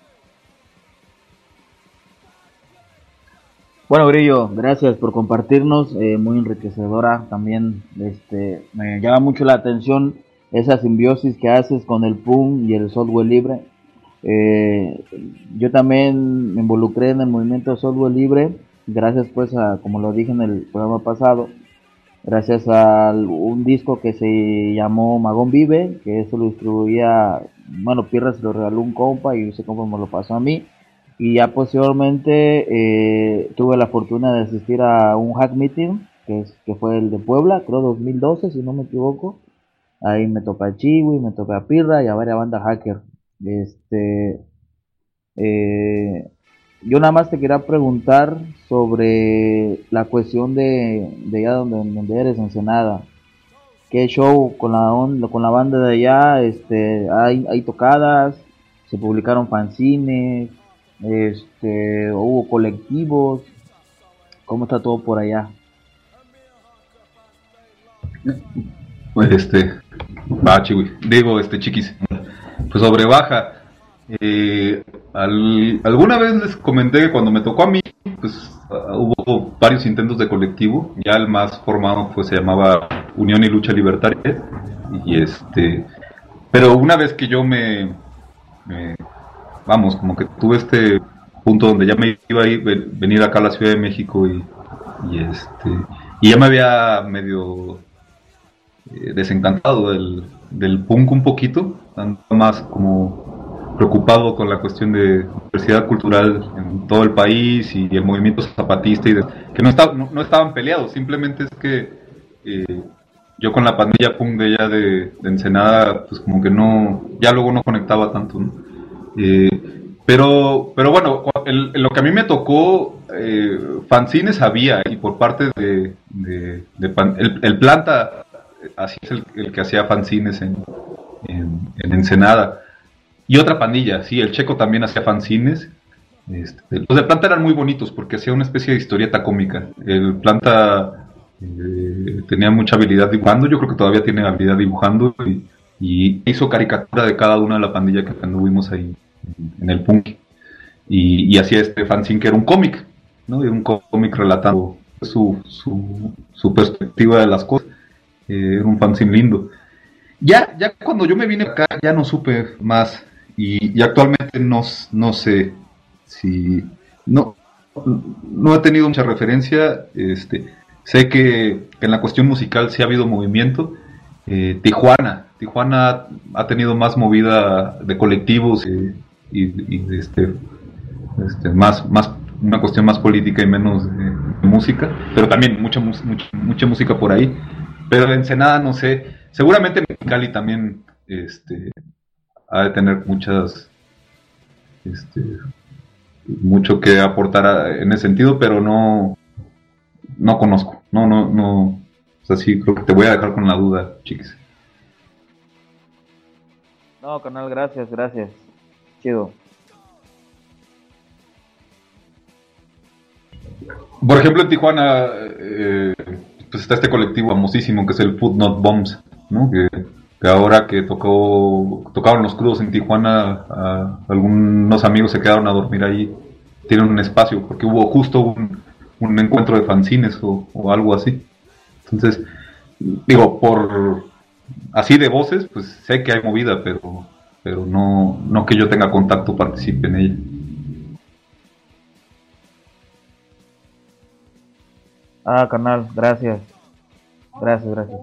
Bueno, Grillo, gracias por compartirnos, eh, muy enriquecedora también. Este, me llama mucho la atención esa simbiosis que haces con el punk y el software libre. Eh, yo también me involucré en el movimiento de software libre, gracias pues a, como lo dije en el programa pasado, gracias a un disco que se llamó Magón Vive, que eso lo distribuía, bueno, Pirra se lo regaló un compa y ese compa me lo pasó a mí, y ya posteriormente eh, tuve la fortuna de asistir a un hack meeting, que, es, que fue el de Puebla, creo dos mil doce si no me equivoco. Ahí me toca a Chiwi, me toca a Pirra y a varias bandas hacker. Este, eh, yo nada más te quería preguntar sobre la cuestión de, de allá donde, donde eres, Ensenada. ¿Qué show con la on, con la banda de allá? Este, hay, hay tocadas, se publicaron fanzines, este, hubo colectivos. ¿Cómo está todo por allá? Pues este, va, Chiwi, digo, este, Chiquis. Pues sobre Baja, eh, al, alguna vez les comenté que cuando me tocó a mí, pues uh, hubo varios intentos de colectivo. Ya el más formado pues se llamaba Unión y Lucha Libertaria, y este, pero una vez que yo me eh, vamos, como que tuve este punto donde ya me iba a ir, venir acá a la Ciudad de México y, y este y ya me había medio eh, desencantado del, del punk un poquito, tanto más como preocupado con la cuestión de diversidad cultural en todo el país y el movimiento zapatista, y de, que no, está, no, no estaban peleados, simplemente es que eh, yo con la pandilla punk de allá de, de Ensenada, pues como que no, ya luego no conectaba tanto, ¿no? Eh, pero, pero bueno, el, lo que a mí me tocó, eh, fanzines había, y por parte de, de, de pan, el, el Planta, así es el, el que hacía fanzines en, en, en Ensenada, y otra pandilla, sí, el Checo también hacía fanzines. Este, los de Planta eran muy bonitos porque hacía una especie de historieta cómica. El Planta eh, tenía mucha habilidad dibujando, yo creo que todavía tiene habilidad dibujando, y, y hizo caricatura de cada una de la pandilla que anduvimos ahí en el punk, y, y hacía este fanzine que era un cómic, ¿no? Era un cómic relatando su, su, su perspectiva de las cosas. Eh, era un fanzine lindo. Ya, ya cuando yo me vine acá ya no supe más, y, y actualmente no, no sé si no, no he tenido mucha referencia. Este, sé que, que en la cuestión musical sí ha habido movimiento. eh, Tijuana Tijuana ha tenido más movida de colectivos, eh, y, y este, este más más una cuestión más política y menos de, de música, pero también mucha, mucha mucha música por ahí. Pero en Ensenada no sé, seguramente Mexicali también este ha de tener muchas este mucho que aportar a, en ese sentido, pero no no conozco, no no no, o sea, sí, creo que te voy a dejar con la duda, chiquis. No, canal, gracias, gracias. Chido. Por ejemplo, en Tijuana, eh, pues está este colectivo famosísimo que es el Food Not Bombs, ¿no? Que, que ahora que tocó tocaron los Crudos en Tijuana, a, algunos amigos se quedaron a dormir ahí, tienen un espacio, porque hubo justo un, un encuentro de fanzines o, o algo así. Entonces, digo, por así de voces, pues sé que hay movida, pero pero no, no que yo tenga contacto, participe en ella. Ah, canal, gracias. Gracias, gracias.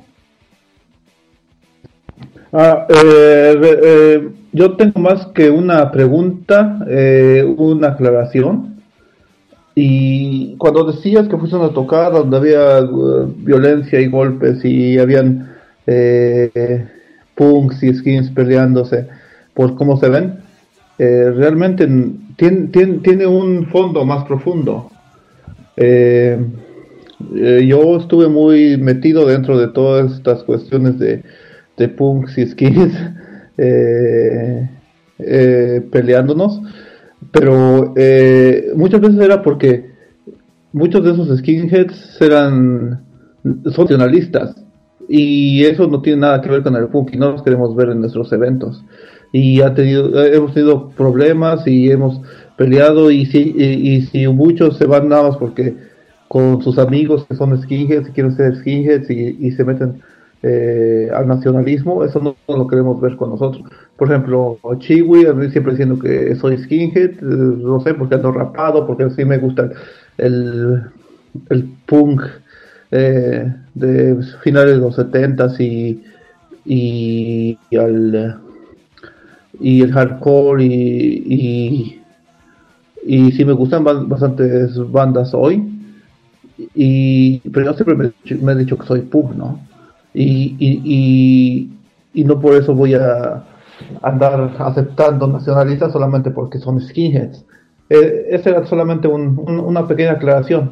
Ah, eh, eh, yo tengo más que una pregunta, eh, una aclaración. Y cuando decías que fuiste a una tocada donde había uh, violencia y golpes y habían eh, punks y skins peleándose por cómo se ven, eh, realmente tiene, tiene, tiene un fondo más profundo. Eh, eh, yo estuve muy metido dentro de todas estas cuestiones de, de punks y skins eh, eh, peleándonos, pero eh, muchas veces era porque muchos de esos skinheads eran son nacionalistas, y eso no tiene nada que ver con el punk y no los queremos ver en nuestros eventos, y ha tenido, hemos tenido problemas y hemos peleado, y si, y, y si muchos se van nada más porque con sus amigos que son skinheads y quieren ser skinheads y, y se meten eh, al nacionalismo, eso no, no lo queremos ver con nosotros. Por ejemplo, Chiwi, a mí siempre diciendo que soy skinhead, eh, no sé, porque ando rapado, porque sí me gusta el, el punk eh, de finales de los setentas y, y, y, al, y el hardcore, y, y, y sí me gustan bastantes bandas hoy, y pero yo siempre me, me he dicho que soy punk, ¿no? Y, y, y, y no por eso voy a andar aceptando nacionalistas solamente porque son skinheads. Eh, esa era solamente un, un, una pequeña aclaración.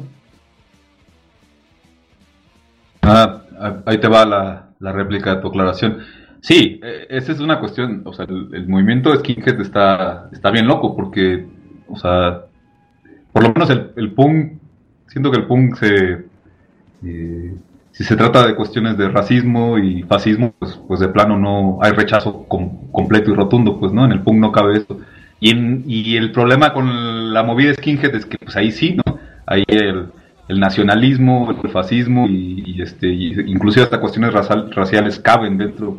Ah, ahí te va la, la réplica de tu aclaración. Sí, eh, esa es una cuestión, o sea, el, el movimiento de skinhead está, está bien loco porque, o sea, por lo menos el, el punk, siento que el punk se... Eh, si se trata de cuestiones de racismo y fascismo, pues, pues de plano no hay rechazo com, completo y rotundo, pues, ¿no? En el punk no cabe esto. Y, en, y el problema con la movida skinhead es que, pues ahí sí, ¿no? Ahí el, el nacionalismo, el fascismo y, y este, y inclusive hasta cuestiones racial, raciales caben dentro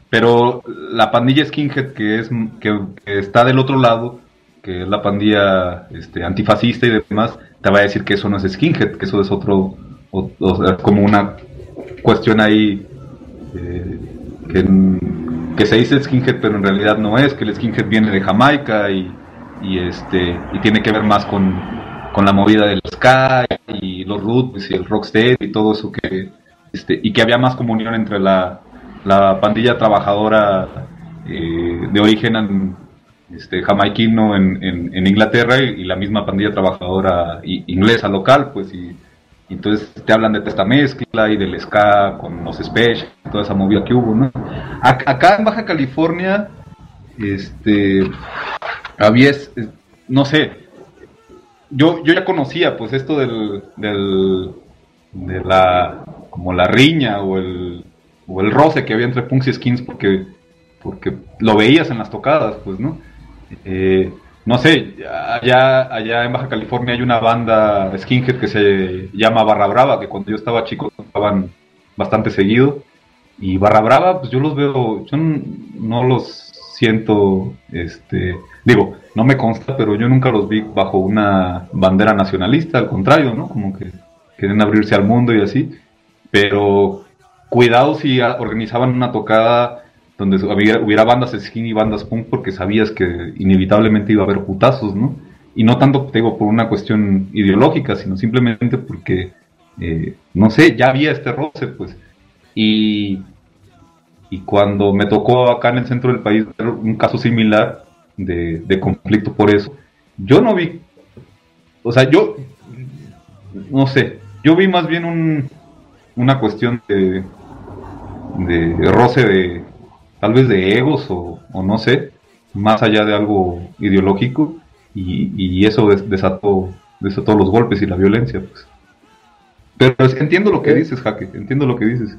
pero la pandilla skinhead que es que, que está del otro lado, que es la pandilla este, antifascista y demás, te va a decir que eso no es skinhead, que eso es otro, o, o sea, como una cuestión ahí eh, que, que se dice skinhead, pero en realidad no es, que el skinhead viene de Jamaica y, y este y tiene que ver más con, con la movida del ska y los roots y el rocksteady y todo eso que este y que había más comunión entre la la pandilla trabajadora eh, de origen este, jamaiquino en, en, en Inglaterra y, y la misma pandilla trabajadora y, inglesa local, pues, y, y entonces te hablan de esta mezcla y del ska con los specials, toda esa movida que hubo, ¿no? Acá en Baja California, este, había, no sé, yo, yo ya conocía, pues, esto del, del, de la, como la riña o el o el roce que había entre punks y skins porque porque lo veías en las tocadas, pues, ¿no? Eh, no sé, allá allá en Baja California hay una banda skinhead que se llama Barra Brava, que cuando yo estaba chico tocaban bastante seguido, y Barra Brava, pues yo los veo, yo no los siento, este, digo, no me consta, pero yo nunca los vi bajo una bandera nacionalista, al contrario, ¿no? Como que quieren abrirse al mundo y así, pero cuidado si organizaban una tocada donde hubiera, hubiera bandas skin y bandas punk, porque sabías que inevitablemente iba a haber putazos, ¿no? Y no tanto, te digo, por una cuestión ideológica, sino simplemente porque, eh, no sé, ya había este roce, pues. Y, y cuando me tocó acá en el centro del país ver un caso similar de, de conflicto por eso, yo no vi, o sea, yo, no sé, yo vi más bien un, una cuestión de de roce de tal vez de egos o, o no sé, más allá de algo ideológico, y, y eso des, desató desató los golpes y la violencia, pues. Pero es, entiendo lo que dices, Jaque, entiendo lo que dices.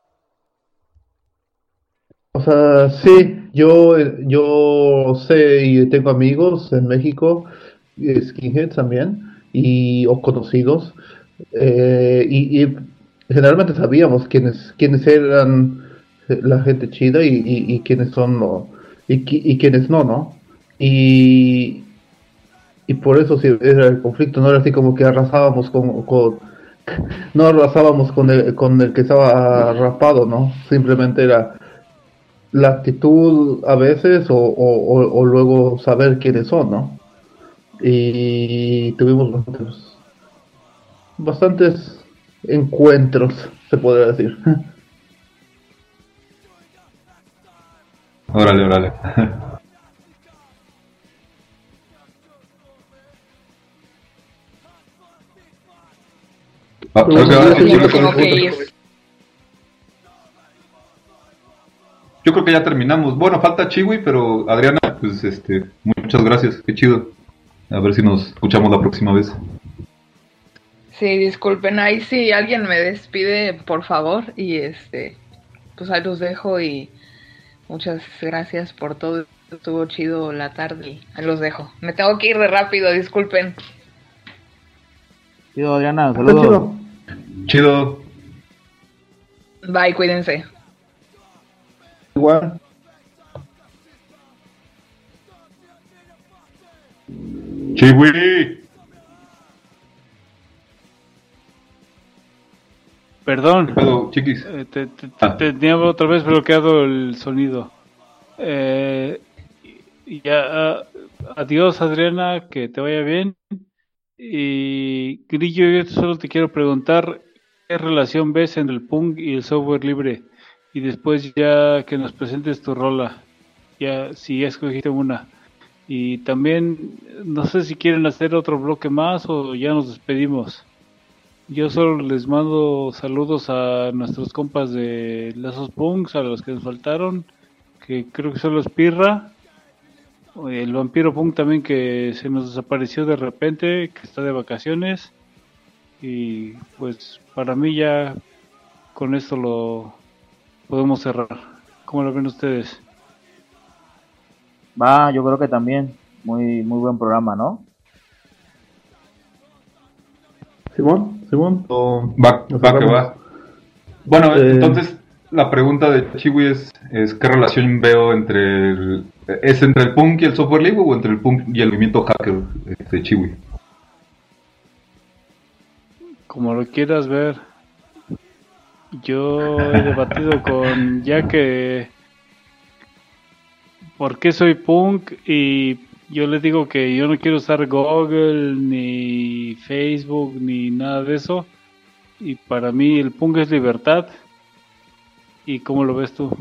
O sea, sí, yo yo sé y tengo amigos en México, skinheads también, y o conocidos, eh, y, y generalmente sabíamos quiénes quiénes eran la gente chida y, y, y quiénes son no, y, y quiénes no, ¿no? Y, y por eso sí era el conflicto, no era así como que arrasábamos con, con no arrasábamos con el, con el que estaba rapado, ¿no? Simplemente era la actitud a veces o, o, o, o luego saber quiénes son, ¿no? Y tuvimos bastantes, bastantes encuentros, se podría decir. Órale, órale. Ah, creo que ahora sí, Yo me tengo que ir. Yo creo que ya terminamos. Bueno, falta Chiwi, pero Adriana, pues este, muchas gracias, qué chido. A ver si nos escuchamos la próxima vez. Sí, disculpen, ahí si alguien me despide, por favor, y este, pues ahí los dejo y muchas gracias por todo, estuvo chido la tarde, ahí los dejo. Me tengo que ir de rápido, disculpen. Chido, Adriana, saludos. Chido. Bye, cuídense. Igual. Chiwi. Perdón, Pedo, chiquis. eh, te, te- Ah. te- tenía otra vez bloqueado el sonido. Eh, y ya, ah, adiós Adriana, que te vaya bien. Y Grillo, yo solo te quiero preguntar qué relación ves entre el punk y el software libre. Y después ya que nos presentes tu rola, ya si ya escogiste una. Y también, no sé si quieren hacer otro bloque más o ya nos despedimos. Yo solo les mando saludos a nuestros compas de Lazos Punks, a los que nos faltaron, que creo que solo es Pirra, el Vampiro Punk también que se nos desapareció de repente, que está de vacaciones, y pues para mí ya con esto lo podemos cerrar. ¿Cómo lo ven ustedes? Va, yo creo que también. Muy muy buen programa, ¿no? Simón, Simón. o- Va, nos va que hablamos. va. Bueno, Eh, entonces, la pregunta de Chiwi es, es ¿qué relación veo entre el, es entre el punk y el software libre o entre el punk y el movimiento hacker, este, Chiwi? Como lo quieras ver. Yo he debatido con ya que por qué soy punk y yo le digo que yo no quiero usar Google ni Facebook ni nada de eso y para mí el punk es libertad. ¿Y cómo lo ves tú?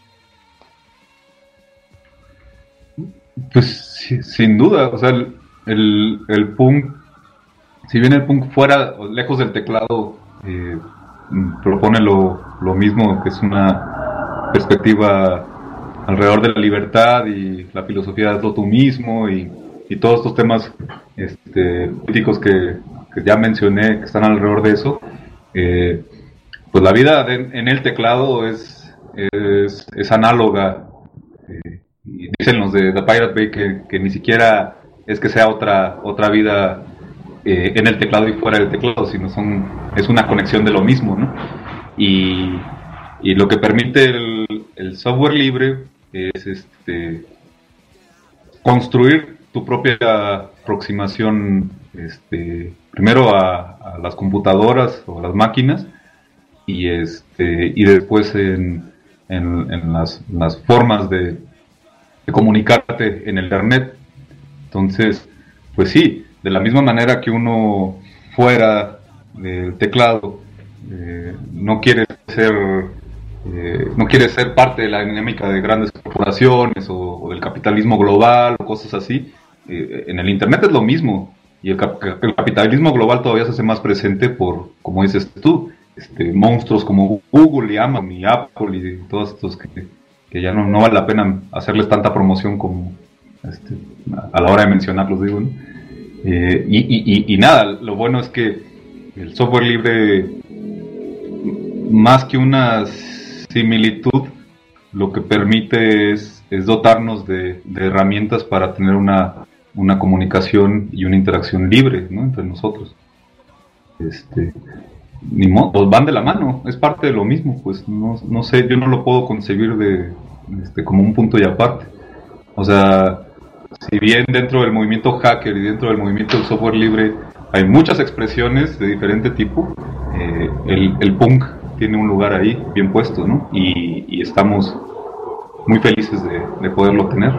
Pues sí, sin duda, o sea, el, el, el punk, si bien el punk fuera o lejos del teclado, eh, propone lo, lo mismo, que es una perspectiva alrededor de la libertad y la filosofía de hazlo tú mismo y, y todos estos temas este, políticos que, que ya mencioné que están alrededor de eso. Eh, pues la vida de, en el teclado es, es, es análoga. Eh, y dicen los de The Pirate Bay que, que ni siquiera es que sea otra, otra vida eh, en el teclado y fuera del teclado, sino son, es una conexión de lo mismo, ¿no? Y, y lo que permite el, el software libre es este construir tu propia aproximación, este, primero a, a las computadoras o a las máquinas y este y después en, en, en las, las formas de, de comunicarte en el internet. Entonces, pues sí, de la misma manera que uno fuera del teclado eh, no quiere ser eh, no quiere ser parte de la dinámica de grandes corporaciones o, o del capitalismo global o cosas así, eh, en el internet es lo mismo y el, cap- el capitalismo global todavía se hace más presente por, como dices tú, este, monstruos como Google y Amazon y Apple y todos estos que, que ya no, no vale la pena hacerles tanta promoción como este, a la hora de mencionarlos, digo, ¿no? Eh, y, y, y, y nada, lo bueno es que el software libre, más que una similitud, lo que permite es, es dotarnos de, de herramientas para tener una, una comunicación y una interacción libre, ¿no?, entre nosotros. Este, ni modo, pues van de la mano, es parte de lo mismo, pues no, no sé, yo no lo puedo concebir de, este, como un punto y aparte. O sea, si bien dentro del movimiento hacker y dentro del movimiento del software libre hay muchas expresiones de diferente tipo, eh, el, el punk tiene un lugar ahí bien puesto, ¿no? Y, y estamos muy felices de, de poderlo tener.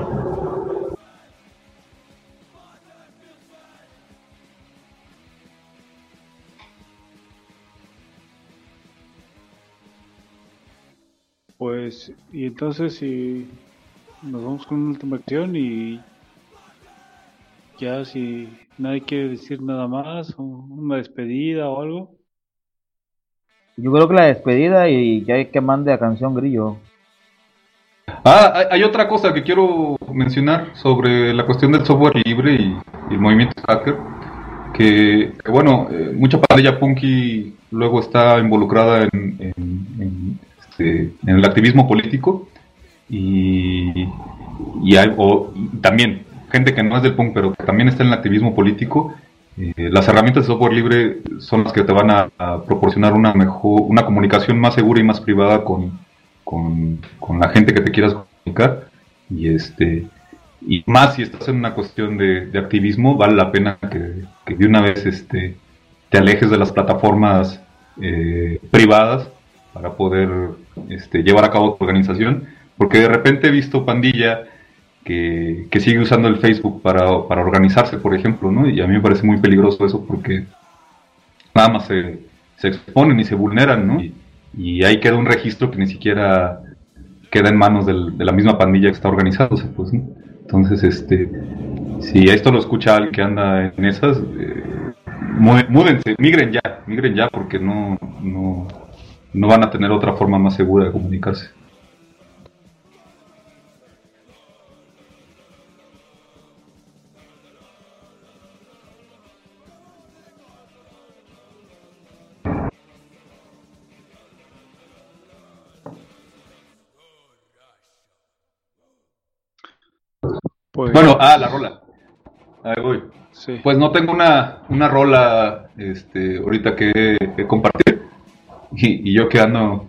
Pues, y entonces si nos vamos con una última acción y ya si nadie quiere decir nada más, o una despedida o algo. Yo creo que la despedida y ya hay que mande a Canción Grillo. Ah, hay, hay otra cosa que quiero mencionar sobre la cuestión del software libre y, y el movimiento hacker, que, que bueno, eh, mucha pandilla punky luego está involucrada en, en, en, este, en el activismo político y, y, hay, o, y también gente que no es del punk pero que también está en el activismo político. Eh, las herramientas de software libre son las que te van a, a proporcionar una mejor, una comunicación más segura y más privada con, con, con la gente que te quieras comunicar, y este y más si estás en una cuestión de, de activismo, vale la pena que, que de una vez este te alejes de las plataformas eh, privadas para poder este, llevar a cabo tu organización, porque de repente he visto pandilla Que, que sigue usando el Facebook para, para organizarse, por ejemplo, ¿no? Y a mí me parece muy peligroso eso porque nada más se, se exponen y se vulneran, ¿no? Y, y ahí queda un registro que ni siquiera queda en manos del, de la misma pandilla que está organizándose, pues, ¿no? Entonces, este, si esto lo escucha alguien que anda en esas, eh, múdense, migren ya, migren ya, porque no, no, no van a tener otra forma más segura de comunicarse. Pues, bueno, ah, la rola. Ahí voy. Sí. Pues no tengo una, una rola este, ahorita que, que compartir. Y, y yo que ando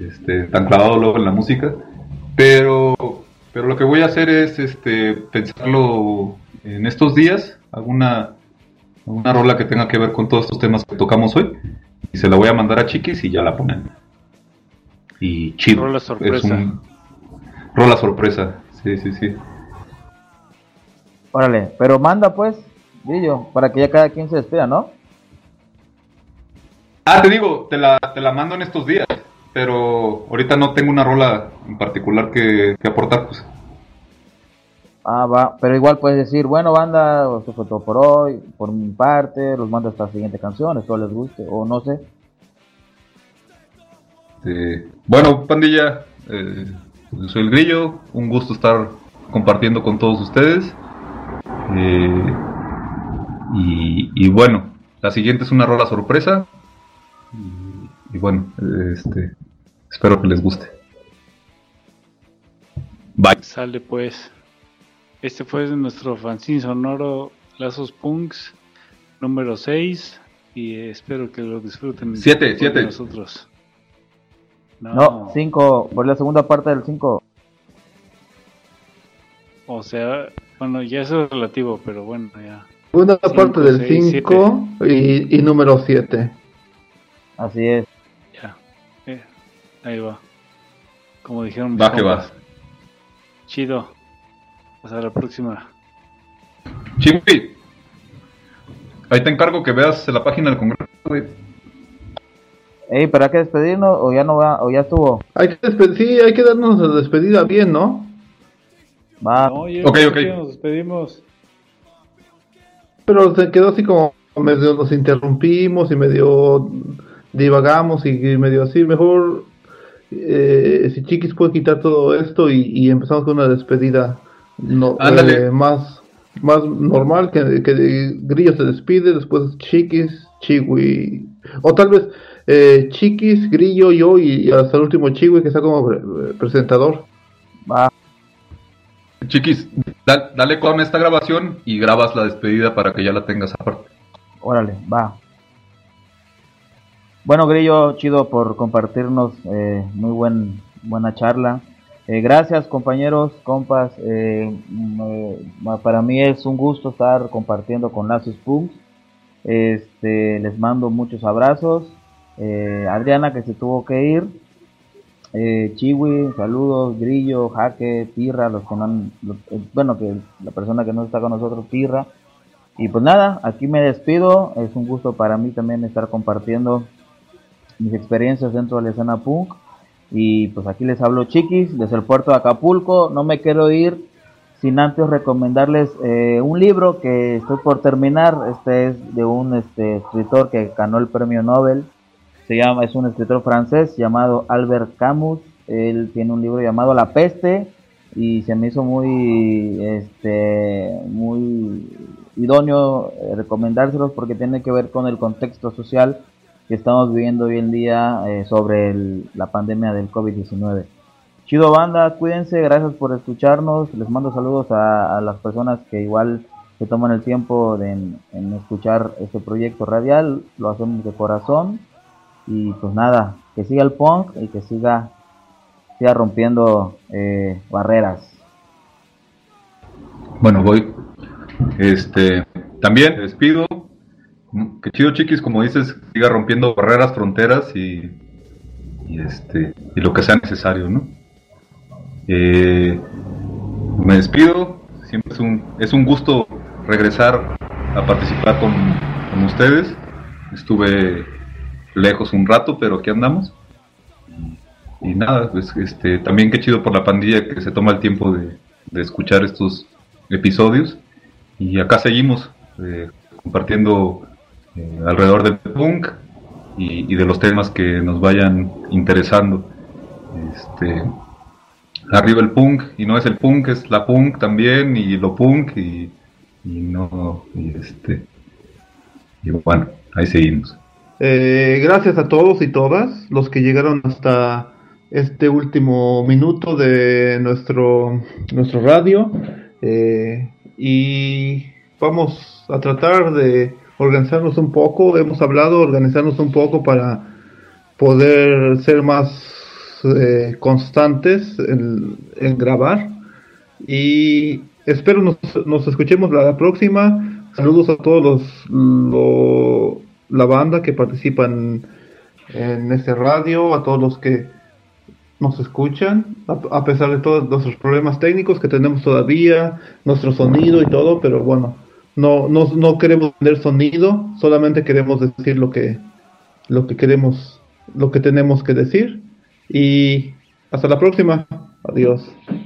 este, tan clavado luego en la música, pero, pero lo que voy a hacer es este, pensarlo en estos días, alguna, alguna rola que tenga que ver con todos estos temas que tocamos hoy, y se la voy a mandar a Chiquis y ya la ponen. Y chido. Rola sorpresa. Es un, rola sorpresa, sí, sí, sí. Órale, pero manda pues, Grillo, para que ya cada quien se despida, ¿no? Ah, te digo, te la, te la mando en estos días, pero ahorita no tengo una rola en particular que, que aportar, pues. Ah, va, pero igual puedes decir, bueno, banda, esto fue todo por hoy, por mi parte, los mando hasta la siguiente canción, espero les guste, o no sé. Eh, bueno, pandilla, eh, soy el Grillo, un gusto estar compartiendo con todos ustedes. Eh, y, y bueno, la siguiente es una rola sorpresa. Y, y bueno, este, espero que les guste. Bye. Sale pues. Este fue nuestro fanzine sonoro Lazos Punks número seis. Y espero que lo disfruten. Siete, siete. Nosotros. No, cinco, por la segunda parte del cinco. O sea, bueno, ya eso es relativo, pero bueno, ya. Segunda Cinco, parte del seis, cinco y, y número siete. Así es. Ya. Eh, ahí va. Como dijeron mis Va que va. compas. Chido. Hasta la próxima. Chiwi, ahí te encargo que veas la página del Congreso, güey. Ey, ¿pero hay que despedirnos o ya no va, o ya estuvo? Hay que despedir, sí, hay que darnos la despedida bien, ¿no? Va. No, ya Ok, ya ok. nos despedimos. Pero se quedó así como medio nos interrumpimos y medio divagamos y medio así. Mejor eh, si Chiquis puede quitar todo esto y, y empezamos con una despedida no, Ándale. eh, más, más normal, que, que Grillo se despide, después Chiquis, Chiwi, o tal vez eh, Chiquis, Grillo, yo y, y hasta el último Chiwi que está como pre- presentador. Va. Chiquis, da- dale con esta grabación y grabas la despedida para que ya la tengas aparte. Órale, va. Bueno, Grillo, chido por compartirnos eh, muy buen buena charla. Eh, gracias, compañeros, compas. Eh, me- para mí es un gusto estar compartiendo con Lazos Punks. Este, les mando muchos abrazos. Eh, Adriana, que se tuvo que ir. Eh, Chiwi, saludos. Grillo, Jaque, Pirra, los que no han, los- eh, bueno, que la persona que no está con nosotros, Pirra. Y pues nada, aquí me despido. Es un gusto para mí también estar compartiendo mis experiencias dentro de la escena punk. Y pues aquí les hablo, Chiquis, desde el puerto de Acapulco. No me quiero ir sin antes recomendarles eh, un libro que estoy por terminar. Este es de un este, escritor que ganó el premio Nobel. Se llama, es un escritor francés llamado Albert Camus. Él tiene un libro llamado La Peste y se me hizo muy, este, muy idóneo eh, recomendárselos porque tiene que ver con el contexto social que estamos viviendo hoy en día eh, sobre el, la pandemia del COVID diecinueve. Chido, banda, cuídense, gracias por escucharnos. Les mando saludos a, a las personas que igual se toman el tiempo de, en, en escuchar este proyecto radial. Lo hacemos de corazón. Y pues nada, que siga el punk y que siga, siga rompiendo eh, barreras. Bueno, voy. Este, también te despido. Que chido, Chiquis, como dices, siga rompiendo barreras, fronteras y, y este y lo que sea necesario, ¿no? Eh, me despido. Siempre es un es un gusto regresar a participar con, con ustedes. Estuve lejos un rato, pero aquí andamos. Y, y nada, pues este también qué chido por la pandilla que se toma el tiempo de, de escuchar estos episodios. Y acá seguimos eh, compartiendo eh, alrededor del punk y, y de los temas que nos vayan interesando. Este, arriba el punk, y no es el punk, es la punk también, y lo punk, y, y no, y este, y bueno, ahí seguimos. Eh, gracias a todos y todas los que llegaron hasta este último minuto de nuestro, nuestro radio. Eh, y vamos a tratar de organizarnos un poco. Hemos hablado de organizarnos un poco para poder ser más eh, constantes en, en grabar. Y espero nos, nos escuchemos la, la próxima. Saludos a todos los, lo, la banda que participan en este radio, a todos los que nos escuchan, a, a pesar de todos nuestros problemas técnicos que tenemos todavía, nuestro sonido y todo, pero bueno, no, no, no queremos vender sonido, solamente queremos decir lo que, lo que queremos, lo que tenemos que decir. Y hasta la próxima. Adiós.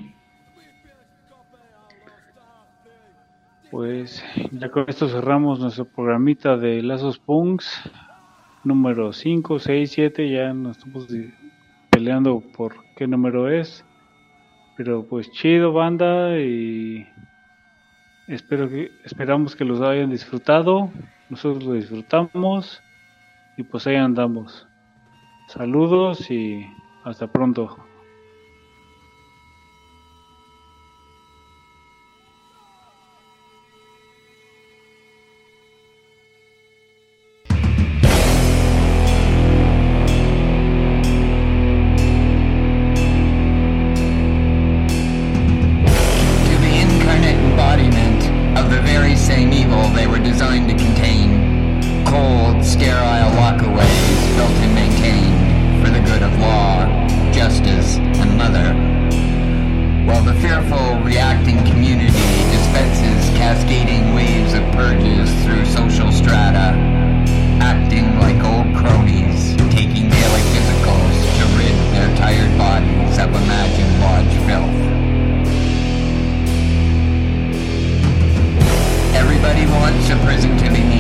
Pues ya con esto cerramos nuestro programita de Lazos Punks número cinco, seis, siete. Ya nos estamos peleando por qué número es, pero pues chido, banda, y espero que esperamos que los hayan disfrutado. Nosotros lo disfrutamos y pues ahí andamos. Saludos y hasta pronto. Everybody wants a prison to be